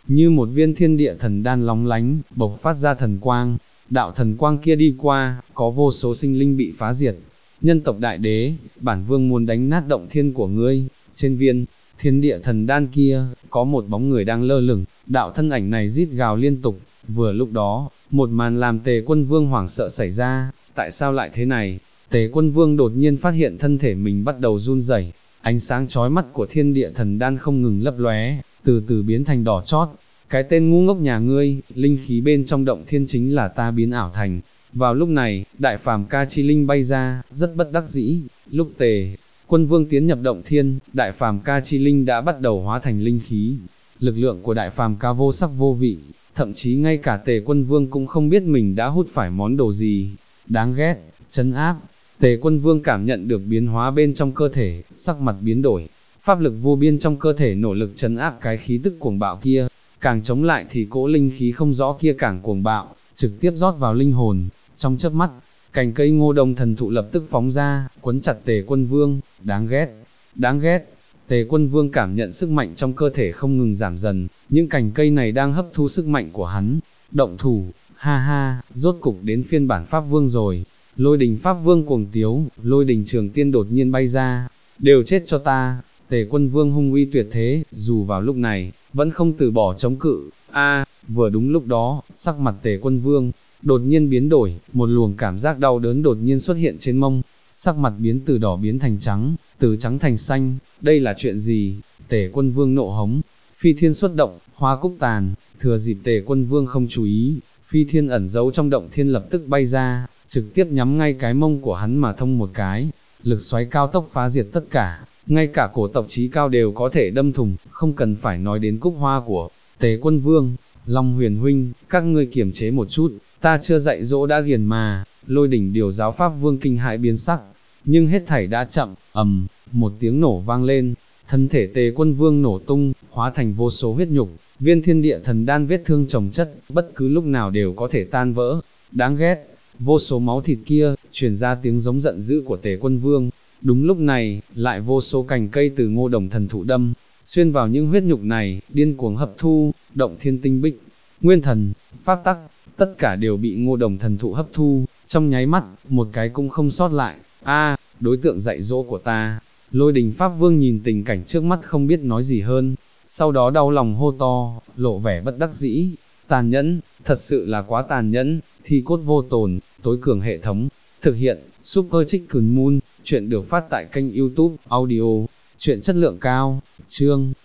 như một viên thiên địa thần đan lóng lánh, bộc phát ra thần quang. Đạo thần quang kia đi qua, có vô số sinh linh bị phá diệt. Nhân tộc đại đế, bản vương muốn đánh nát động thiên của ngươi. Trên viên thiên địa thần đan kia, có một bóng người đang lơ lửng, đạo thân ảnh này rít gào liên tục. Vừa lúc đó, một màn làm Tề Quân Vương hoảng sợ xảy ra. Tại sao lại thế này? Tề Quân Vương đột nhiên phát hiện thân thể mình bắt đầu run rẩy, ánh sáng chói mắt của thiên địa thần đan không ngừng lấp lóe, từ từ biến thành đỏ chót. Cái tên ngu ngốc nhà ngươi, linh khí bên trong động thiên chính là ta biến ảo thành. Vào lúc này, đại phàm ca chi linh bay ra, rất bất đắc dĩ. Lúc Tề Quân Vương tiến nhập động thiên, đại phàm ca chi linh đã bắt đầu hóa thành linh khí. Lực lượng của đại phàm ca vô sắc vô vị, thậm chí ngay cả Tề Quân Vương cũng không biết mình đã hút phải món đồ gì. Đáng ghét, trấn áp. Tề Quân Vương cảm nhận được biến hóa bên trong cơ thể, sắc mặt biến đổi. Pháp lực vô biên trong cơ thể nỗ lực trấn áp cái khí tức cuồng bạo kia. Càng chống lại thì cỗ linh khí không rõ kia càng cuồng bạo, trực tiếp rót vào linh hồn. Trong chớp mắt, cành cây Ngô Đồng thần thụ lập tức phóng ra, quấn chặt Tề Quân Vương. Đáng ghét, đáng ghét. Tề Quân Vương cảm nhận sức mạnh trong cơ thể không ngừng giảm dần, những cành cây này đang hấp thu sức mạnh của hắn. Động thủ, ha ha, rốt cục đến phiên bản Pháp Vương rồi. Lôi đình Pháp Vương cuồng tiếu, lôi đình trường tiên đột nhiên bay ra. Đều chết cho ta. Tề Quân Vương hung uy tuyệt thế, dù vào lúc này, vẫn không từ bỏ chống cự. Vừa đúng lúc đó, sắc mặt Tề Quân Vương đột nhiên biến đổi, một luồng cảm giác đau đớn đột nhiên xuất hiện trên mông. Sắc mặt biến từ đỏ biến thành trắng, từ trắng thành xanh. Đây là chuyện gì? Tề Quân Vương nộ hống. Phi thiên xuất động, hoa cúc tàn. Thừa dịp Tề Quân Vương không chú ý, phi thiên ẩn giấu trong động thiên lập tức bay ra, trực tiếp nhắm ngay cái mông của hắn mà thông một cái. Lực xoáy cao tốc phá diệt tất cả, ngay cả cổ tộc chí cao đều có thể đâm thủng, không cần phải nói đến cúc hoa của Tề Quân Vương. Long Huyền huynh, các ngươi kiềm chế một chút, ta chưa dạy dỗ đã ghiền mà. Lôi đỉnh điều giáo Pháp Vương kinh hãi biến sắc, nhưng hết thảy đã chậm. Một tiếng nổ vang lên, thân thể Tề Quân Vương nổ tung, hóa thành vô số huyết nhục, viên thiên địa thần đan vết thương chồng chất, bất cứ lúc nào đều có thể tan vỡ. Đáng ghét, vô số máu thịt kia, truyền ra tiếng giống giận dữ của Tề Quân Vương. Đúng lúc này, lại vô số cành cây từ Ngô Đồng thần thụ đâm xuyên vào những huyết nhục này, điên cuồng hấp thu. Động thiên tinh bích, nguyên thần, pháp tắc, tất cả đều bị Ngô Đồng thần thụ hấp thu, trong nháy mắt, một cái cũng không sót lại. Đối tượng dạy dỗ của ta. Lôi đình Pháp Vương nhìn tình cảnh trước mắt không biết nói gì hơn, sau đó đau lòng hô to, lộ vẻ bất đắc dĩ. Tàn nhẫn, thật sự là quá tàn nhẫn. Thi cốt vô tồn, tối cường hệ thống. Thực hiện, Super Chicken Moon. Chuyện được phát tại kênh YouTube, audio, chuyện chất lượng cao. Chương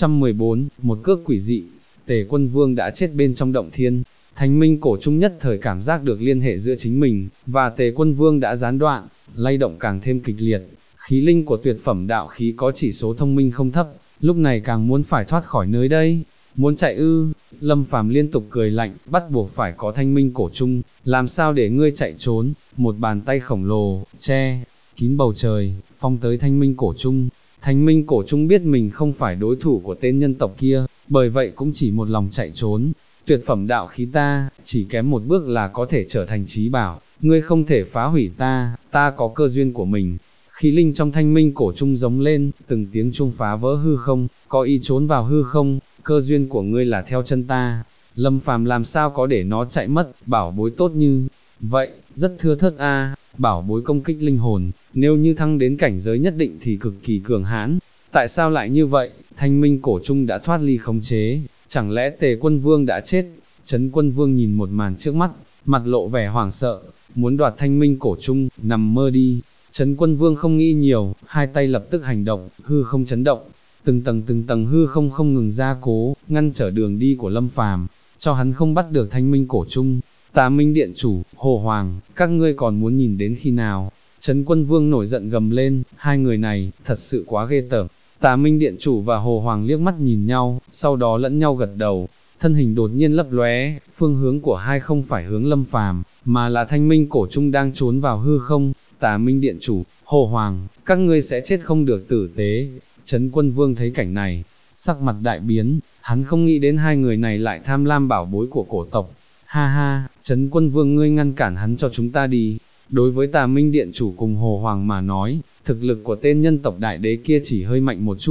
614, một cước quỷ dị. Tề Quân Vương đã chết bên trong động thiên. Thanh Minh Cổ Trung nhất thời cảm giác được liên hệ giữa chính mình và Tề Quân Vương đã gián đoạn, lay động càng thêm kịch liệt. Khí linh của tuyệt phẩm đạo khí có chỉ số thông minh không thấp, lúc này càng muốn phải thoát khỏi nơi đây. Muốn chạy ư? Lâm Phàm liên tục cười lạnh, bắt buộc phải có Thanh Minh Cổ Trung, làm sao để ngươi chạy trốn? Một bàn tay khổng lồ che kín bầu trời, phong tới Thanh Minh Cổ Trung. Thanh Minh Cổ Trung biết mình không phải đối thủ của tên nhân tộc kia, bởi vậy cũng chỉ một lòng chạy trốn. Tuyệt phẩm đạo khí ta, chỉ kém một bước là có thể trở thành chí bảo, ngươi không thể phá hủy ta, ta có cơ duyên của mình. Khí linh trong Thanh Minh Cổ Trung giống lên, từng tiếng chuông phá vỡ hư không, có ý trốn vào hư không, cơ duyên của ngươi là theo chân ta. Lâm Phàm làm sao có để nó chạy mất, bảo bối tốt như vậy, rất thưa thớt bảo bối công kích linh hồn, nếu như thăng đến cảnh giới nhất định thì cực kỳ cường hãn. Tại sao lại như vậy? Thanh Minh Cổ Trung đã thoát ly khống chế, chẳng lẽ Tề Quân Vương đã chết? Trấn Quân Vương nhìn một màn trước mắt, mặt lộ vẻ hoảng sợ, muốn đoạt Thanh Minh Cổ Trung, nằm mơ đi. Trấn Quân Vương không nghĩ nhiều, hai tay lập tức hành động, hư không chấn động, từng tầng hư không không ngừng gia cố, ngăn trở đường đi của Lâm Phàm, cho hắn không bắt được Thanh Minh Cổ Trung. Tà Minh Điện Chủ, Hồ Hoàng, các ngươi còn muốn nhìn đến khi nào? Trấn Quân Vương nổi giận gầm lên, hai người này, thật sự quá ghê tởm. Tà Minh Điện Chủ và Hồ Hoàng liếc mắt nhìn nhau, sau đó lẫn nhau gật đầu, thân hình đột nhiên lấp lóe, phương hướng của hai không phải hướng Lâm Phàm, mà là Thanh Minh Cổ Trung đang trốn vào hư không. Tà Minh Điện Chủ, Hồ Hoàng, các ngươi sẽ chết không được tử tế. Trấn Quân Vương thấy cảnh này, sắc mặt đại biến, hắn không nghĩ đến hai người này lại tham lam bảo bối của cổ tộc. Ha ha, Trấn Quân Vương ngươi ngăn cản hắn cho chúng ta đi. Đối với Tà Minh Điện Chủ cùng Hồ Hoàng mà nói, thực lực của tên nhân tộc đại đế kia chỉ hơi mạnh một chút,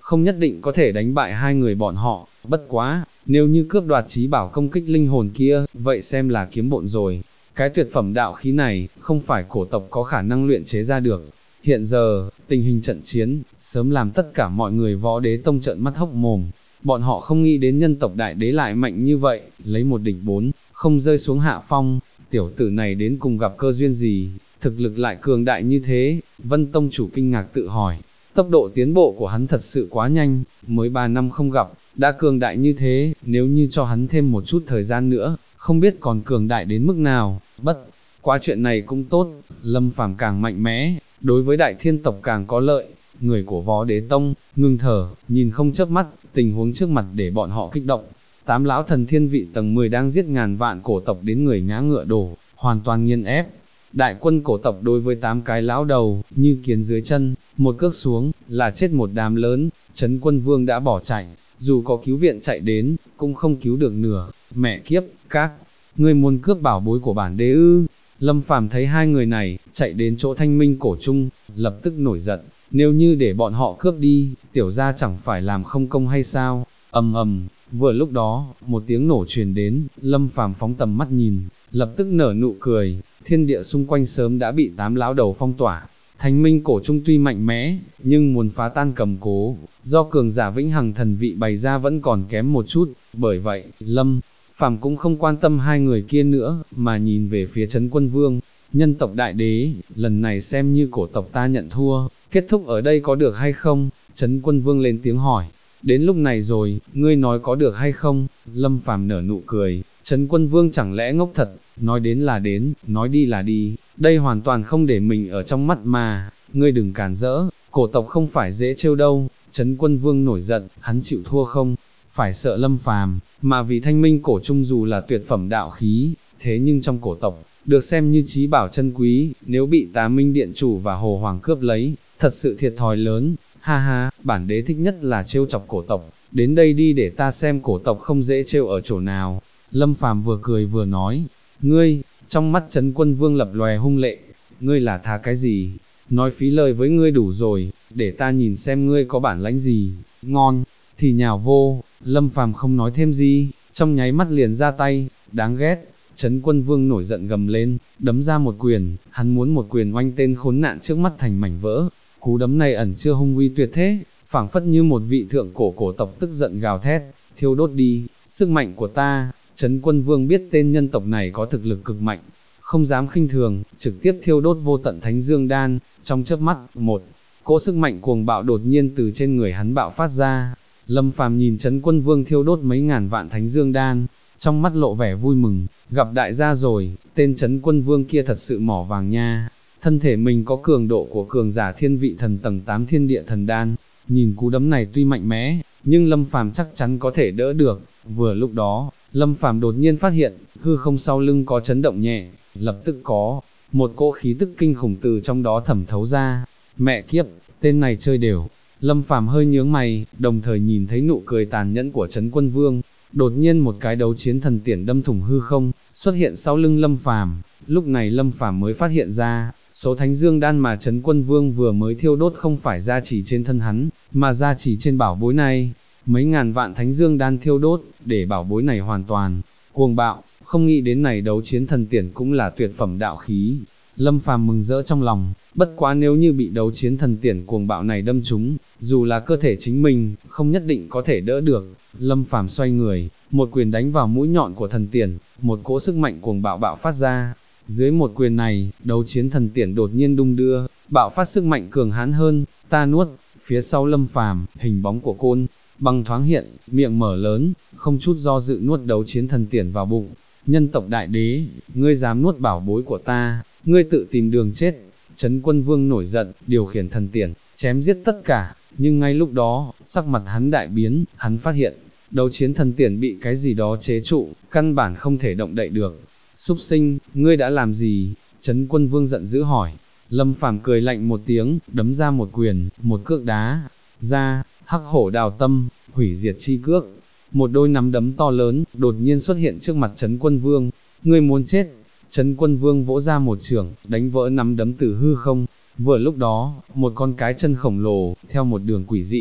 không nhất định có thể đánh bại hai người bọn họ, bất quá, nếu như cướp đoạt trí bảo công kích linh hồn kia, vậy xem là kiếm bộn rồi. Cái tuyệt phẩm đạo khí này, không phải cổ tộc có khả năng luyện chế ra được. Hiện giờ, tình hình trận chiến, sớm làm tất cả mọi người Võ Đế Tông trợn mắt hốc mồm. Bọn họ không nghĩ đến nhân tộc đại đế lại mạnh như vậy, lấy một địch bốn, không rơi xuống hạ phong. Tiểu tử này đến cùng gặp cơ duyên gì, thực lực lại cường đại như thế. Vân Tông chủ kinh ngạc tự hỏi, tốc độ tiến bộ của hắn thật sự quá nhanh, mới 3 năm không gặp, đã cường đại như thế, nếu như cho hắn thêm một chút thời gian nữa, không biết còn cường đại đến mức nào. Bất quá chuyện này cũng tốt, Lâm Phàm càng mạnh mẽ, đối với đại thiên tộc càng có lợi. Người của Võ Đế Tông, ngưng thở, nhìn không chớp mắt, tình huống trước mặt để bọn họ kích động. 8 lão thần thiên vị tầng 10 đang giết ngàn vạn cổ tộc đến người ngã ngựa đổ, hoàn toàn nghiền ép. Đại quân cổ tộc đối với 8 cái lão đầu, như kiến dưới chân, một cước xuống, là chết một đám lớn. Trấn Quân Vương đã bỏ chạy, dù có cứu viện chạy đến, cũng không cứu được nửa. Mẹ kiếp, các ngươi muốn cướp bảo bối của bản đế ư? Lâm Phàm thấy hai người này, chạy đến chỗ Thanh Minh cổ trung, lập tức nổi giận, nếu như để bọn họ cướp đi, tiểu gia chẳng phải làm không công hay sao? Ầm ầm, vừa lúc đó, một tiếng nổ truyền đến, Lâm Phàm phóng tầm mắt nhìn, lập tức nở nụ cười, thiên địa xung quanh sớm đã bị 8 lão đầu phong tỏa. Thanh Minh cổ trung tuy mạnh mẽ, nhưng muốn phá tan cầm cố, do cường giả vĩnh hằng thần vị bày ra vẫn còn kém một chút, bởi vậy, Lâm Phàm cũng không quan tâm hai người kia nữa, mà nhìn về phía Trấn Quân Vương. Nhân tộc đại đế, lần này xem như cổ tộc ta nhận thua, kết thúc ở đây có được hay không? Trấn Quân Vương lên tiếng hỏi. Đến lúc này rồi, ngươi nói có được hay không? Lâm Phàm nở nụ cười, Trấn Quân Vương chẳng lẽ ngốc thật, nói đến là đến, nói đi là đi, đây hoàn toàn không để mình ở trong mắt mà, ngươi đừng cản rỡ, cổ tộc không phải dễ trêu đâu. Trấn Quân Vương nổi giận, hắn chịu thua không? Phải sợ Lâm Phàm, mà vì Thanh Minh cổ trung dù là tuyệt phẩm đạo khí, thế nhưng trong cổ tộc, được xem như trí bảo chân quý, nếu bị Tà Minh Điện Chủ và Hồ Hoàng cướp lấy, thật sự thiệt thòi lớn. Ha ha, bản đế thích nhất là trêu chọc cổ tộc, đến đây đi để ta xem cổ tộc không dễ trêu ở chỗ nào. Lâm Phàm vừa cười vừa nói, ngươi, trong mắt Trấn Quân Vương lập lòe hung lệ, ngươi là thá cái gì? Nói phí lời với ngươi đủ rồi, để ta nhìn xem ngươi có bản lãnh gì. Ngon, thì nhào vô. Lâm Phàm không nói thêm gì, trong nháy mắt liền ra tay, đáng ghét. Trấn Quân Vương nổi giận gầm lên, đấm ra một quyền, hắn muốn một quyền oanh tên khốn nạn trước mắt thành mảnh vỡ. Cú đấm này ẩn chưa hung uy tuyệt thế, phảng phất như một vị thượng cổ cổ tộc tức giận gào thét, thiêu đốt đi, sức mạnh của ta. Trấn Quân Vương biết tên nhân tộc này có thực lực cực mạnh, không dám khinh thường, trực tiếp thiêu đốt vô tận thánh dương đan. Trong chớp mắt, một cỗ sức mạnh cuồng bạo đột nhiên từ trên người hắn bạo phát ra. Lâm Phàm nhìn Trấn Quân Vương thiêu đốt mấy ngàn vạn thánh dương đan, trong mắt lộ vẻ vui mừng, gặp đại gia rồi, tên Trấn Quân Vương kia thật sự mỏ vàng nha. Thân thể mình có cường độ của cường giả thiên vị thần tầng 8 thiên địa thần đan, nhìn cú đấm này tuy mạnh mẽ, nhưng Lâm Phàm chắc chắn có thể đỡ được. Vừa lúc đó, Lâm Phàm đột nhiên phát hiện, hư không sau lưng có chấn động nhẹ, lập tức có một cỗ khí tức kinh khủng từ trong đó thẩm thấu ra. Mẹ kiếp, tên này chơi đều. Lâm Phàm hơi nhướng mày, đồng thời nhìn thấy nụ cười tàn nhẫn của Trấn Quân Vương. Đột nhiên một cái đấu chiến thần tiễn đâm thủng hư không, xuất hiện sau lưng Lâm Phàm. Lúc này Lâm Phàm mới phát hiện ra, số thánh dương đan mà Trấn Quân Vương vừa mới thiêu đốt không phải gia trì trên thân hắn, mà gia trì trên bảo bối này. Mấy ngàn vạn thánh dương đan thiêu đốt, để bảo bối này hoàn toàn cuồng bạo, không nghĩ đến này đấu chiến thần tiễn cũng là tuyệt phẩm đạo khí. Lâm Phàm mừng rỡ trong lòng, bất quá nếu như bị đấu chiến thần tiễn cuồng bạo này đâm trúng, dù là cơ thể chính mình, không nhất định có thể đỡ được. Lâm Phàm xoay người, một quyền đánh vào mũi nhọn của thần tiễn, một cỗ sức mạnh cuồng bạo bạo phát ra. Dưới một quyền này, đấu chiến thần tiễn đột nhiên đung đưa, bạo phát sức mạnh cường hãn hơn. Ta nuốt. Phía sau Lâm Phàm, hình bóng của Côn Bằng thoáng hiện, miệng mở lớn, không chút do dự nuốt đấu chiến thần tiễn vào bụng. Nhân tộc đại đế, ngươi dám nuốt bảo bối của ta, ngươi tự tìm đường chết. Trấn Quân Vương nổi giận, điều khiển thần tiễn, chém giết tất cả, nhưng ngay lúc đó, sắc mặt hắn đại biến, hắn phát hiện, đấu chiến thần tiễn bị cái gì đó chế trụ, căn bản không thể động đậy được. Súc sinh, ngươi đã làm gì? Trấn Quân Vương giận dữ hỏi. Lâm Phàm cười lạnh một tiếng, đấm ra một quyền, một cước đá ra, hắc hổ đào tâm, hủy diệt chi cước. Một đôi nắm đấm to lớn, đột nhiên xuất hiện trước mặt Trấn Quân Vương. Ngươi muốn chết? Trấn Quân Vương vỗ ra một chưởng, đánh vỡ nắm đấm từ hư không. Vừa lúc đó, một con cái chân khổng lồ, theo một đường quỷ dị,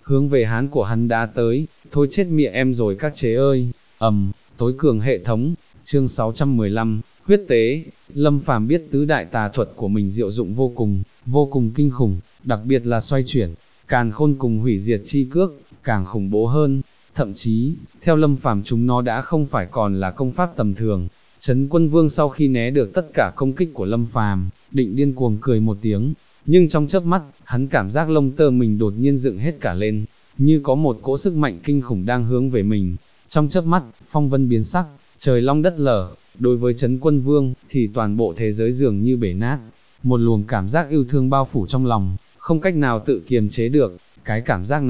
hướng về hán của hắn đá tới, thôi chết mẹ em rồi các chế ơi, tối cường hệ thống, chương 615, huyết tế, Lâm Phàm biết tứ đại tà thuật của mình diệu dụng vô cùng kinh khủng, đặc biệt là xoay chuyển, càn khôn cùng hủy diệt chi cước, càng khủng bố hơn, thậm chí, theo Lâm Phàm chúng nó đã không phải còn là công pháp tầm thường. Trấn Quân Vương sau khi né được tất cả công kích của Lâm Phàm, định điên cuồng cười một tiếng, nhưng trong chớp mắt, hắn cảm giác lông tơ mình đột nhiên dựng hết cả lên, như có một cỗ sức mạnh kinh khủng đang hướng về mình. Trong chớp mắt, phong vân biến sắc, trời long đất lở, đối với Trấn Quân Vương thì toàn bộ thế giới dường như bể nát, một luồng cảm giác yêu thương bao phủ trong lòng, không cách nào tự kiềm chế được, cái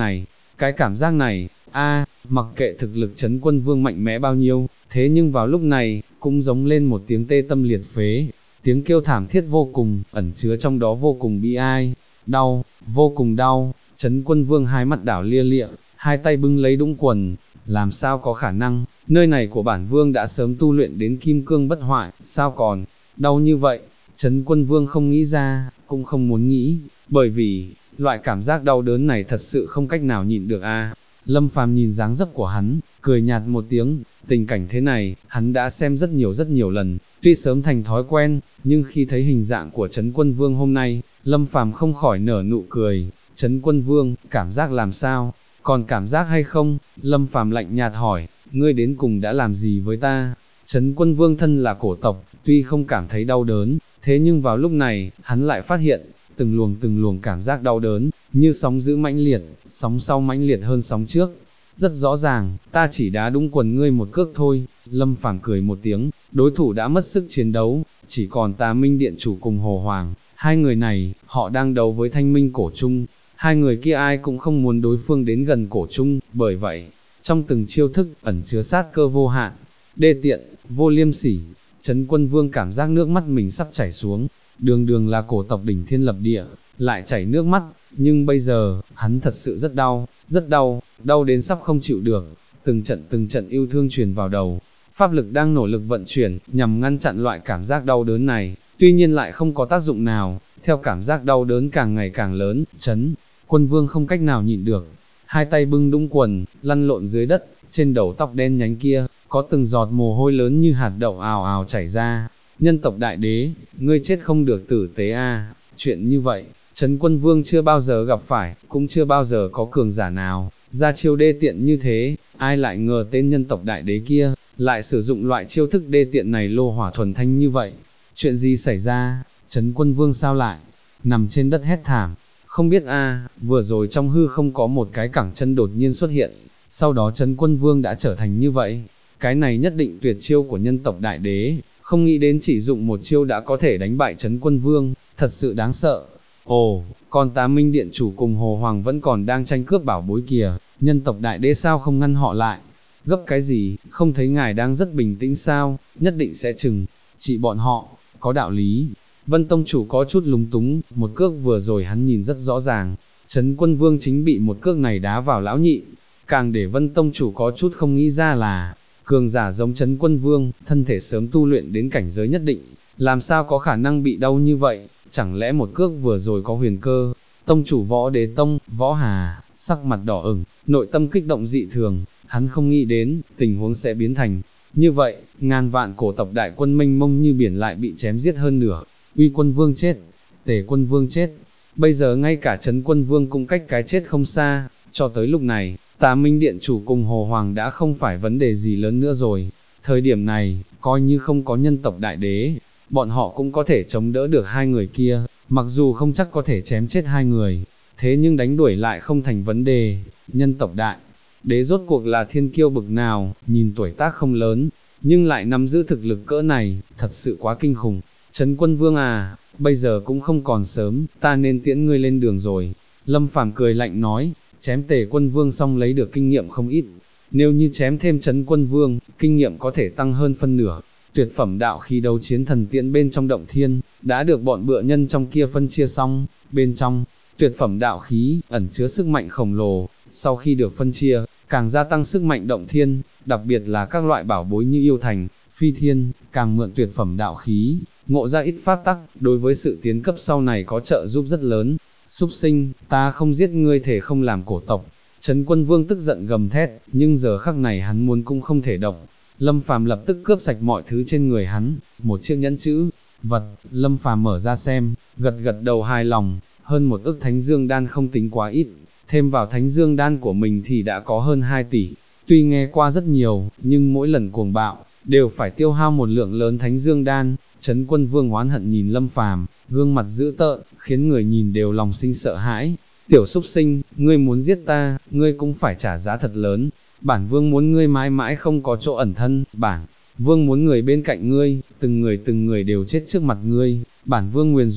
cảm giác này, mặc kệ thực lực Trấn Quân Vương mạnh mẽ bao nhiêu, thế nhưng vào lúc này, cũng giống lên một tiếng tê tâm liệt phế, tiếng kêu thảm thiết vô cùng, ẩn chứa trong đó vô cùng bi ai, đau, vô cùng đau. Trấn Quân Vương hai mắt đảo lia lịa, hai tay bưng lấy đũng quần, làm sao có khả năng, nơi này của bản vương đã sớm tu luyện đến kim cương bất hoại, sao còn, đau như vậy. Trấn Quân Vương không nghĩ ra, cũng không muốn nghĩ, bởi vì, loại cảm giác đau đớn này thật sự không cách nào nhịn được Lâm Phàm nhìn dáng dấp của hắn, cười nhạt một tiếng, tình cảnh thế này, hắn đã xem rất nhiều lần, tuy sớm thành thói quen, nhưng khi thấy hình dạng của Trấn Quân Vương hôm nay, Lâm Phàm không khỏi nở nụ cười. Trấn Quân Vương, cảm giác làm sao? Còn cảm giác hay không? Lâm Phàm lạnh nhạt hỏi, ngươi đến cùng đã làm gì với ta? Trấn Quân Vương thân là cổ tộc, tuy không cảm thấy đau đớn, thế nhưng vào lúc này, hắn lại phát hiện, từng luồng cảm giác đau đớn, như sóng dữ mãnh liệt, sóng sau mãnh liệt hơn sóng trước. Rất rõ ràng, ta chỉ đá đúng quần ngươi một cước thôi. Lâm Phàm cười một tiếng, đối thủ đã mất sức chiến đấu, chỉ còn Tà Minh Điện Chủ cùng Hồ Hoàng, hai người này, họ đang đấu với Thanh Minh Cổ Trung, hai người kia ai cũng không muốn đối phương đến gần Cổ Trung, bởi vậy, trong từng chiêu thức, ẩn chứa sát cơ vô hạn, đê tiện, vô liêm sỉ. Trấn Quân Vương cảm giác nước mắt mình sắp chảy xuống, đường là cổ tộc đỉnh thiên lập địa, lại chảy nước mắt, nhưng bây giờ, hắn thật sự rất đau, đau đến sắp không chịu được, từng trận yêu thương truyền vào đầu, pháp lực đang nỗ lực vận chuyển, nhằm ngăn chặn loại cảm giác đau đớn này, tuy nhiên lại không có tác dụng nào, theo cảm giác đau đớn càng ngày càng lớn, Trấn Quân Vương không cách nào nhịn được, hai tay bưng đũng quần, lăn lộn dưới đất, trên đầu tóc đen nhánh kia, có từng giọt mồ hôi lớn như hạt đậu ào ào chảy ra. Nhân tộc đại đế, ngươi chết không được tử tế chuyện như vậy, Trấn Quân Vương chưa bao giờ gặp phải, cũng chưa bao giờ có cường giả nào, ra chiêu đê tiện như thế, ai lại ngờ tên nhân tộc đại đế kia, lại sử dụng loại chiêu thức đê tiện này lô hỏa thuần thanh như vậy. Chuyện gì xảy ra, Trấn Quân Vương sao lại, nằm trên đất hét thảm, không biết vừa rồi trong hư không có một cái cẳng chân đột nhiên xuất hiện, sau đó Trấn Quân Vương đã trở thành như vậy, cái này nhất định tuyệt chiêu của nhân tộc đại đế. Không nghĩ đến chỉ dụng một chiêu đã có thể đánh bại Trấn Quân Vương, thật sự đáng sợ. Ồ, còn Tà Minh Điện Chủ cùng Hồ Hoàng vẫn còn đang tranh cướp bảo bối kìa, nhân tộc đại đế sao không ngăn họ lại? Gấp cái gì, không thấy ngài đang rất bình tĩnh sao, nhất định sẽ trừng trị bọn họ, có đạo lý. Vân Tông Chủ có chút lúng túng, một cước vừa rồi hắn nhìn rất rõ ràng, Trấn Quân Vương chính bị một cước này đá vào lão nhị, càng để Vân Tông Chủ có chút không nghĩ ra là, cường giả giống Trấn Quân Vương, thân thể sớm tu luyện đến cảnh giới nhất định, làm sao có khả năng bị đau như vậy, chẳng lẽ một cước vừa rồi có huyền cơ. Tông chủ Võ Đế Tông, Võ Hà, sắc mặt đỏ ửng, nội tâm kích động dị thường, hắn không nghĩ đến, tình huống sẽ biến thành như vậy, ngàn vạn cổ tộc đại quân mênh mông như biển lại bị chém giết hơn nửa, Uy Quân Vương chết, Tề Quân Vương chết, bây giờ ngay cả Trấn Quân Vương cũng cách cái chết không xa, cho tới lúc này, Tà Minh Điện Chủ cùng Hồ Hoàng đã không phải vấn đề gì lớn nữa rồi, thời điểm này, coi như không có nhân tộc đại đế, bọn họ cũng có thể chống đỡ được hai người kia, mặc dù không chắc có thể chém chết hai người, thế nhưng đánh đuổi lại không thành vấn đề. Nhân tộc đại đế rốt cuộc là thiên kiêu bực nào, nhìn tuổi tác không lớn, nhưng lại nắm giữ thực lực cỡ này, thật sự quá kinh khủng. Trấn Quân Vương bây giờ cũng không còn sớm, ta nên tiễn ngươi lên đường rồi. Lâm Phàm cười lạnh nói, chém Tề Quân Vương xong lấy được kinh nghiệm không ít, nếu như chém thêm Trấn Quân Vương, kinh nghiệm có thể tăng hơn phân nửa. Tuyệt phẩm đạo khí đấu chiến thần tiễn bên trong động thiên, đã được bọn bựa nhân trong kia phân chia xong, bên trong, tuyệt phẩm đạo khí, ẩn chứa sức mạnh khổng lồ, sau khi được phân chia, càng gia tăng sức mạnh động thiên, đặc biệt là các loại bảo bối như yêu thành, phi thiên, càng mượn tuyệt phẩm đạo khí, ngộ ra ít pháp tắc, đối với sự tiến cấp sau này có trợ giúp rất lớn. Súc sinh, ta không giết ngươi thể không làm cổ tộc. Trấn Quân Vương tức giận gầm thét, nhưng giờ khắc này hắn muốn cũng không thể động. Lâm Phàm lập tức cướp sạch mọi thứ trên người hắn, một chiếc nhẫn chữ vật, Lâm Phàm mở ra xem, gật gật đầu hài lòng, hơn 1 ức thánh dương đan không tính quá ít, thêm vào thánh dương đan của mình thì đã có hơn 2 tỷ, tuy nghe qua rất nhiều, nhưng mỗi lần cuồng bạo, đều phải tiêu hao một lượng lớn thánh dương đan. Trấn Quân Vương oán hận nhìn Lâm Phàm, gương mặt dữ tợn, khiến người nhìn đều lòng sinh sợ hãi. Tiểu súc sinh, ngươi muốn giết ta, ngươi cũng phải trả giá thật lớn. Bản vương muốn ngươi mãi mãi không có chỗ ẩn thân, bản vương muốn người bên cạnh ngươi, từng người đều chết trước mặt ngươi. Bản vương nguyền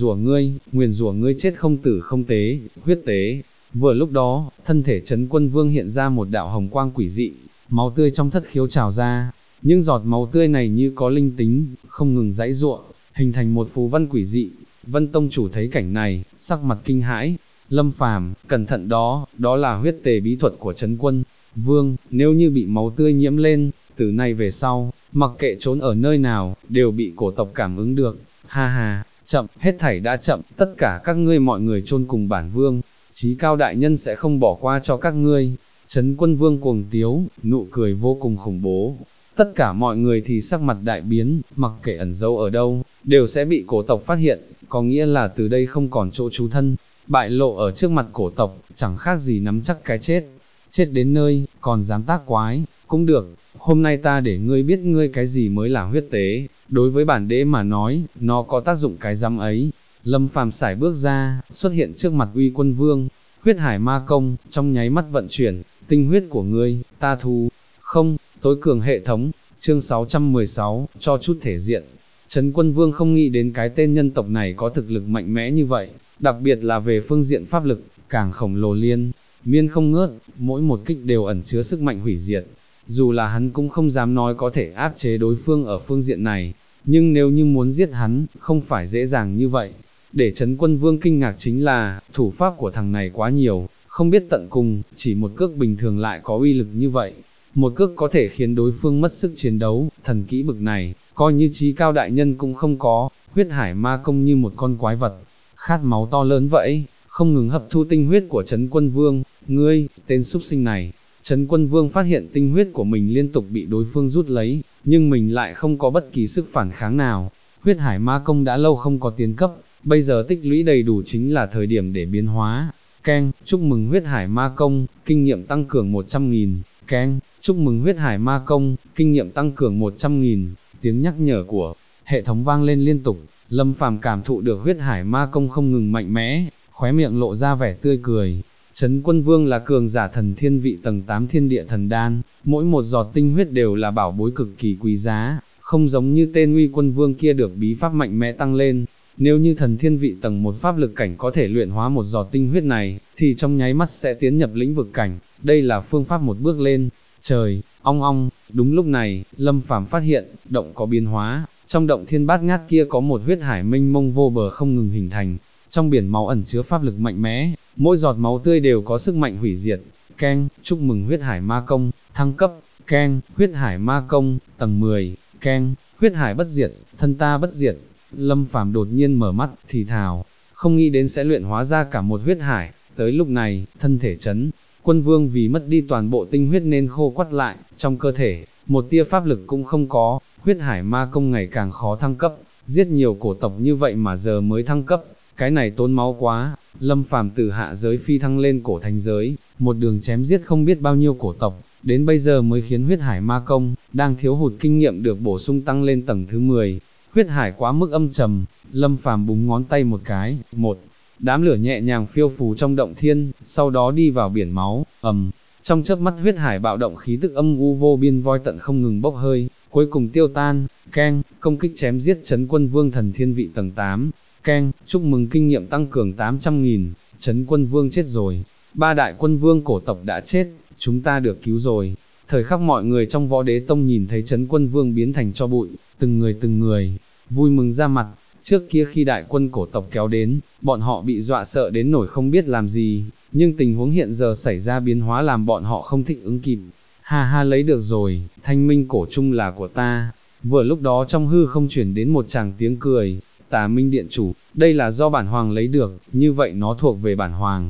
rủa ngươi chết không tử không tế, huyết tế. Vừa lúc đó, thân thể Trấn Quân Vương hiện ra một đạo hồng quang quỷ dị, máu tươi trong thất khiếu trào ra. Những giọt máu tươi này như có linh tính, không ngừng giãy giụa, hình thành một phù văn quỷ dị. Vân Tông chủ thấy cảnh này, sắc mặt kinh hãi. Lâm Phàm, cẩn thận đó, đó là huyết tề bí thuật của Trấn Quân Vương, nếu như bị máu tươi nhiễm lên, từ nay về sau, mặc kệ trốn ở nơi nào, đều bị cổ tộc cảm ứng được. Ha ha, chậm, hết thảy đã chậm, tất cả các ngươi mọi người chôn cùng bản vương, Chí Cao đại nhân sẽ không bỏ qua cho các ngươi. Trấn Quân Vương cuồng tiếu, nụ cười vô cùng khủng bố. Tất cả mọi người thì sắc mặt đại biến, mặc kệ ẩn giấu ở đâu, đều sẽ bị cổ tộc phát hiện, có nghĩa là từ đây không còn chỗ trú thân, bại lộ ở trước mặt cổ tộc, chẳng khác gì nắm chắc cái chết. Chết đến nơi, còn dám tác quái, cũng được, hôm nay ta để ngươi biết ngươi cái gì mới là huyết tế, đối với bản đế mà nói, nó có tác dụng cái rắm ấy. Lâm Phàm sải bước ra, xuất hiện trước mặt Uy Quân Vương, huyết hải ma công, trong nháy mắt vận chuyển, tinh huyết của ngươi, ta thu, không, tối cường hệ thống, chương 616, cho chút thể diện. Trấn Quân Vương không nghĩ đến cái tên nhân tộc này có thực lực mạnh mẽ như vậy, đặc biệt là về phương diện pháp lực, càng khổng lồ liên miên không ngớt, mỗi một kích đều ẩn chứa sức mạnh hủy diệt. Dù là hắn cũng không dám nói có thể áp chế đối phương ở phương diện này, nhưng nếu như muốn giết hắn, không phải dễ dàng như vậy. Để Trấn Quân Vương kinh ngạc chính là, thủ pháp của thằng này quá nhiều, không biết tận cùng, chỉ một cước bình thường lại có uy lực như vậy. Một cước có thể khiến đối phương mất sức chiến đấu, thần kỹ bực này, coi như Chí Cao đại nhân cũng không có. Huyết hải ma công như một con quái vật, khát máu to lớn vậy, không ngừng hấp thu tinh huyết của Trấn Quân Vương. Ngươi, tên súc sinh này. Trấn Quân Vương phát hiện tinh huyết của mình liên tục bị đối phương rút lấy, nhưng mình lại không có bất kỳ sức phản kháng nào. Huyết hải ma công đã lâu không có tiến cấp, bây giờ tích lũy đầy đủ chính là thời điểm để biến hóa. Keng, chúc mừng huyết hải ma công, kinh nghiệm tăng cường 100.000. Keng, chúc mừng huyết hải ma công, kinh nghiệm tăng cường 100.000. Tiếng nhắc nhở của hệ thống vang lên liên tục. Lâm Phàm cảm thụ được huyết hải ma công không ngừng mạnh mẽ, khóe miệng lộ ra vẻ tươi cười. Trấn Quân Vương là cường giả thần thiên vị tầng 8 thiên địa thần đan, mỗi một giọt tinh huyết đều là bảo bối cực kỳ quý giá, không giống như tên Uy Quân Vương kia được bí pháp mạnh mẽ tăng lên. Nếu như thần thiên vị tầng 1 pháp lực cảnh có thể luyện hóa một giọt tinh huyết này, thì trong nháy mắt sẽ tiến nhập lĩnh vực cảnh, đây là phương pháp một bước lên. Trời, ong ong, đúng lúc này, Lâm Phàm phát hiện, động có biến hóa, trong động thiên bát ngát kia có một huyết hải mênh mông vô bờ không ngừng hình thành, trong biển máu ẩn chứa pháp lực mạnh mẽ, mỗi giọt máu tươi đều có sức mạnh hủy diệt. Keng, chúc mừng huyết hải ma công, thăng cấp. Keng, huyết hải ma công, tầng 10. Keng, huyết hải bất diệt, thân ta bất diệt. Lâm Phàm đột nhiên mở mắt, thì thào, không nghĩ đến sẽ luyện hóa ra cả một huyết hải. Tới lúc này, thân thể Trấn Quân Vương vì mất đi toàn bộ tinh huyết nên khô quắt lại, trong cơ thể, một tia pháp lực cũng không có. Huyết hải ma công ngày càng khó thăng cấp, giết nhiều cổ tộc như vậy mà giờ mới thăng cấp, cái này tốn máu quá. Lâm Phàm từ hạ giới phi thăng lên cổ thánh giới, một đường chém giết không biết bao nhiêu cổ tộc, đến bây giờ mới khiến huyết hải ma công, đang thiếu hụt kinh nghiệm được bổ sung tăng lên tầng thứ 10. Huyết hải quá mức âm trầm, Lâm Phàm búng ngón tay một cái, một đám lửa nhẹ nhàng phiêu phù trong động thiên, sau đó đi vào biển máu, trong chớp mắt huyết hải bạo động, khí tức âm u vô biên voi tận không ngừng bốc hơi, cuối cùng tiêu tan. Keng, công kích chém giết Trấn Quân Vương thần thiên vị tầng 8. Keng, chúc mừng kinh nghiệm tăng cường 800.000. Trấn Quân Vương chết rồi, 3 đại quân vương cổ tộc đã chết, chúng ta được cứu rồi. Thời khắc mọi người trong Võ Đế Tông nhìn thấy Trấn Quân Vương biến thành tro bụi, từng người vui mừng ra mặt. Trước kia khi đại quân cổ tộc kéo đến, bọn họ bị dọa sợ đến nổi không biết làm gì, nhưng tình huống hiện giờ xảy ra biến hóa làm bọn họ không thích ứng kịp. Ha ha, lấy được rồi, thanh minh cổ chung là của ta. Vừa lúc đó trong hư không chuyển đến một tràng tiếng cười. Tà Minh điện chủ, đây là do bản hoàng lấy được, như vậy nó thuộc về bản hoàng.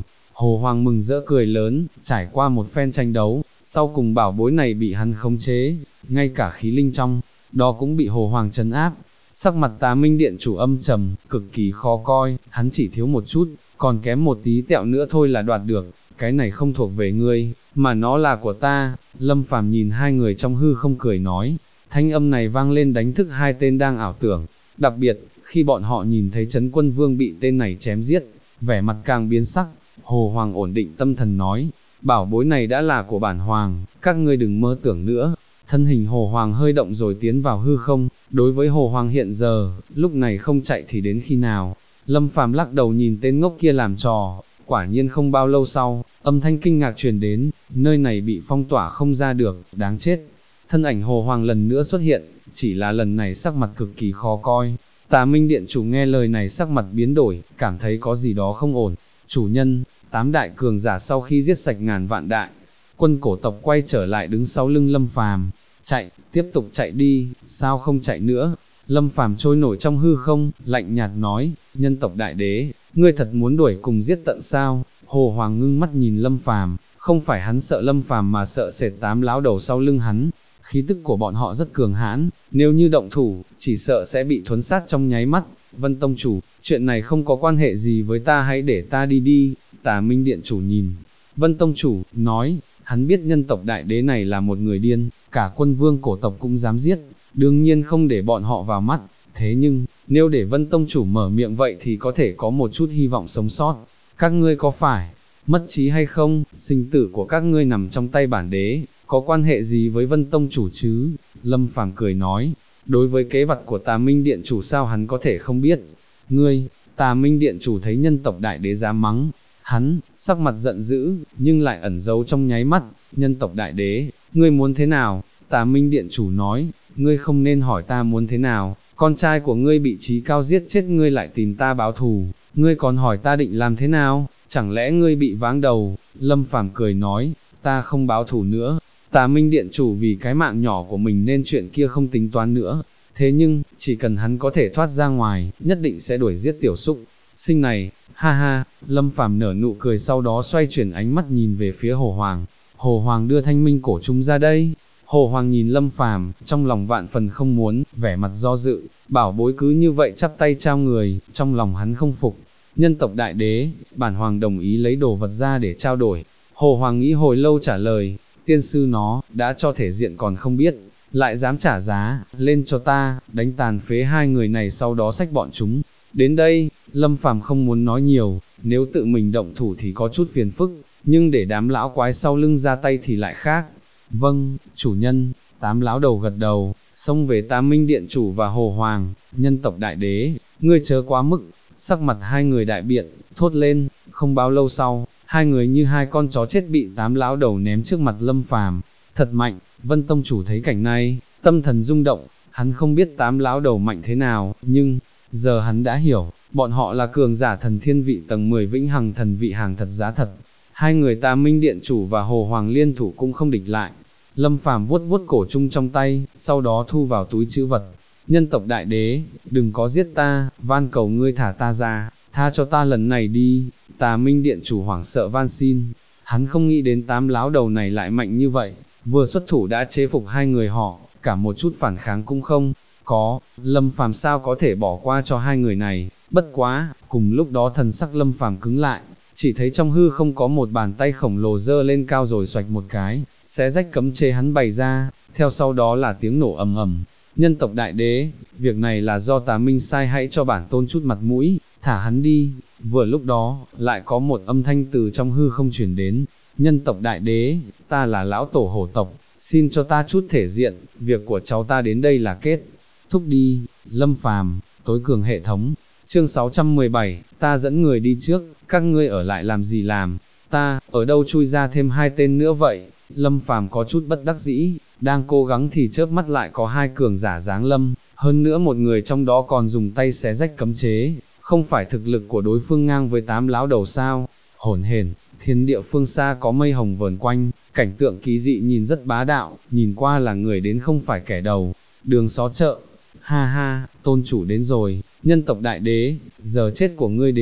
Hồ Hoàng mừng rỡ cười lớn, trải qua một phen tranh đấu, sau cùng bảo bối này bị hắn khống chế, ngay cả khí linh trong, đó cũng bị Hồ Hoàng trấn áp. Sắc mặt Tà Minh Điện chủ âm trầm, cực kỳ khó coi, hắn chỉ thiếu một chút, còn kém một tí tẹo nữa thôi là đoạt được, cái này không thuộc về ngươi, mà nó là của ta. Lâm Phàm nhìn hai người trong hư không cười nói, thanh âm này vang lên đánh thức hai tên đang ảo tưởng, đặc biệt, khi bọn họ nhìn thấy Trấn Quân Vương bị tên này chém giết, vẻ mặt càng biến sắc. Hồ Hoàng ổn định tâm thần nói, bảo bối này đã là của bản Hoàng, các ngươi đừng mơ tưởng nữa. Thân hình Hồ Hoàng hơi động rồi tiến vào hư không, đối với Hồ Hoàng hiện giờ, lúc này không chạy thì đến khi nào. Lâm Phàm lắc đầu nhìn tên ngốc kia làm trò, quả nhiên không bao lâu sau, âm thanh kinh ngạc truyền đến, nơi này bị phong tỏa không ra được, đáng chết. Thân ảnh Hồ Hoàng lần nữa xuất hiện, chỉ là lần này sắc mặt cực kỳ khó coi. Tà Minh Điện chủ nghe lời này sắc mặt biến đổi, cảm thấy có gì đó không ổn. Chủ nhân, 8 đại cường giả sau khi giết sạch ngàn vạn đại quân cổ tộc quay trở lại đứng sau lưng Lâm Phàm. Chạy, tiếp tục chạy đi, sao không chạy nữa? Lâm Phàm trôi nổi trong hư không, lạnh nhạt nói, nhân tộc đại đế, ngươi thật muốn đuổi cùng giết tận sao? Hồ Hoàng ngưng mắt nhìn Lâm Phàm, không phải hắn sợ Lâm Phàm mà sợ sệt 8 lão đầu sau lưng hắn. Khí tức của bọn họ rất cường hãn, nếu như động thủ, chỉ sợ sẽ bị thuấn sát trong nháy mắt. Vân Tông chủ, chuyện này không có quan hệ gì với ta, hãy để ta đi đi. Tà Minh Điện chủ nhìn Vân Tông chủ, nói, hắn biết nhân tộc đại đế này là một người điên, cả quân vương cổ tộc cũng dám giết, đương nhiên không để bọn họ vào mắt. Thế nhưng, nếu để Vân Tông chủ mở miệng vậy thì có thể có một chút hy vọng sống sót. Các ngươi có phải mất trí hay không? Sinh tử của các ngươi nằm trong tay bản đế, có quan hệ gì với Vân Tông chủ chứ? Lâm Phàm cười nói, đối với kế vật của Tà Minh Điện chủ sao hắn có thể không biết. Ngươi, Tà Minh Điện chủ thấy nhân tộc đại đế dám mắng hắn, sắc mặt giận dữ, nhưng lại ẩn giấu trong nháy mắt. Nhân tộc đại đế, ngươi muốn thế nào? Tà Minh Điện chủ nói, ngươi không nên hỏi ta muốn thế nào, con trai của ngươi bị Trí Cao giết chết ngươi lại tìm ta báo thù, ngươi còn hỏi ta định làm thế nào, chẳng lẽ ngươi bị váng đầu? Lâm Phàm cười nói, ta không báo thù nữa. Tà Minh Điện chủ vì cái mạng nhỏ của mình nên chuyện kia không tính toán nữa, thế nhưng, chỉ cần hắn có thể thoát ra ngoài, nhất định sẽ đuổi giết tiểu súc sinh này. Ha ha, Lâm Phàm nở nụ cười, sau đó xoay chuyển ánh mắt nhìn về phía Hồ Hoàng. Hồ Hoàng đưa thanh minh cổ trùng ra đây. Hồ Hoàng nhìn Lâm Phàm, trong lòng vạn phần không muốn, vẻ mặt do dự, bảo bối cứ như vậy chắp tay trao người, trong lòng hắn không phục. Nhân tộc đại đế, bản Hoàng đồng ý lấy đồ vật ra để trao đổi. Hồ Hoàng nghĩ hồi lâu trả lời, tiên sư nó, đã cho thể diện còn không biết, lại dám trả giá, lên cho ta, đánh tàn phế hai người này sau đó xách bọn chúng. Đến đây, Lâm Phàm không muốn nói nhiều, nếu tự mình động thủ thì có chút phiền phức, nhưng để đám lão quái sau lưng ra tay thì lại khác. Vâng, chủ nhân. 8 lão đầu gật đầu, xông về Tà Minh Điện chủ và Hồ Hoàng. Nhân tộc đại đế, ngươi chớ quá mức. Sắc mặt hai người đại biện, thốt lên. Không bao lâu sau, hai người như hai con chó chết bị 8 lão đầu ném trước mặt Lâm Phàm. Thật mạnh. Vân Tông chủ thấy cảnh này, tâm thần rung động. Hắn không biết 8 lão đầu mạnh thế nào, nhưng giờ hắn đã hiểu, bọn họ là cường giả thần thiên vị tầng 10 vĩnh hằng thần vị, hàng thật giá thật. Hai người Tà Minh Điện chủ và Hồ Hoàng liên thủ cũng không địch lại. Lâm Phàm vuốt vuốt cổ chung trong tay, sau đó thu vào túi trữ vật. Nhân tộc đại đế, đừng có giết ta, van cầu ngươi thả ta ra, tha cho ta lần này đi. Tà Minh Điện chủ hoảng sợ van xin. Hắn không nghĩ đến 8 lão đầu này lại mạnh như vậy, vừa xuất thủ đã chế phục hai người họ, cả một chút phản kháng cũng không có. Lâm Phàm sao có thể bỏ qua cho hai người này? Bất quá, cùng lúc đó thần sắc Lâm Phàm cứng lại, chỉ thấy trong hư không có một bàn tay khổng lồ dơ lên cao rồi xoạch một cái, xé rách cấm chế hắn bày ra, theo sau đó là tiếng nổ ầm ầm. Nhân tộc đại đế, việc này là do Tà Minh sai, hãy cho bản tôn chút mặt mũi, thả hắn đi. Vừa lúc đó, lại có một âm thanh từ trong hư không truyền đến, nhân tộc đại đế, ta là lão tổ hổ tộc, xin cho ta chút thể diện, việc của cháu ta đến đây là kết thúc đi. Lâm Phàm, tối cường hệ thống. Chương 617, ta dẫn người đi trước, các ngươi ở lại làm gì làm, ta, ở đâu chui ra thêm hai tên nữa vậy? Lâm Phàm có chút bất đắc dĩ, đang cố gắng thì chớp mắt lại có hai cường giả giáng lâm, hơn nữa một người trong đó còn dùng tay xé rách cấm chế, không phải thực lực của đối phương ngang với 8 lão đầu sao? Hỗn hển, thiên địa phương xa có mây hồng vờn quanh, cảnh tượng kỳ dị nhìn rất bá đạo, nhìn qua là người đến không phải kẻ đầu, đường xó chợ. Ha ha, tôn chủ đến rồi, nhân tộc đại đế, giờ chết của ngươi đến.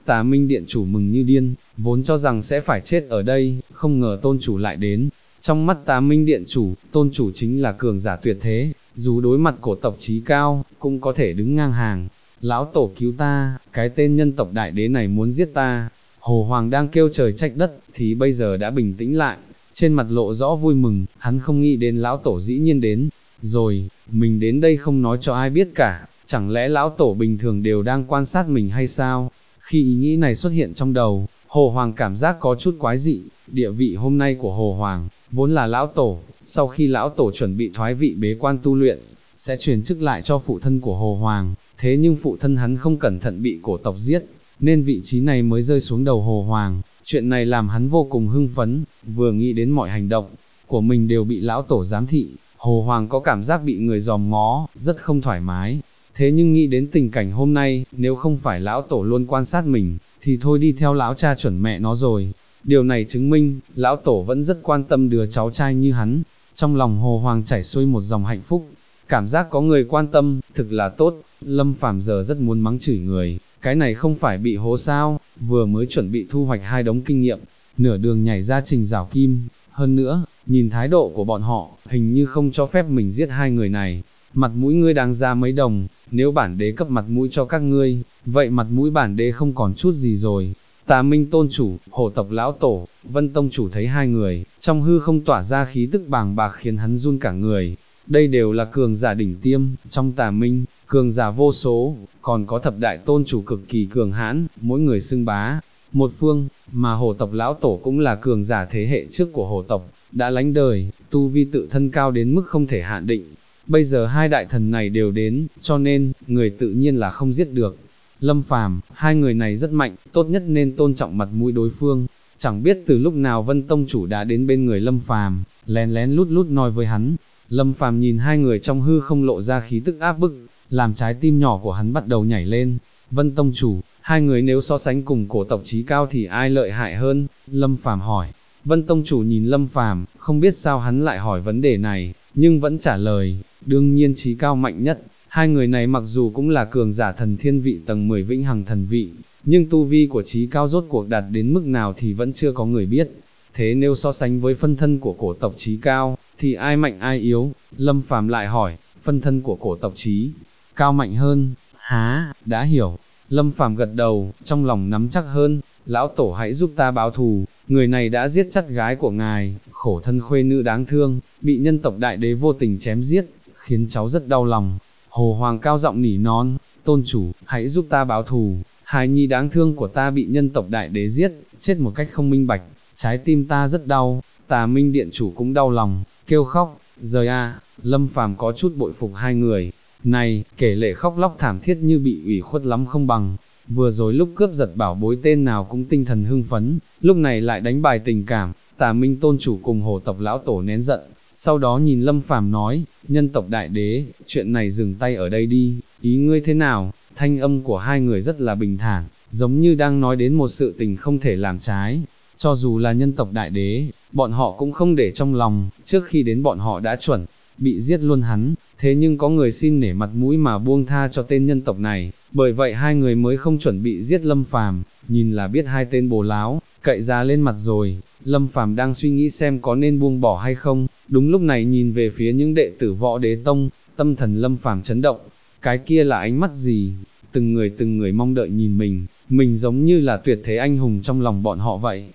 Tà Minh điện chủ mừng như điên, vốn cho rằng sẽ phải chết ở đây, không ngờ tôn chủ lại đến. Trong mắt Tà Minh điện chủ, tôn chủ chính là cường giả tuyệt thế, dù đối mặt cổ tộc chí cao, cũng có thể đứng ngang hàng. Lão tổ cứu ta, cái tên nhân tộc đại đế này muốn giết ta. Hồ Hoàng đang kêu trời trách đất, thì bây giờ đã bình tĩnh lại, trên mặt lộ rõ vui mừng, hắn không nghĩ đến lão tổ dĩ nhiên đến. Rồi, mình đến đây không nói cho ai biết cả, chẳng lẽ lão tổ bình thường đều đang quan sát mình hay sao? Khi ý nghĩ này xuất hiện trong đầu, Hồ Hoàng cảm giác có chút quái dị, địa vị hôm nay của Hồ Hoàng, vốn là lão tổ, sau khi lão tổ chuẩn bị thoái vị bế quan tu luyện, sẽ truyền chức lại cho phụ thân của Hồ Hoàng, thế nhưng phụ thân hắn không cẩn thận bị cổ tộc giết, nên vị trí này mới rơi xuống đầu Hồ Hoàng. Chuyện này làm hắn vô cùng hưng phấn, vừa nghĩ đến mọi hành động của mình đều bị lão tổ giám thị, Hồ Hoàng có cảm giác bị người dòm ngó, rất không thoải mái. Thế nhưng nghĩ đến tình cảnh hôm nay, nếu không phải lão tổ luôn quan sát mình, thì thôi đi theo lão cha chuẩn mẹ nó rồi. Điều này chứng minh, lão tổ vẫn rất quan tâm đứa cháu trai như hắn. Trong lòng Hồ Hoàng chảy xuôi một dòng hạnh phúc, cảm giác có người quan tâm, thực là tốt. Lâm Phàm giờ rất muốn mắng chửi người, cái này không phải bị hố sao, vừa mới chuẩn bị thu hoạch 2 đống kinh nghiệm, nửa đường nhảy ra Trình Giảo Kim. Hơn nữa, nhìn thái độ của bọn họ, hình như không cho phép mình giết 2 người này. Mặt mũi ngươi đáng ra mấy đồng, nếu bản đế cấp mặt mũi cho các ngươi, vậy mặt mũi bản đế không còn chút gì rồi. Tà Minh tôn chủ, Hổ tộc lão tổ, Vân tông chủ thấy 2 người, trong hư không tỏa ra khí tức bàng bạc khiến hắn run cả người. Đây đều là cường giả đỉnh tiêm, trong Tà Minh, cường giả vô số, còn có thập đại tôn chủ cực kỳ cường hãn, mỗi người xưng bá một phương, mà Hổ tộc lão tổ cũng là cường giả thế hệ trước của Hổ tộc, đã lánh đời, tu vi tự thân cao đến mức không thể hạn định. Bây giờ 2 đại thần này đều đến, cho nên, người tự nhiên là không giết được. Lâm Phàm, 2 người này rất mạnh, tốt nhất nên tôn trọng mặt mũi đối phương. Chẳng biết từ lúc nào Vân tông chủ đã đến bên người Lâm Phàm, lén lén lút lút nói với hắn. Lâm Phàm nhìn 2 người trong hư không lộ ra khí tức áp bức, làm trái tim nhỏ của hắn bắt đầu nhảy lên. Vân tông chủ, 2 người nếu so sánh cùng cổ tộc chí cao thì ai lợi hại hơn? Lâm Phàm hỏi. Vân tông chủ nhìn Lâm Phàm, không biết sao hắn lại hỏi vấn đề này, nhưng vẫn trả lời, đương nhiên chí cao mạnh nhất. 2 người này mặc dù cũng là cường giả thần thiên vị tầng 10 vĩnh hằng thần vị, nhưng tu vi của chí cao rốt cuộc đạt đến mức nào thì vẫn chưa có người biết. Thế nếu so sánh với phân thân của cổ tộc chí cao, thì ai mạnh ai yếu? Lâm Phàm lại hỏi, phân thân của cổ tộc chí cao mạnh hơn? Há, đã hiểu. Lâm Phàm gật đầu, trong lòng nắm chắc hơn. Lão tổ hãy giúp ta báo thù, người này đã giết chắt gái của ngài, khổ thân khuê nữ đáng thương, bị nhân tộc đại đế vô tình chém giết, khiến cháu rất đau lòng. Hồ Hoàng cao giọng nỉ non, tôn chủ, hãy giúp ta báo thù, hài nhi đáng thương của ta bị nhân tộc đại đế giết, chết một cách không minh bạch, trái tim ta rất đau. Tà Minh điện chủ cũng đau lòng, kêu khóc, rời a. Lâm Phàm có chút bội phục 2 người này, kể lệ khóc lóc thảm thiết như bị ủy khuất lắm không bằng. Vừa rồi lúc cướp giật bảo bối tên nào cũng tinh thần hưng phấn, lúc này lại đánh bài tình cảm. Tà Minh tôn chủ cùng Hổ tộc lão tổ nén giận, sau đó nhìn Lâm Phàm nói, nhân tộc đại đế, chuyện này dừng tay ở đây đi, ý ngươi thế nào? Thanh âm của 2 người rất là bình thản, giống như đang nói đến một sự tình không thể làm trái. Cho dù là nhân tộc đại đế, bọn họ cũng không để trong lòng, trước khi đến bọn họ đã chuẩn bị giết luôn hắn, thế nhưng có người xin nể mặt mũi mà buông tha cho tên nhân tộc này, bởi vậy 2 người mới không chuẩn bị giết Lâm Phàm. Nhìn là biết 2 tên bồ láo, cậy giá lên mặt rồi. Lâm Phàm đang suy nghĩ xem có nên buông bỏ hay không, đúng lúc này nhìn về phía những đệ tử Võ Đế Tông, tâm thần Lâm Phàm chấn động, cái kia là ánh mắt gì? Từng người mong đợi nhìn mình giống như là tuyệt thế anh hùng trong lòng bọn họ vậy.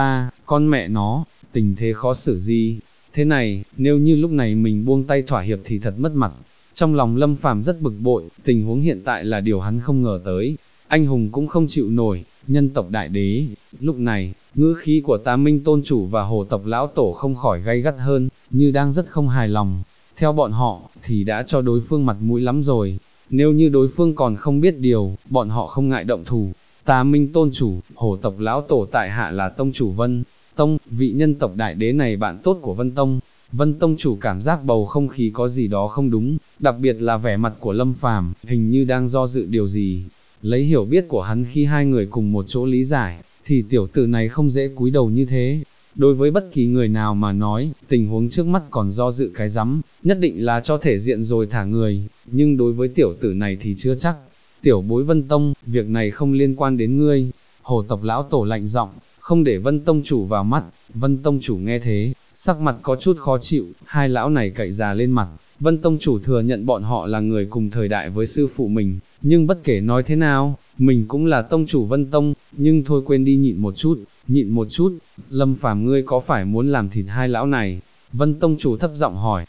Con mẹ nó, tình thế khó xử gì? Thế này, nếu như lúc này mình buông tay thỏa hiệp thì thật mất mặt. Trong lòng Lâm Phàm rất bực bội, tình huống hiện tại là điều hắn không ngờ tới. Anh hùng cũng không chịu nổi, nhân tộc đại đế. Lúc này, ngữ khí của Tà Minh tôn chủ và Hổ tộc lão tổ không khỏi gay gắt hơn, như đang rất không hài lòng. Theo bọn họ, thì đã cho đối phương mặt mũi lắm rồi. Nếu như đối phương còn không biết điều, bọn họ không ngại động thủ. Tà Minh tôn chủ, Hổ tộc lão tổ tại hạ là tông chủ Vân Tông, vị nhân tộc đại đế này bạn tốt của Vân Tông. Vân Tông chủ cảm giác bầu không khí có gì đó không đúng, đặc biệt là vẻ mặt của Lâm Phàm, hình như đang do dự điều gì. Lấy hiểu biết của hắn khi 2 người cùng một chỗ lý giải, thì tiểu tử này không dễ cúi đầu như thế. Đối với bất kỳ người nào mà nói, tình huống trước mắt còn do dự cái rắm, nhất định là cho thể diện rồi thả người, nhưng đối với tiểu tử này thì chưa chắc. Tiểu bối Vân Tông, việc này không liên quan đến ngươi. Hồ tộc lão tổ lạnh giọng, không để Vân tông chủ vào mắt. Vân tông chủ nghe thế, sắc mặt có chút khó chịu, hai lão này cậy già lên mặt. Vân tông chủ thừa nhận bọn họ là người cùng thời đại với sư phụ mình, nhưng bất kể nói thế nào, mình cũng là tông chủ Vân tông, nhưng thôi quên đi, nhịn một chút, Lâm Phàm ngươi có phải muốn làm thịt hai lão này? Vân tông chủ thấp giọng hỏi.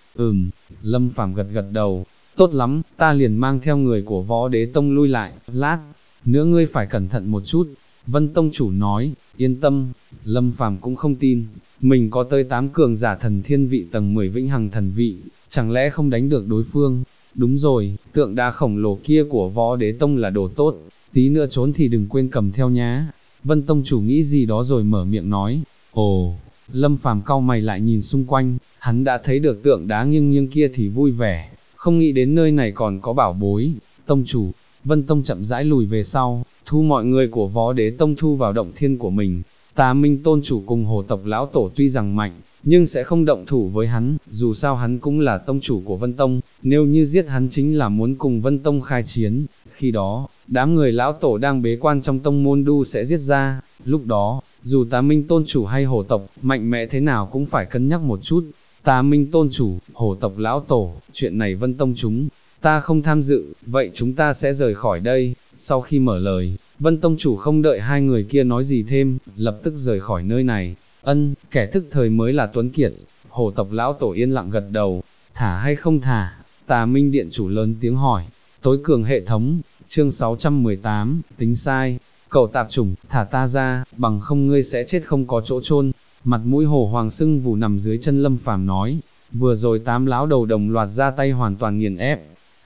Lâm Phàm gật gật đầu, tốt lắm, ta liền mang theo người của Võ Đế tông lui lại, lát nữa ngươi phải cẩn thận một chút. Vân tông chủ nói. Yên tâm. Lâm Phàm cũng không tin, mình có tới 8 cường giả thần thiên vị tầng 10 vĩnh hằng thần vị, chẳng lẽ không đánh được đối phương? Đúng rồi, tượng đá khổng lồ kia của Võ Đế tông là đồ tốt, tí nữa trốn thì đừng quên cầm theo nhá. Vân tông chủ nghĩ gì đó rồi mở miệng nói. Ồ. Lâm Phàm cau mày lại nhìn xung quanh, hắn đã thấy được tượng đá nghiêng nghiêng kia thì vui vẻ, không nghĩ đến nơi này còn có bảo bối. Tông chủ. Vân tông chậm rãi lùi về sau, thu mọi người của Võ Đế tông thu vào động thiên của mình. Tà Minh tôn chủ cùng Hồ tộc lão tổ tuy rằng mạnh, nhưng sẽ không động thủ với hắn, dù sao hắn cũng là tông chủ của Vân tông, nếu như giết hắn chính là muốn cùng Vân tông khai chiến. Khi đó, đám người lão tổ đang bế quan trong tông môn đu sẽ giết ra, lúc đó, dù Tà Minh tôn chủ hay Hồ tộc, mạnh mẽ thế nào cũng phải cân nhắc một chút. Tà Minh tôn chủ, Hồ tộc lão tổ, chuyện này Vân tông chúng ta không tham dự, vậy chúng ta sẽ rời khỏi đây. Sau khi mở lời, Vân tông chủ không đợi hai người kia nói gì thêm, lập tức rời khỏi nơi này. Kẻ thức thời mới là tuấn kiệt. Hồ tộc lão tổ yên lặng gật đầu. Thả hay không thả? Tà Minh điện chủ lớn tiếng hỏi. Tối cường hệ thống, chương 618, tính sai. Cậu tạp chủng, thả ta ra, bằng không ngươi sẽ chết không có chỗ chôn. Mặt mũi Hồ Hoàng sưng vù nằm dưới chân Lâm Phàm nói. Vừa rồi 8 lão đầu đồng loạt ra tay hoàn toàn nghiền ép.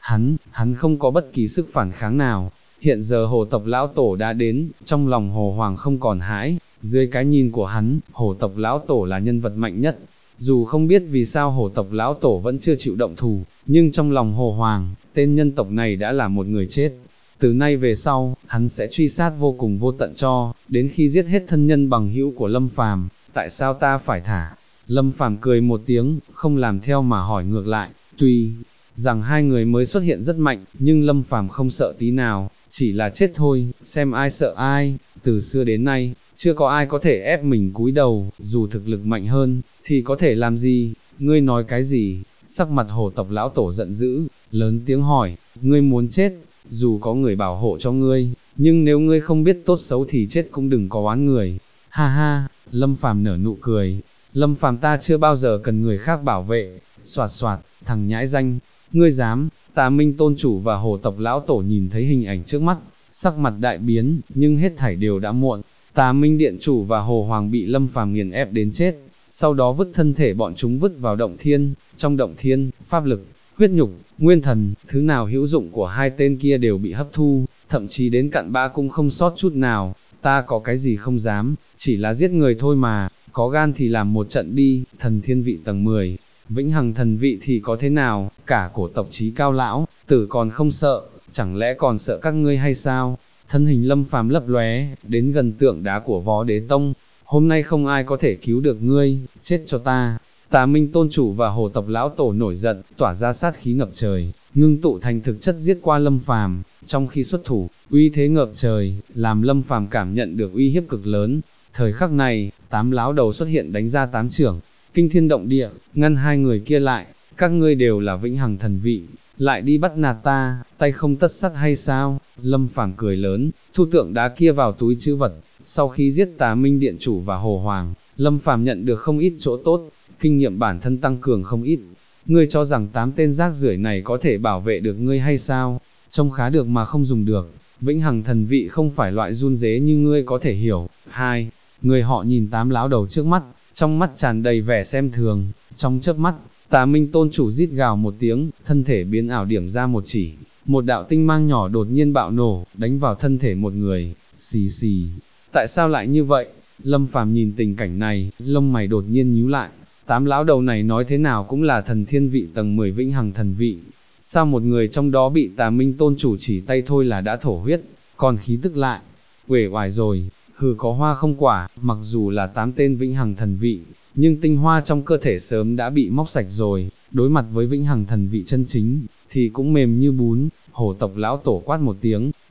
Hắn không có bất kỳ sức phản kháng nào. Hiện giờ Hồ tộc lão tổ đã đến, trong lòng Hồ Hoàng không còn hãi. Dưới cái nhìn của hắn, Hồ tộc lão tổ là nhân vật mạnh nhất. Dù không biết vì sao Hồ tộc lão tổ vẫn chưa chịu động thủ, nhưng trong lòng Hồ Hoàng, tên nhân tộc này đã là một người chết. Từ nay về sau, hắn sẽ truy sát vô cùng vô tận cho đến khi giết hết thân nhân bằng hữu của Lâm Phàm. Tại sao ta phải thả? Lâm Phàm cười một tiếng, không làm theo mà hỏi ngược lại. Tuy rằng hai người mới xuất hiện rất mạnh, nhưng Lâm Phàm không sợ tí nào, chỉ là chết thôi, xem ai sợ ai. Từ xưa đến nay, chưa có ai có thể ép mình cúi đầu, dù thực lực mạnh hơn, thì có thể làm gì? Ngươi nói cái gì? Sắc mặt Hồ tộc lão tổ giận dữ, lớn tiếng hỏi. Ngươi muốn chết? Dù có người bảo hộ cho ngươi, nhưng nếu ngươi không biết tốt xấu thì chết cũng đừng có oán người. Ha ha. Lâm Phàm nở nụ cười. Lâm Phàm ta chưa bao giờ cần người khác bảo vệ. Soạt soạt, thằng nhãi danh, ngươi dám? Tà Minh tôn chủ và Hồ tộc lão tổ nhìn thấy hình ảnh trước mắt, sắc mặt đại biến, nhưng hết thảy đều đã muộn. Tà Minh điện chủ và Hồ Hoàng bị Lâm Phàm nghiền ép đến chết, sau đó vứt thân thể bọn chúng vứt vào động thiên. Trong động thiên, pháp lực, huyết nhục, nguyên thần, thứ nào hữu dụng của hai tên kia đều bị hấp thu, thậm chí đến cặn bã cũng không sót chút nào. Ta có cái gì không dám, chỉ là giết người thôi mà, có gan thì làm một trận đi. Thần thiên vị tầng 10, vĩnh hằng thần vị thì có thế nào, cả cổ tộc chí cao lão tử còn không sợ, chẳng lẽ còn sợ các ngươi hay sao? Thân hình Lâm Phàm lấp lóe, đến gần tượng đá của Võ Đế tông. Hôm nay không ai có thể cứu được ngươi, chết cho ta. Tà Minh tôn chủ và Hồ tộc lão tổ nổi giận, tỏa ra sát khí ngập trời, ngưng tụ thành thực chất giết qua Lâm Phàm. Trong khi xuất thủ, uy thế ngập trời, làm Lâm Phàm cảm nhận được uy hiếp cực lớn. Thời khắc này, 8 lão đầu xuất hiện đánh ra 8 chưởng, kinh thiên động địa, ngăn hai người kia lại. Các ngươi đều là vĩnh hằng thần vị, lại đi bắt nạt ta, tay không tất sắt hay sao? Lâm Phàm cười lớn, thu tượng đá kia vào túi trữ vật. Sau khi giết Tà Minh điện chủ và Hồ Hoàng, Lâm Phàm nhận được không ít chỗ tốt, kinh nghiệm bản thân tăng cường không ít. Ngươi cho rằng 8 tên rác rưởi này có thể bảo vệ được ngươi hay sao? Trông khá được mà không dùng được. Vĩnh hằng thần vị không phải loại run rế như ngươi có thể hiểu. Hai người họ nhìn 8 lão đầu trước mắt, trong mắt tràn đầy vẻ xem thường. Trong chớp mắt, Tà Minh tôn chủ rít gào một tiếng, thân thể biến ảo điểm ra một chỉ, một đạo tinh mang nhỏ đột nhiên bạo nổ, đánh vào thân thể một người. Xì xì. Tại sao lại như vậy? Lâm Phàm nhìn tình cảnh này, lông mày đột nhiên nhíu lại. 8 lão đầu này nói thế nào cũng là thần thiên vị tầng 10 vĩnh hằng thần vị. Sao một người trong đó bị Tà Minh tôn chủ chỉ tay thôi là đã thổ huyết, còn khí tức lại uể oải rồi? Hừ, có hoa không quả, mặc dù là 8 tên vĩnh hằng thần vị, nhưng tinh hoa trong cơ thể sớm đã bị móc sạch rồi, đối mặt với vĩnh hằng thần vị chân chính, thì cũng mềm như bún. Hổ tộc lão tổ quát một tiếng,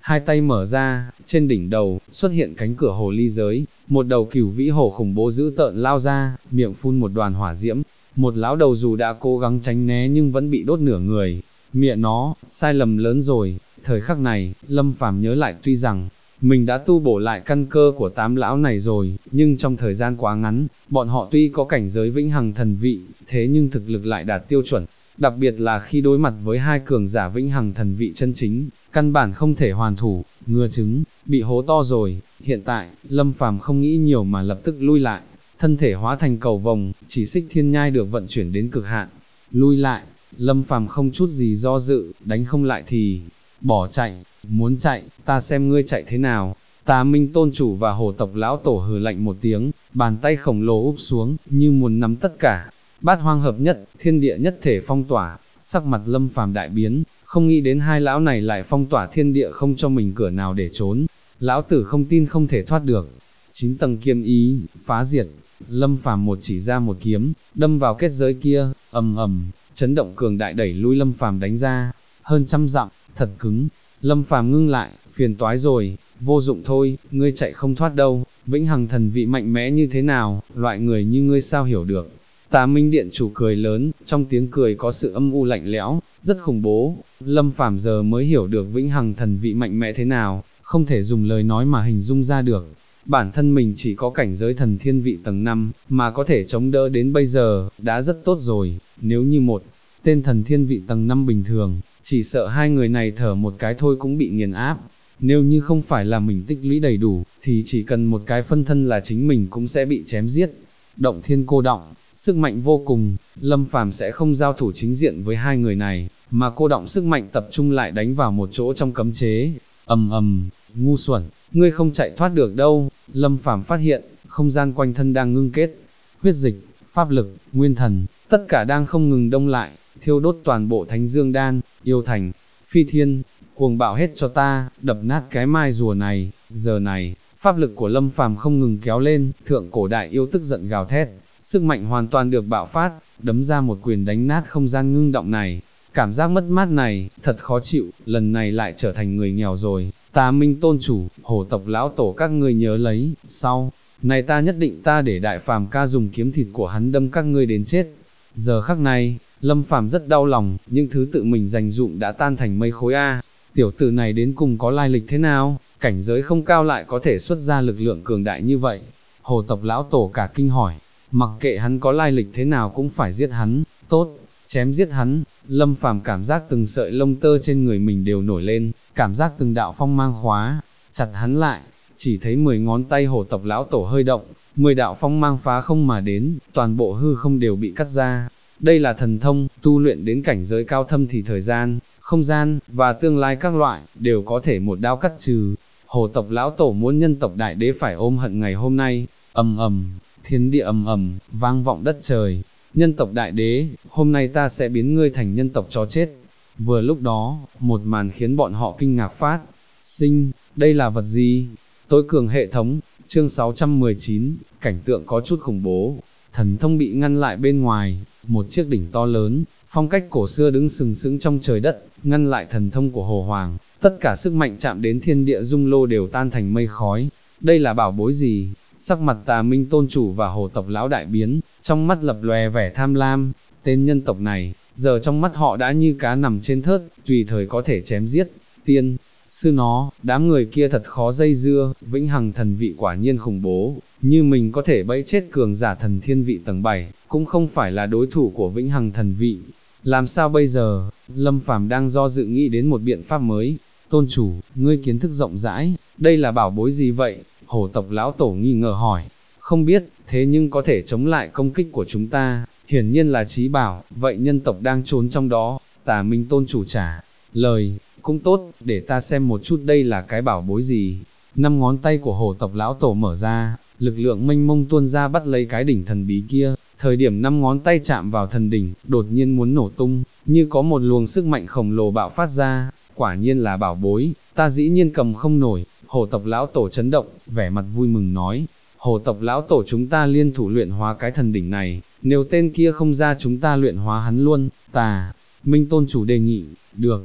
hai tay mở ra, trên đỉnh đầu, xuất hiện cánh cửa hồ ly giới, một đầu cửu vĩ hồ khủng bố dữ tợn lao ra, miệng phun một đoàn hỏa diễm, một lão đầu dù đã cố gắng tránh né nhưng vẫn bị đốt nửa người, miệng nó, sai lầm lớn rồi, thời khắc này, Lâm Phàm nhớ lại tuy rằng, mình đã tu bổ lại căn cơ của tám lão này rồi, nhưng trong thời gian quá ngắn, bọn họ tuy có cảnh giới vĩnh hằng thần vị, thế nhưng thực lực lại đạt tiêu chuẩn, đặc biệt là khi đối mặt với hai cường giả vĩnh hằng thần vị chân chính, căn bản không thể hoàn thủ, ngừa chứng, bị hố to rồi, hiện tại, Lâm Phàm không nghĩ nhiều mà lập tức lui lại, thân thể hóa thành cầu vồng, chỉ xích thiên nhai được vận chuyển đến cực hạn, lui lại, Lâm Phàm không chút gì do dự, đánh không lại thì, bỏ chạy, muốn chạy, ta xem ngươi chạy thế nào. Tà Minh tôn chủ và hổ tộc lão tổ hừ lạnh một tiếng, bàn tay khổng lồ úp xuống, như muốn nắm tất cả. Bát hoang hợp nhất, thiên địa nhất thể phong tỏa, sắc mặt Lâm Phàm đại biến, không nghĩ đến hai lão này lại phong tỏa thiên địa không cho mình cửa nào để trốn. Lão tử không tin không thể thoát được. 9 tầng kiếm ý, phá diệt, Lâm Phàm một chỉ ra một kiếm, đâm vào kết giới kia, ầm ầm, chấn động cường đại đẩy lui Lâm Phàm đánh ra, hơn trăm dặm, thật cứng. Lâm Phàm ngưng lại, phiền toái rồi, vô dụng thôi, ngươi chạy không thoát đâu, vĩnh hằng thần vị mạnh mẽ như thế nào, loại người như ngươi sao hiểu được. Tà Minh Điện chủ cười lớn, trong tiếng cười có sự âm u lạnh lẽo, rất khủng bố. Lâm Phàm giờ mới hiểu được vĩnh hằng thần vị mạnh mẽ thế nào, không thể dùng lời nói mà hình dung ra được. Bản thân mình chỉ có cảnh giới thần thiên vị tầng 5, mà có thể chống đỡ đến bây giờ, đã rất tốt rồi, nếu như một tên thần thiên vị tầng 5 bình thường, chỉ sợ hai người này thở một cái thôi cũng bị nghiền áp. Nếu như không phải là mình tích lũy đầy đủ, thì chỉ cần một cái phân thân là chính mình cũng sẽ bị chém giết. Động thiên cô động, sức mạnh vô cùng, Lâm Phàm sẽ không giao thủ chính diện với hai người này, mà cô động sức mạnh tập trung lại đánh vào một chỗ trong cấm chế. Ầm ầm, ngu xuẩn, ngươi không chạy thoát được đâu. Lâm Phàm phát hiện, không gian quanh thân đang ngưng kết, huyết dịch, pháp lực, nguyên thần, tất cả đang không ngừng đông lại, thiêu đốt toàn bộ Thánh Dương Đan, yêu thành, phi thiên, cuồng bạo hết cho ta, đập nát cái mai rùa này. Giờ này, pháp lực của Lâm Phàm không ngừng kéo lên, thượng cổ đại yêu tức giận gào thét, sức mạnh hoàn toàn được bạo phát, đấm ra một quyền đánh nát không gian ngưng động này. Cảm giác mất mát này, thật khó chịu, lần này lại trở thành người nghèo rồi. Tà Minh tôn chủ, hổ tộc lão tổ các ngươi nhớ lấy, sau này ta nhất định ta để đại phàm ca dùng kiếm thịt của hắn đâm các ngươi đến chết. Giờ khắc này, Lâm Phàm rất đau lòng, những thứ tự mình dành dụm đã tan thành mây khói a. Tiểu tử này đến cùng có lai lịch thế nào, cảnh giới không cao lại có thể xuất ra lực lượng cường đại như vậy. Hổ tộc lão tổ cả kinh hỏi, mặc kệ hắn có lai lịch thế nào cũng phải giết hắn, tốt, chém giết hắn. Lâm Phàm cảm giác từng sợi lông tơ trên người mình đều nổi lên, cảm giác từng đạo phong mang khóa, chặt hắn lại, chỉ thấy 10 ngón tay hổ tộc lão tổ hơi động, 10 đạo phong mang phá không mà đến, toàn bộ hư không đều bị cắt ra. Đây là thần thông, tu luyện đến cảnh giới cao thâm thì thời gian, không gian, và tương lai các loại, đều có thể một đao cắt trừ. Hổ tộc lão tổ muốn nhân tộc đại đế phải ôm hận ngày hôm nay, ầm ầm, thiên địa ầm ầm, vang vọng đất trời. Nhân tộc đại đế, hôm nay ta sẽ biến ngươi thành nhân tộc chó chết. Vừa lúc đó, một màn khiến bọn họ kinh ngạc phát sinh, đây là vật gì? Tối cường hệ thống, chương 619, cảnh tượng có chút khủng bố, thần thông bị ngăn lại bên ngoài, một chiếc đỉnh to lớn, phong cách cổ xưa đứng sừng sững trong trời đất, ngăn lại thần thông của Hồ Hoàng, tất cả sức mạnh chạm đến thiên địa dung lô đều tan thành mây khói. Đây là bảo bối gì? Sắc mặt Tà Minh tôn chủ và hổ tộc lão đại biến, trong mắt lập lòe vẻ tham lam. Tên nhân tộc này, giờ trong mắt họ đã như cá nằm trên thớt, tùy thời có thể chém giết. Tiên sư nó, đám người kia thật khó dây dưa, vĩnh hằng thần vị quả nhiên khủng bố, như mình có thể bẫy chết cường giả thần thiên vị tầng 7, cũng không phải là đối thủ của vĩnh hằng thần vị. Làm sao bây giờ? Lâm Phàm đang do dự nghĩ đến một biện pháp mới. Tôn chủ, ngươi kiến thức rộng rãi, đây là bảo bối gì vậy? Hổ tộc lão tổ nghi ngờ hỏi. Không biết, thế nhưng có thể chống lại công kích của chúng ta, hiển nhiên là trí bảo, vậy nhân tộc đang trốn trong đó. Tà Minh tôn chủ trả lời, cũng tốt, để ta xem một chút đây là cái bảo bối gì. 5 ngón tay của hổ tộc lão tổ mở ra, lực lượng mênh mông tuôn ra bắt lấy cái đỉnh thần bí kia. Thời điểm 5 ngón tay chạm vào thần đỉnh, đột nhiên muốn nổ tung, như có một luồng sức mạnh khổng lồ bạo phát ra. Quả nhiên là bảo bối, ta dĩ nhiên cầm không nổi. Hổ tộc lão tổ chấn động, vẻ mặt vui mừng nói, hổ tộc lão tổ chúng ta liên thủ luyện hóa cái thần đỉnh này, nếu tên kia không ra chúng ta luyện hóa hắn luôn. Tà Minh tôn chủ đề nghị, được.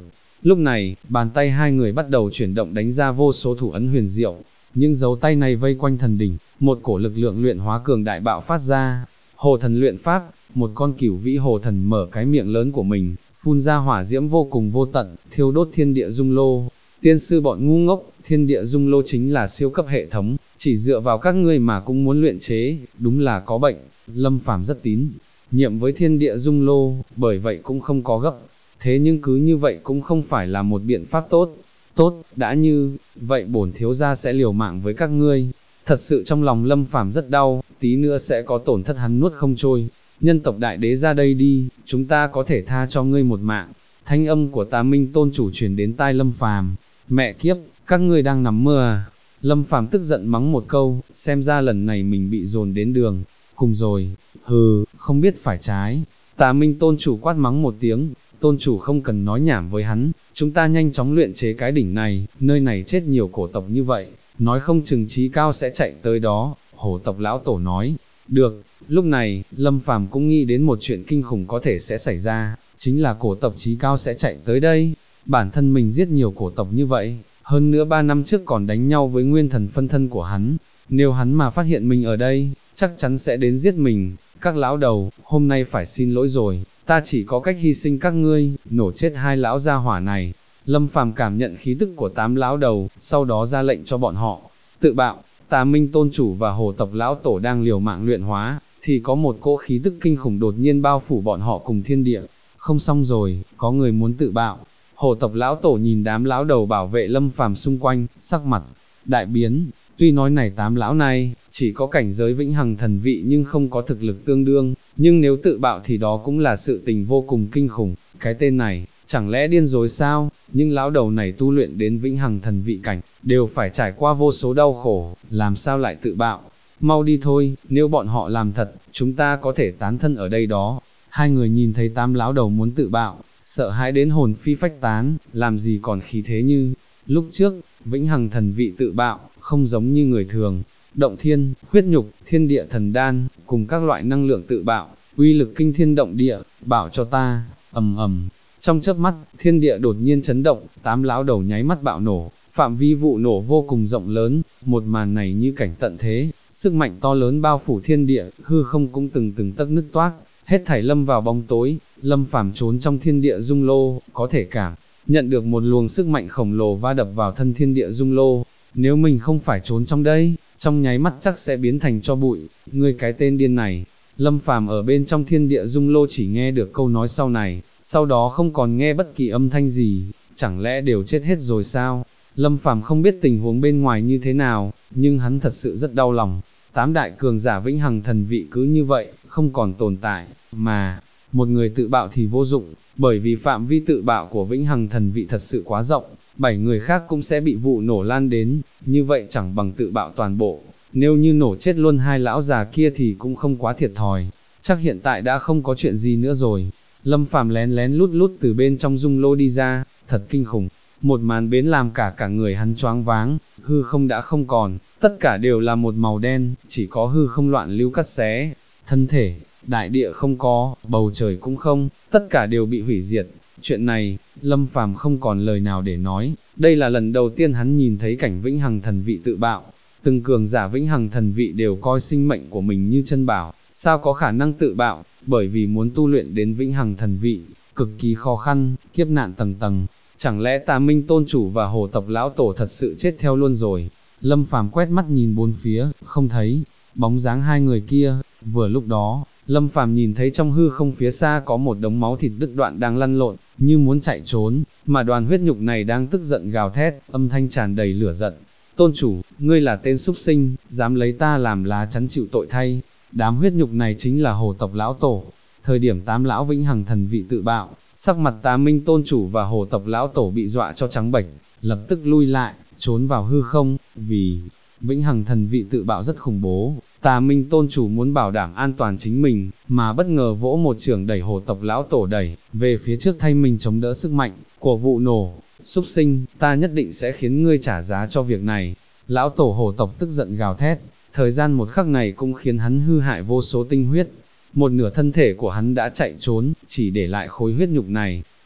Lúc này, bàn tay hai người bắt đầu chuyển động đánh ra vô số thủ ấn huyền diệu, những dấu tay này vây quanh thần đỉnh, một cổ lực lượng luyện hóa cường đại bạo phát ra. Hồ thần luyện pháp, một con cửu vĩ hồ thần mở cái miệng lớn của mình, phun ra hỏa diễm vô cùng vô tận, thiêu đốt thiên địa dung lô. Tiên sư bọn ngu ngốc, thiên địa dung lô chính là siêu cấp hệ thống, chỉ dựa vào các ngươi mà cũng muốn luyện chế, đúng là có bệnh. Lâm Phàm rất tín nhiệm với thiên địa dung lô, bởi vậy cũng không có gấp. Thế nhưng cứ như vậy cũng không phải là một biện pháp tốt. Tốt, đã như vậy bổn thiếu gia sẽ liều mạng với các ngươi. Thật sự trong lòng Lâm Phàm rất đau, tí nữa sẽ có tổn thất hắn nuốt không trôi. Nhân tộc đại đế ra đây đi, chúng ta có thể tha cho ngươi một mạng. Thanh âm của Tà Minh tôn chủ truyền đến tai Lâm Phàm. Mẹ kiếp, các ngươi đang nằm mơ à? Lâm Phàm tức giận mắng một câu, xem ra lần này mình bị dồn đến đường cùng rồi. Hừ, không biết phải trái. Tà Minh tôn chủ quát mắng một tiếng, tôn chủ không cần nói nhảm với hắn, chúng ta nhanh chóng luyện chế cái đỉnh này, nơi này chết nhiều cổ tộc như vậy, nói không chừng chí cao sẽ chạy tới đó. Hổ tộc lão tổ nói, được. Lúc này, Lâm Phàm cũng nghĩ đến một chuyện kinh khủng có thể sẽ xảy ra, chính là cổ tộc chí cao sẽ chạy tới đây. Bản thân mình giết nhiều cổ tộc như vậy, hơn nữa 3 năm trước còn đánh nhau với nguyên thần phân thân của hắn, nếu hắn mà phát hiện mình ở đây, chắc chắn sẽ đến giết mình. Các lão đầu, hôm nay phải xin lỗi rồi, ta chỉ có cách hy sinh các ngươi, nổ chết hai lão gia hỏa này. Lâm Phàm cảm nhận khí tức của 8 lão đầu, sau đó ra lệnh cho bọn họ tự bạo. Tà Minh tôn chủ và hồ tộc lão tổ đang liều mạng luyện hóa, thì có một cỗ khí tức kinh khủng đột nhiên bao phủ bọn họ cùng thiên địa. Không xong rồi, có người muốn tự bạo. Hồ tộc lão tổ nhìn đám lão đầu bảo vệ Lâm Phàm xung quanh, sắc mặt đại biến. Tuy nói này 8 lão này, chỉ có cảnh giới vĩnh hằng thần vị nhưng không có thực lực tương đương, nhưng nếu tự bạo thì đó cũng là sự tình vô cùng kinh khủng. Cái tên này, chẳng lẽ điên rồi sao? Nhưng lão đầu này tu luyện đến vĩnh hằng thần vị cảnh, đều phải trải qua vô số đau khổ, làm sao lại tự bạo? Mau đi thôi, nếu bọn họ làm thật, chúng ta có thể tán thân ở đây đó. Hai người nhìn thấy 8 lão đầu muốn tự bạo, sợ hãi đến hồn phi phách tán, làm gì còn khí thế như lúc trước. Vĩnh hằng thần vị tự bạo, không giống như người thường, động thiên, huyết nhục, thiên địa thần đan, cùng các loại năng lượng tự bạo, uy lực kinh thiên động địa, bảo cho ta. Ầm ầm, trong chớp mắt, thiên địa đột nhiên chấn động, 8 lão đầu nháy mắt bạo nổ, phạm vi vụ nổ vô cùng rộng lớn, một màn này như cảnh tận thế, sức mạnh to lớn bao phủ thiên địa, hư không cũng từng tấc nứt toác, hết thảy lâm vào bóng tối. Lâm Phàm trốn trong thiên địa dung lô, có thể cảm nhận được một luồng sức mạnh khổng lồ va đập vào thân thiên địa dung lô. Nếu mình không phải trốn trong đây, trong nháy mắt chắc sẽ biến thành tro bụi. Ngươi cái tên điên này. Lâm Phàm ở bên trong thiên địa dung lô chỉ nghe được câu nói sau này, sau đó không còn nghe bất kỳ âm thanh gì. Chẳng lẽ đều chết hết rồi sao? Lâm Phàm không biết tình huống bên ngoài như thế nào, nhưng hắn thật sự rất đau lòng. 8 đại cường giả vĩnh hằng thần vị cứ như vậy, không còn tồn tại, mà một người tự bạo thì vô dụng, bởi vì phạm vi tự bạo của vĩnh hằng thần vị thật sự quá rộng, 7 người khác cũng sẽ bị vụ nổ lan đến, như vậy chẳng bằng tự bạo toàn bộ. Nếu như nổ chết luôn hai lão già kia thì cũng không quá thiệt thòi, chắc hiện tại đã không có chuyện gì nữa rồi. Lâm Phàm lén lén lút lút từ bên trong dung lô đi ra, thật kinh khủng. Một màn biến làm cả người hắn choáng váng, hư không đã không còn, tất cả đều là một màu đen, chỉ có hư không loạn lưu cắt xé, thân thể, đại địa không có, bầu trời cũng không, tất cả đều bị hủy diệt. Chuyện này, Lâm Phàm không còn lời nào để nói, đây là lần đầu tiên hắn nhìn thấy cảnh vĩnh hằng thần vị tự bạo. Từng cường giả vĩnh hằng thần vị đều coi sinh mệnh của mình như chân bảo, sao có khả năng tự bạo, bởi vì muốn tu luyện đến vĩnh hằng thần vị, cực kỳ khó khăn, kiếp nạn tầng tầng. Chẳng lẽ Tà Minh tôn chủ và hồ tộc lão tổ thật sự chết theo luôn rồi? Lâm Phàm quét mắt nhìn bốn phía, không thấy bóng dáng hai người kia. Vừa lúc đó, Lâm Phàm nhìn thấy trong hư không phía xa có một đống máu thịt đứt đoạn đang lăn lộn, như muốn chạy trốn, mà đoàn huyết nhục này đang tức giận gào thét, âm thanh tràn đầy lửa giận. Tôn chủ, ngươi là tên súc sinh, dám lấy ta làm lá chắn chịu tội thay. Đám huyết nhục này chính là hồ tộc lão tổ. Thời điểm 8 lão vĩnh hằng thần vị tự bạo, sắc mặt Tà Minh tôn chủ và hồ tộc lão tổ bị dọa cho trắng bệch, lập tức lui lại, trốn vào hư không, vì vĩnh hằng thần vị tự bạo rất khủng bố. Tà Minh tôn chủ muốn bảo đảm an toàn chính mình, mà bất ngờ vỗ một chưởng đẩy hồ tộc lão tổ đẩy về phía trước thay mình chống đỡ sức mạnh của vụ nổ. Súc sinh, ta nhất định sẽ khiến ngươi trả giá cho việc này. Lão tổ hồ tộc tức giận gào thét, thời gian một khắc này cũng khiến hắn hư hại vô số tinh huyết. Một nửa thân thể của hắn đã chạy trốn, chỉ để lại khối huyết nhục này.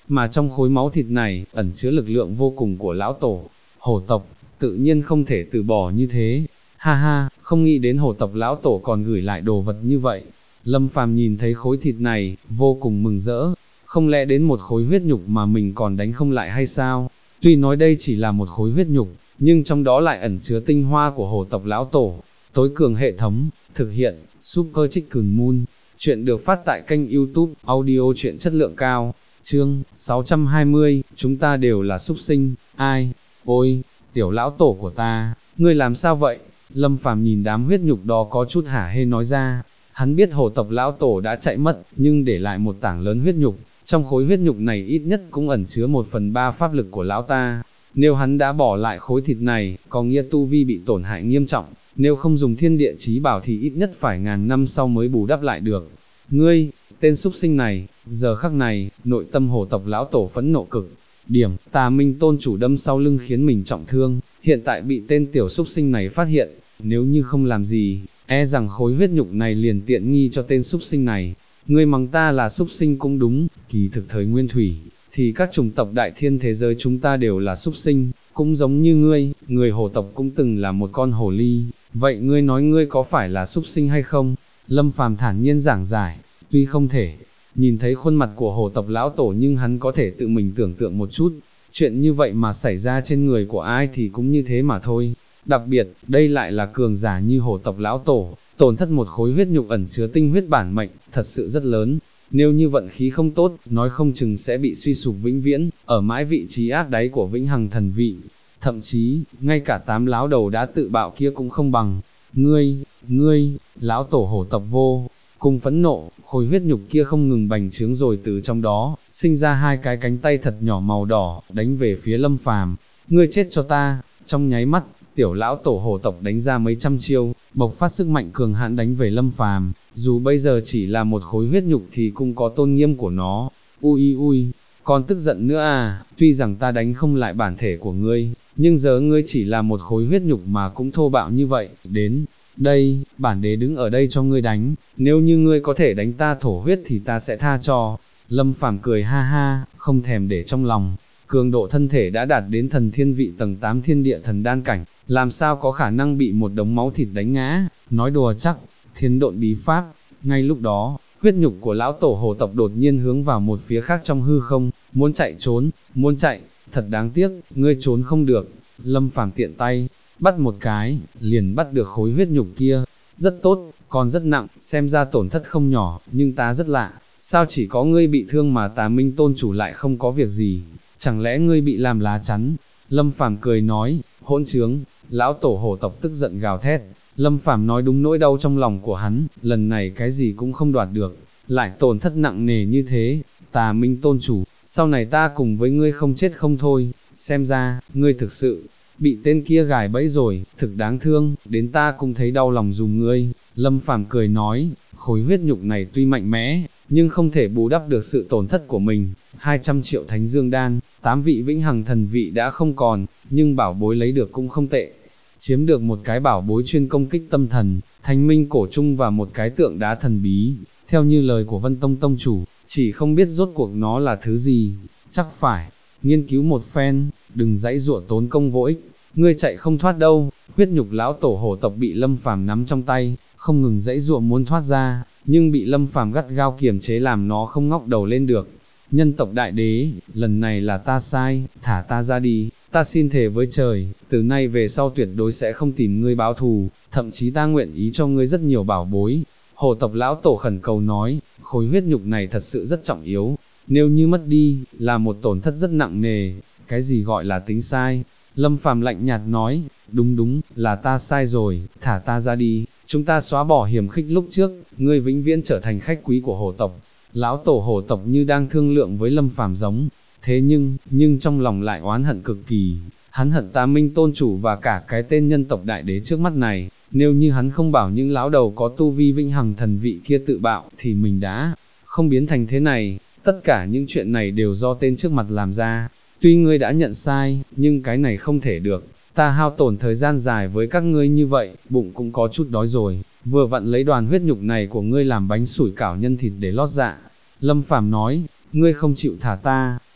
mà trong khối máu thịt này, ẩn chứa lực lượng vô cùng của lão tổ, hổ tộc, tự nhiên không thể từ bỏ như thế. Ha ha, không nghĩ đến hổ tộc lão tổ còn gửi lại đồ vật như vậy. Lâm Phàm nhìn thấy khối thịt này, vô cùng mừng rỡ, không lẽ đến một khối huyết nhục mà mình còn đánh không lại hay sao? Tuy nói đây chỉ là một khối huyết nhục, nhưng trong đó lại ẩn chứa tinh hoa của hổ tộc lão tổ. Tối cường hệ thống, thực hiện, Super Chicken Moon. Chuyện được phát tại kênh YouTube, audio truyện chất lượng cao. Chương 620, chúng ta đều là súc sinh, ai? Ôi, tiểu lão tổ của ta, ngươi làm sao vậy? Lâm Phàm nhìn đám huyết nhục đó có chút hả hê nói ra. Hắn biết hổ tộc lão tổ đã chạy mất, nhưng để lại một tảng lớn huyết nhục. Trong khối huyết nhục này ít nhất cũng ẩn chứa 1/3 pháp lực của lão ta. Nếu hắn đã bỏ lại khối thịt này, có nghĩa tu vi bị tổn hại nghiêm trọng. Nếu không dùng thiên địa chí bảo thì ít nhất phải ngàn năm sau mới bù đắp lại được. Ngươi, tên súc sinh này, giờ khắc này, nội tâm hổ tộc lão tổ phẫn nộ cực. Điểm, Tà Minh tôn chủ đâm sau lưng khiến mình trọng thương, hiện tại bị tên tiểu súc sinh này phát hiện, nếu như không làm gì, e rằng khối huyết nhục này liền tiện nghi cho tên súc sinh này. Ngươi mắng ta là súc sinh cũng đúng, kỳ thực thời nguyên thủy, thì các chủng tộc đại thiên thế giới chúng ta đều là súc sinh, cũng giống như ngươi, người hổ tộc cũng từng là một con hổ ly, vậy ngươi nói ngươi có phải là súc sinh hay không? Lâm Phàm thản nhiên giảng giải, tuy không thể nhìn thấy khuôn mặt của hổ tộc lão tổ nhưng hắn có thể tự mình tưởng tượng một chút, chuyện như vậy mà xảy ra trên người của ai thì cũng như thế mà thôi. Đặc biệt, đây lại là cường giả như hổ tộc lão tổ, tổn thất một khối huyết nhục ẩn chứa tinh huyết bản mệnh, thật sự rất lớn. Nếu như vận khí không tốt, nói không chừng sẽ bị suy sụp vĩnh viễn, ở mãi vị trí áp đáy của vĩnh hằng thần vị. Thậm chí, ngay cả 8 lão đầu đã tự bạo kia cũng không bằng. Ngươi, lão tổ hổ tộc vô cùng phẫn nộ, khối huyết nhục kia không ngừng bành trướng rồi từ trong đó, sinh ra 2 cái cánh tay thật nhỏ màu đỏ, đánh về phía Lâm Phàm. Ngươi chết cho ta! Trong nháy mắt, tiểu lão tổ hổ tộc đánh ra mấy trăm chiêu, bộc phát sức mạnh cường hãn đánh về Lâm Phàm. Dù bây giờ chỉ là một khối huyết nhục thì cũng có tôn nghiêm của nó. Ui, còn tức giận nữa à? Tuy rằng ta đánh không lại bản thể của ngươi, nhưng giờ ngươi chỉ là một khối huyết nhục mà cũng thô bạo như vậy. Đến đây, bản đế đứng ở đây cho ngươi đánh, nếu như ngươi có thể đánh ta thổ huyết thì ta sẽ tha cho. Lâm Phàm cười ha ha, không thèm để trong lòng. Cường độ thân thể đã đạt đến thần thiên vị tầng 8 thiên địa thần đan cảnh, làm sao có khả năng bị một đống máu thịt đánh ngã? Nói đùa chắc. Thiên độn bí pháp. Ngay lúc đó, huyết nhục của lão tổ hổ tộc đột nhiên hướng vào một phía khác trong hư không, muốn chạy, thật đáng tiếc, ngươi trốn không được. Lâm Phàm tiện tay bắt một cái, liền bắt được khối huyết nhục kia. Rất tốt, còn rất nặng, xem ra tổn thất không nhỏ, nhưng ta rất lạ, sao chỉ có ngươi bị thương mà Tà Minh tôn chủ lại không có việc gì? Chẳng lẽ ngươi bị làm lá chắn? Lâm Phàm cười nói, hỗn trướng. Lão tổ hổ tộc tức giận gào thét. Lâm Phàm nói đúng nỗi đau trong lòng của hắn, lần này cái gì cũng không đoạt được, lại tổn thất nặng nề như thế. Tà Minh tôn chủ, sau này ta cùng với ngươi không chết không thôi, xem ra, ngươi thực sự bị tên kia gài bẫy rồi, thực đáng thương, đến ta cũng thấy đau lòng dùm ngươi. Lâm Phàm cười nói, khối huyết nhục này tuy mạnh mẽ, nhưng không thể bù đắp được sự tổn thất của mình. 200 triệu thánh dương đan, 8 vị vĩnh hằng thần vị đã không còn, nhưng bảo bối lấy được cũng không tệ. Chiếm được một cái bảo bối chuyên công kích tâm thần, thanh minh cổ trung và một cái tượng đá thần bí, theo như lời của Vân Tông Tông chủ, chỉ không biết rốt cuộc nó là thứ gì, chắc phải nghiên cứu một phen, đừng dãy dụa tốn công vô ích, ngươi chạy không thoát đâu. Huyết nhục lão tổ hổ tộc bị Lâm Phàm nắm trong tay, không ngừng dãy dụa muốn thoát ra, nhưng bị Lâm Phàm gắt gao kiềm chế làm nó không ngóc đầu lên được. Nhân tộc đại đế, lần này là ta sai, thả ta ra đi, ta xin thề với trời, từ nay về sau tuyệt đối sẽ không tìm ngươi báo thù, thậm chí ta nguyện ý cho ngươi rất nhiều bảo bối. Hổ tộc lão tổ khẩn cầu nói, khối huyết nhục này thật sự rất trọng yếu, nếu như mất đi, là một tổn thất rất nặng nề. Cái gì gọi là tính sai? Lâm Phàm lạnh nhạt nói, đúng, là ta sai rồi, thả ta ra đi, chúng ta xóa bỏ hiểm khích lúc trước, ngươi vĩnh viễn trở thành khách quý của hổ tộc. Lão tổ hổ tộc như đang thương lượng với Lâm Phàm giống, thế nhưng trong lòng lại oán hận cực kỳ, hắn hận Tà Minh tôn chủ và cả cái tên nhân tộc đại đế trước mắt này, nếu như hắn không bảo những lão đầu có tu vi vĩnh hằng thần vị kia tự bạo, thì mình đã không biến thành thế này. Tất cả những chuyện này đều do tên trước mặt làm ra, tuy ngươi đã nhận sai, nhưng cái này không thể được, ta hao tổn thời gian dài với các ngươi như vậy, bụng cũng có chút đói rồi, vừa vặn lấy đoàn huyết nhục này của ngươi làm bánh sủi cảo nhân thịt để lót dạ. Lâm Phàm nói, ngươi không chịu thả ta,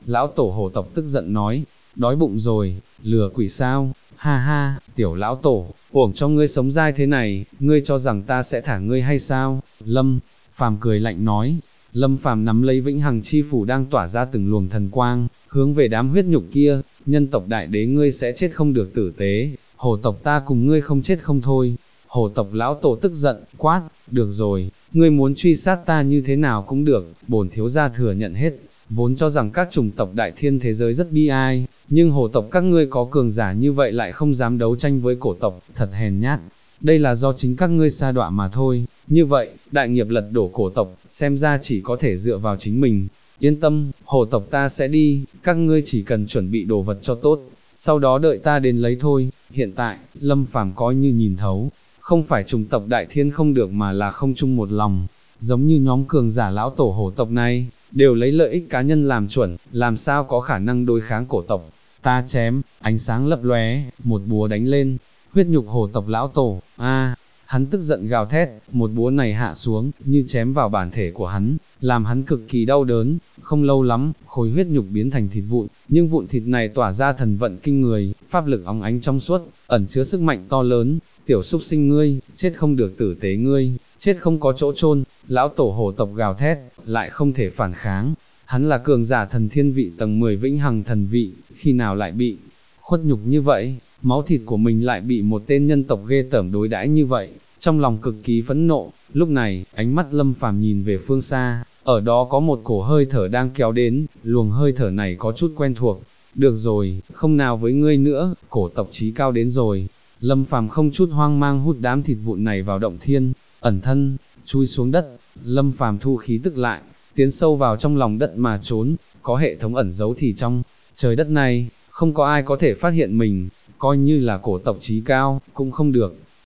lão tổ hổ tộc tức giận nói, đói bụng rồi, lừa quỷ sao, ha ha, tiểu lão tổ, uổng cho ngươi sống dai thế này, ngươi cho rằng ta sẽ thả ngươi hay sao, Lâm Phàm cười lạnh nói. Lâm Phàm nắm lấy vĩnh hằng chi phủ đang tỏa ra từng luồng thần quang, hướng về đám huyết nhục kia, nhân tộc đại đế ngươi sẽ chết không được tử tế, hổ tộc ta cùng ngươi không chết không thôi. Hổ tộc lão tổ tức giận, quát, được rồi, ngươi muốn truy sát ta như thế nào cũng được, bổn thiếu gia thừa nhận hết, vốn cho rằng các chủng tộc đại thiên thế giới rất bi ai, nhưng hổ tộc các ngươi có cường giả như vậy lại không dám đấu tranh với cổ tộc, thật hèn nhát. Đây là do chính các ngươi sa đọa mà thôi, như vậy, đại nghiệp lật đổ cổ tộc, xem ra chỉ có thể dựa vào chính mình. Yên tâm, hổ tộc ta sẽ đi, các ngươi chỉ cần chuẩn bị đồ vật cho tốt, sau đó đợi ta đến lấy thôi. Hiện tại, Lâm Phàm coi như nhìn thấu, không phải chủng tộc đại thiên không được mà là không chung một lòng, giống như nhóm cường giả lão tổ hổ tộc này, đều lấy lợi ích cá nhân làm chuẩn, làm sao có khả năng đối kháng cổ tộc. Ta chém, ánh sáng lập lóe, một búa đánh lên, huyết nhục hổ tộc lão tổ, hắn tức giận gào thét, một búa này hạ xuống, như chém vào bản thể của hắn, làm hắn cực kỳ đau đớn, không lâu lắm, khối huyết nhục biến thành thịt vụn, nhưng vụn thịt này tỏa ra thần vận kinh người, pháp lực óng ánh trong suốt, ẩn chứa sức mạnh to lớn, tiểu súc sinh ngươi, chết không được tử tế ngươi, chết không có chỗ chôn. Lão tổ hổ tộc gào thét, lại không thể phản kháng, hắn là cường giả thần thiên vị tầng 10 vĩnh hằng thần vị, khi nào lại bị khuất nhục như vậy, máu thịt của mình lại bị một tên nhân tộc ghê tởm đối đãi như vậy, trong lòng cực kỳ phẫn nộ. Lúc này, ánh mắt Lâm Phàm nhìn về phương xa, ở đó có một cổ hơi thở đang kéo đến, luồng hơi thở này có chút quen thuộc. Được rồi, không nào với ngươi nữa, cổ tộc chí cao đến rồi. Lâm Phàm không chút hoang mang hút đám thịt vụn này vào động thiên, ẩn thân, chui xuống đất. Lâm Phàm thu khí tức lại, tiến sâu vào trong lòng đất mà trốn, có hệ thống ẩn giấu thì trong trời đất này, không có ai có thể phát hiện mình, coi như là cổ tộc chí cao, cũng không được.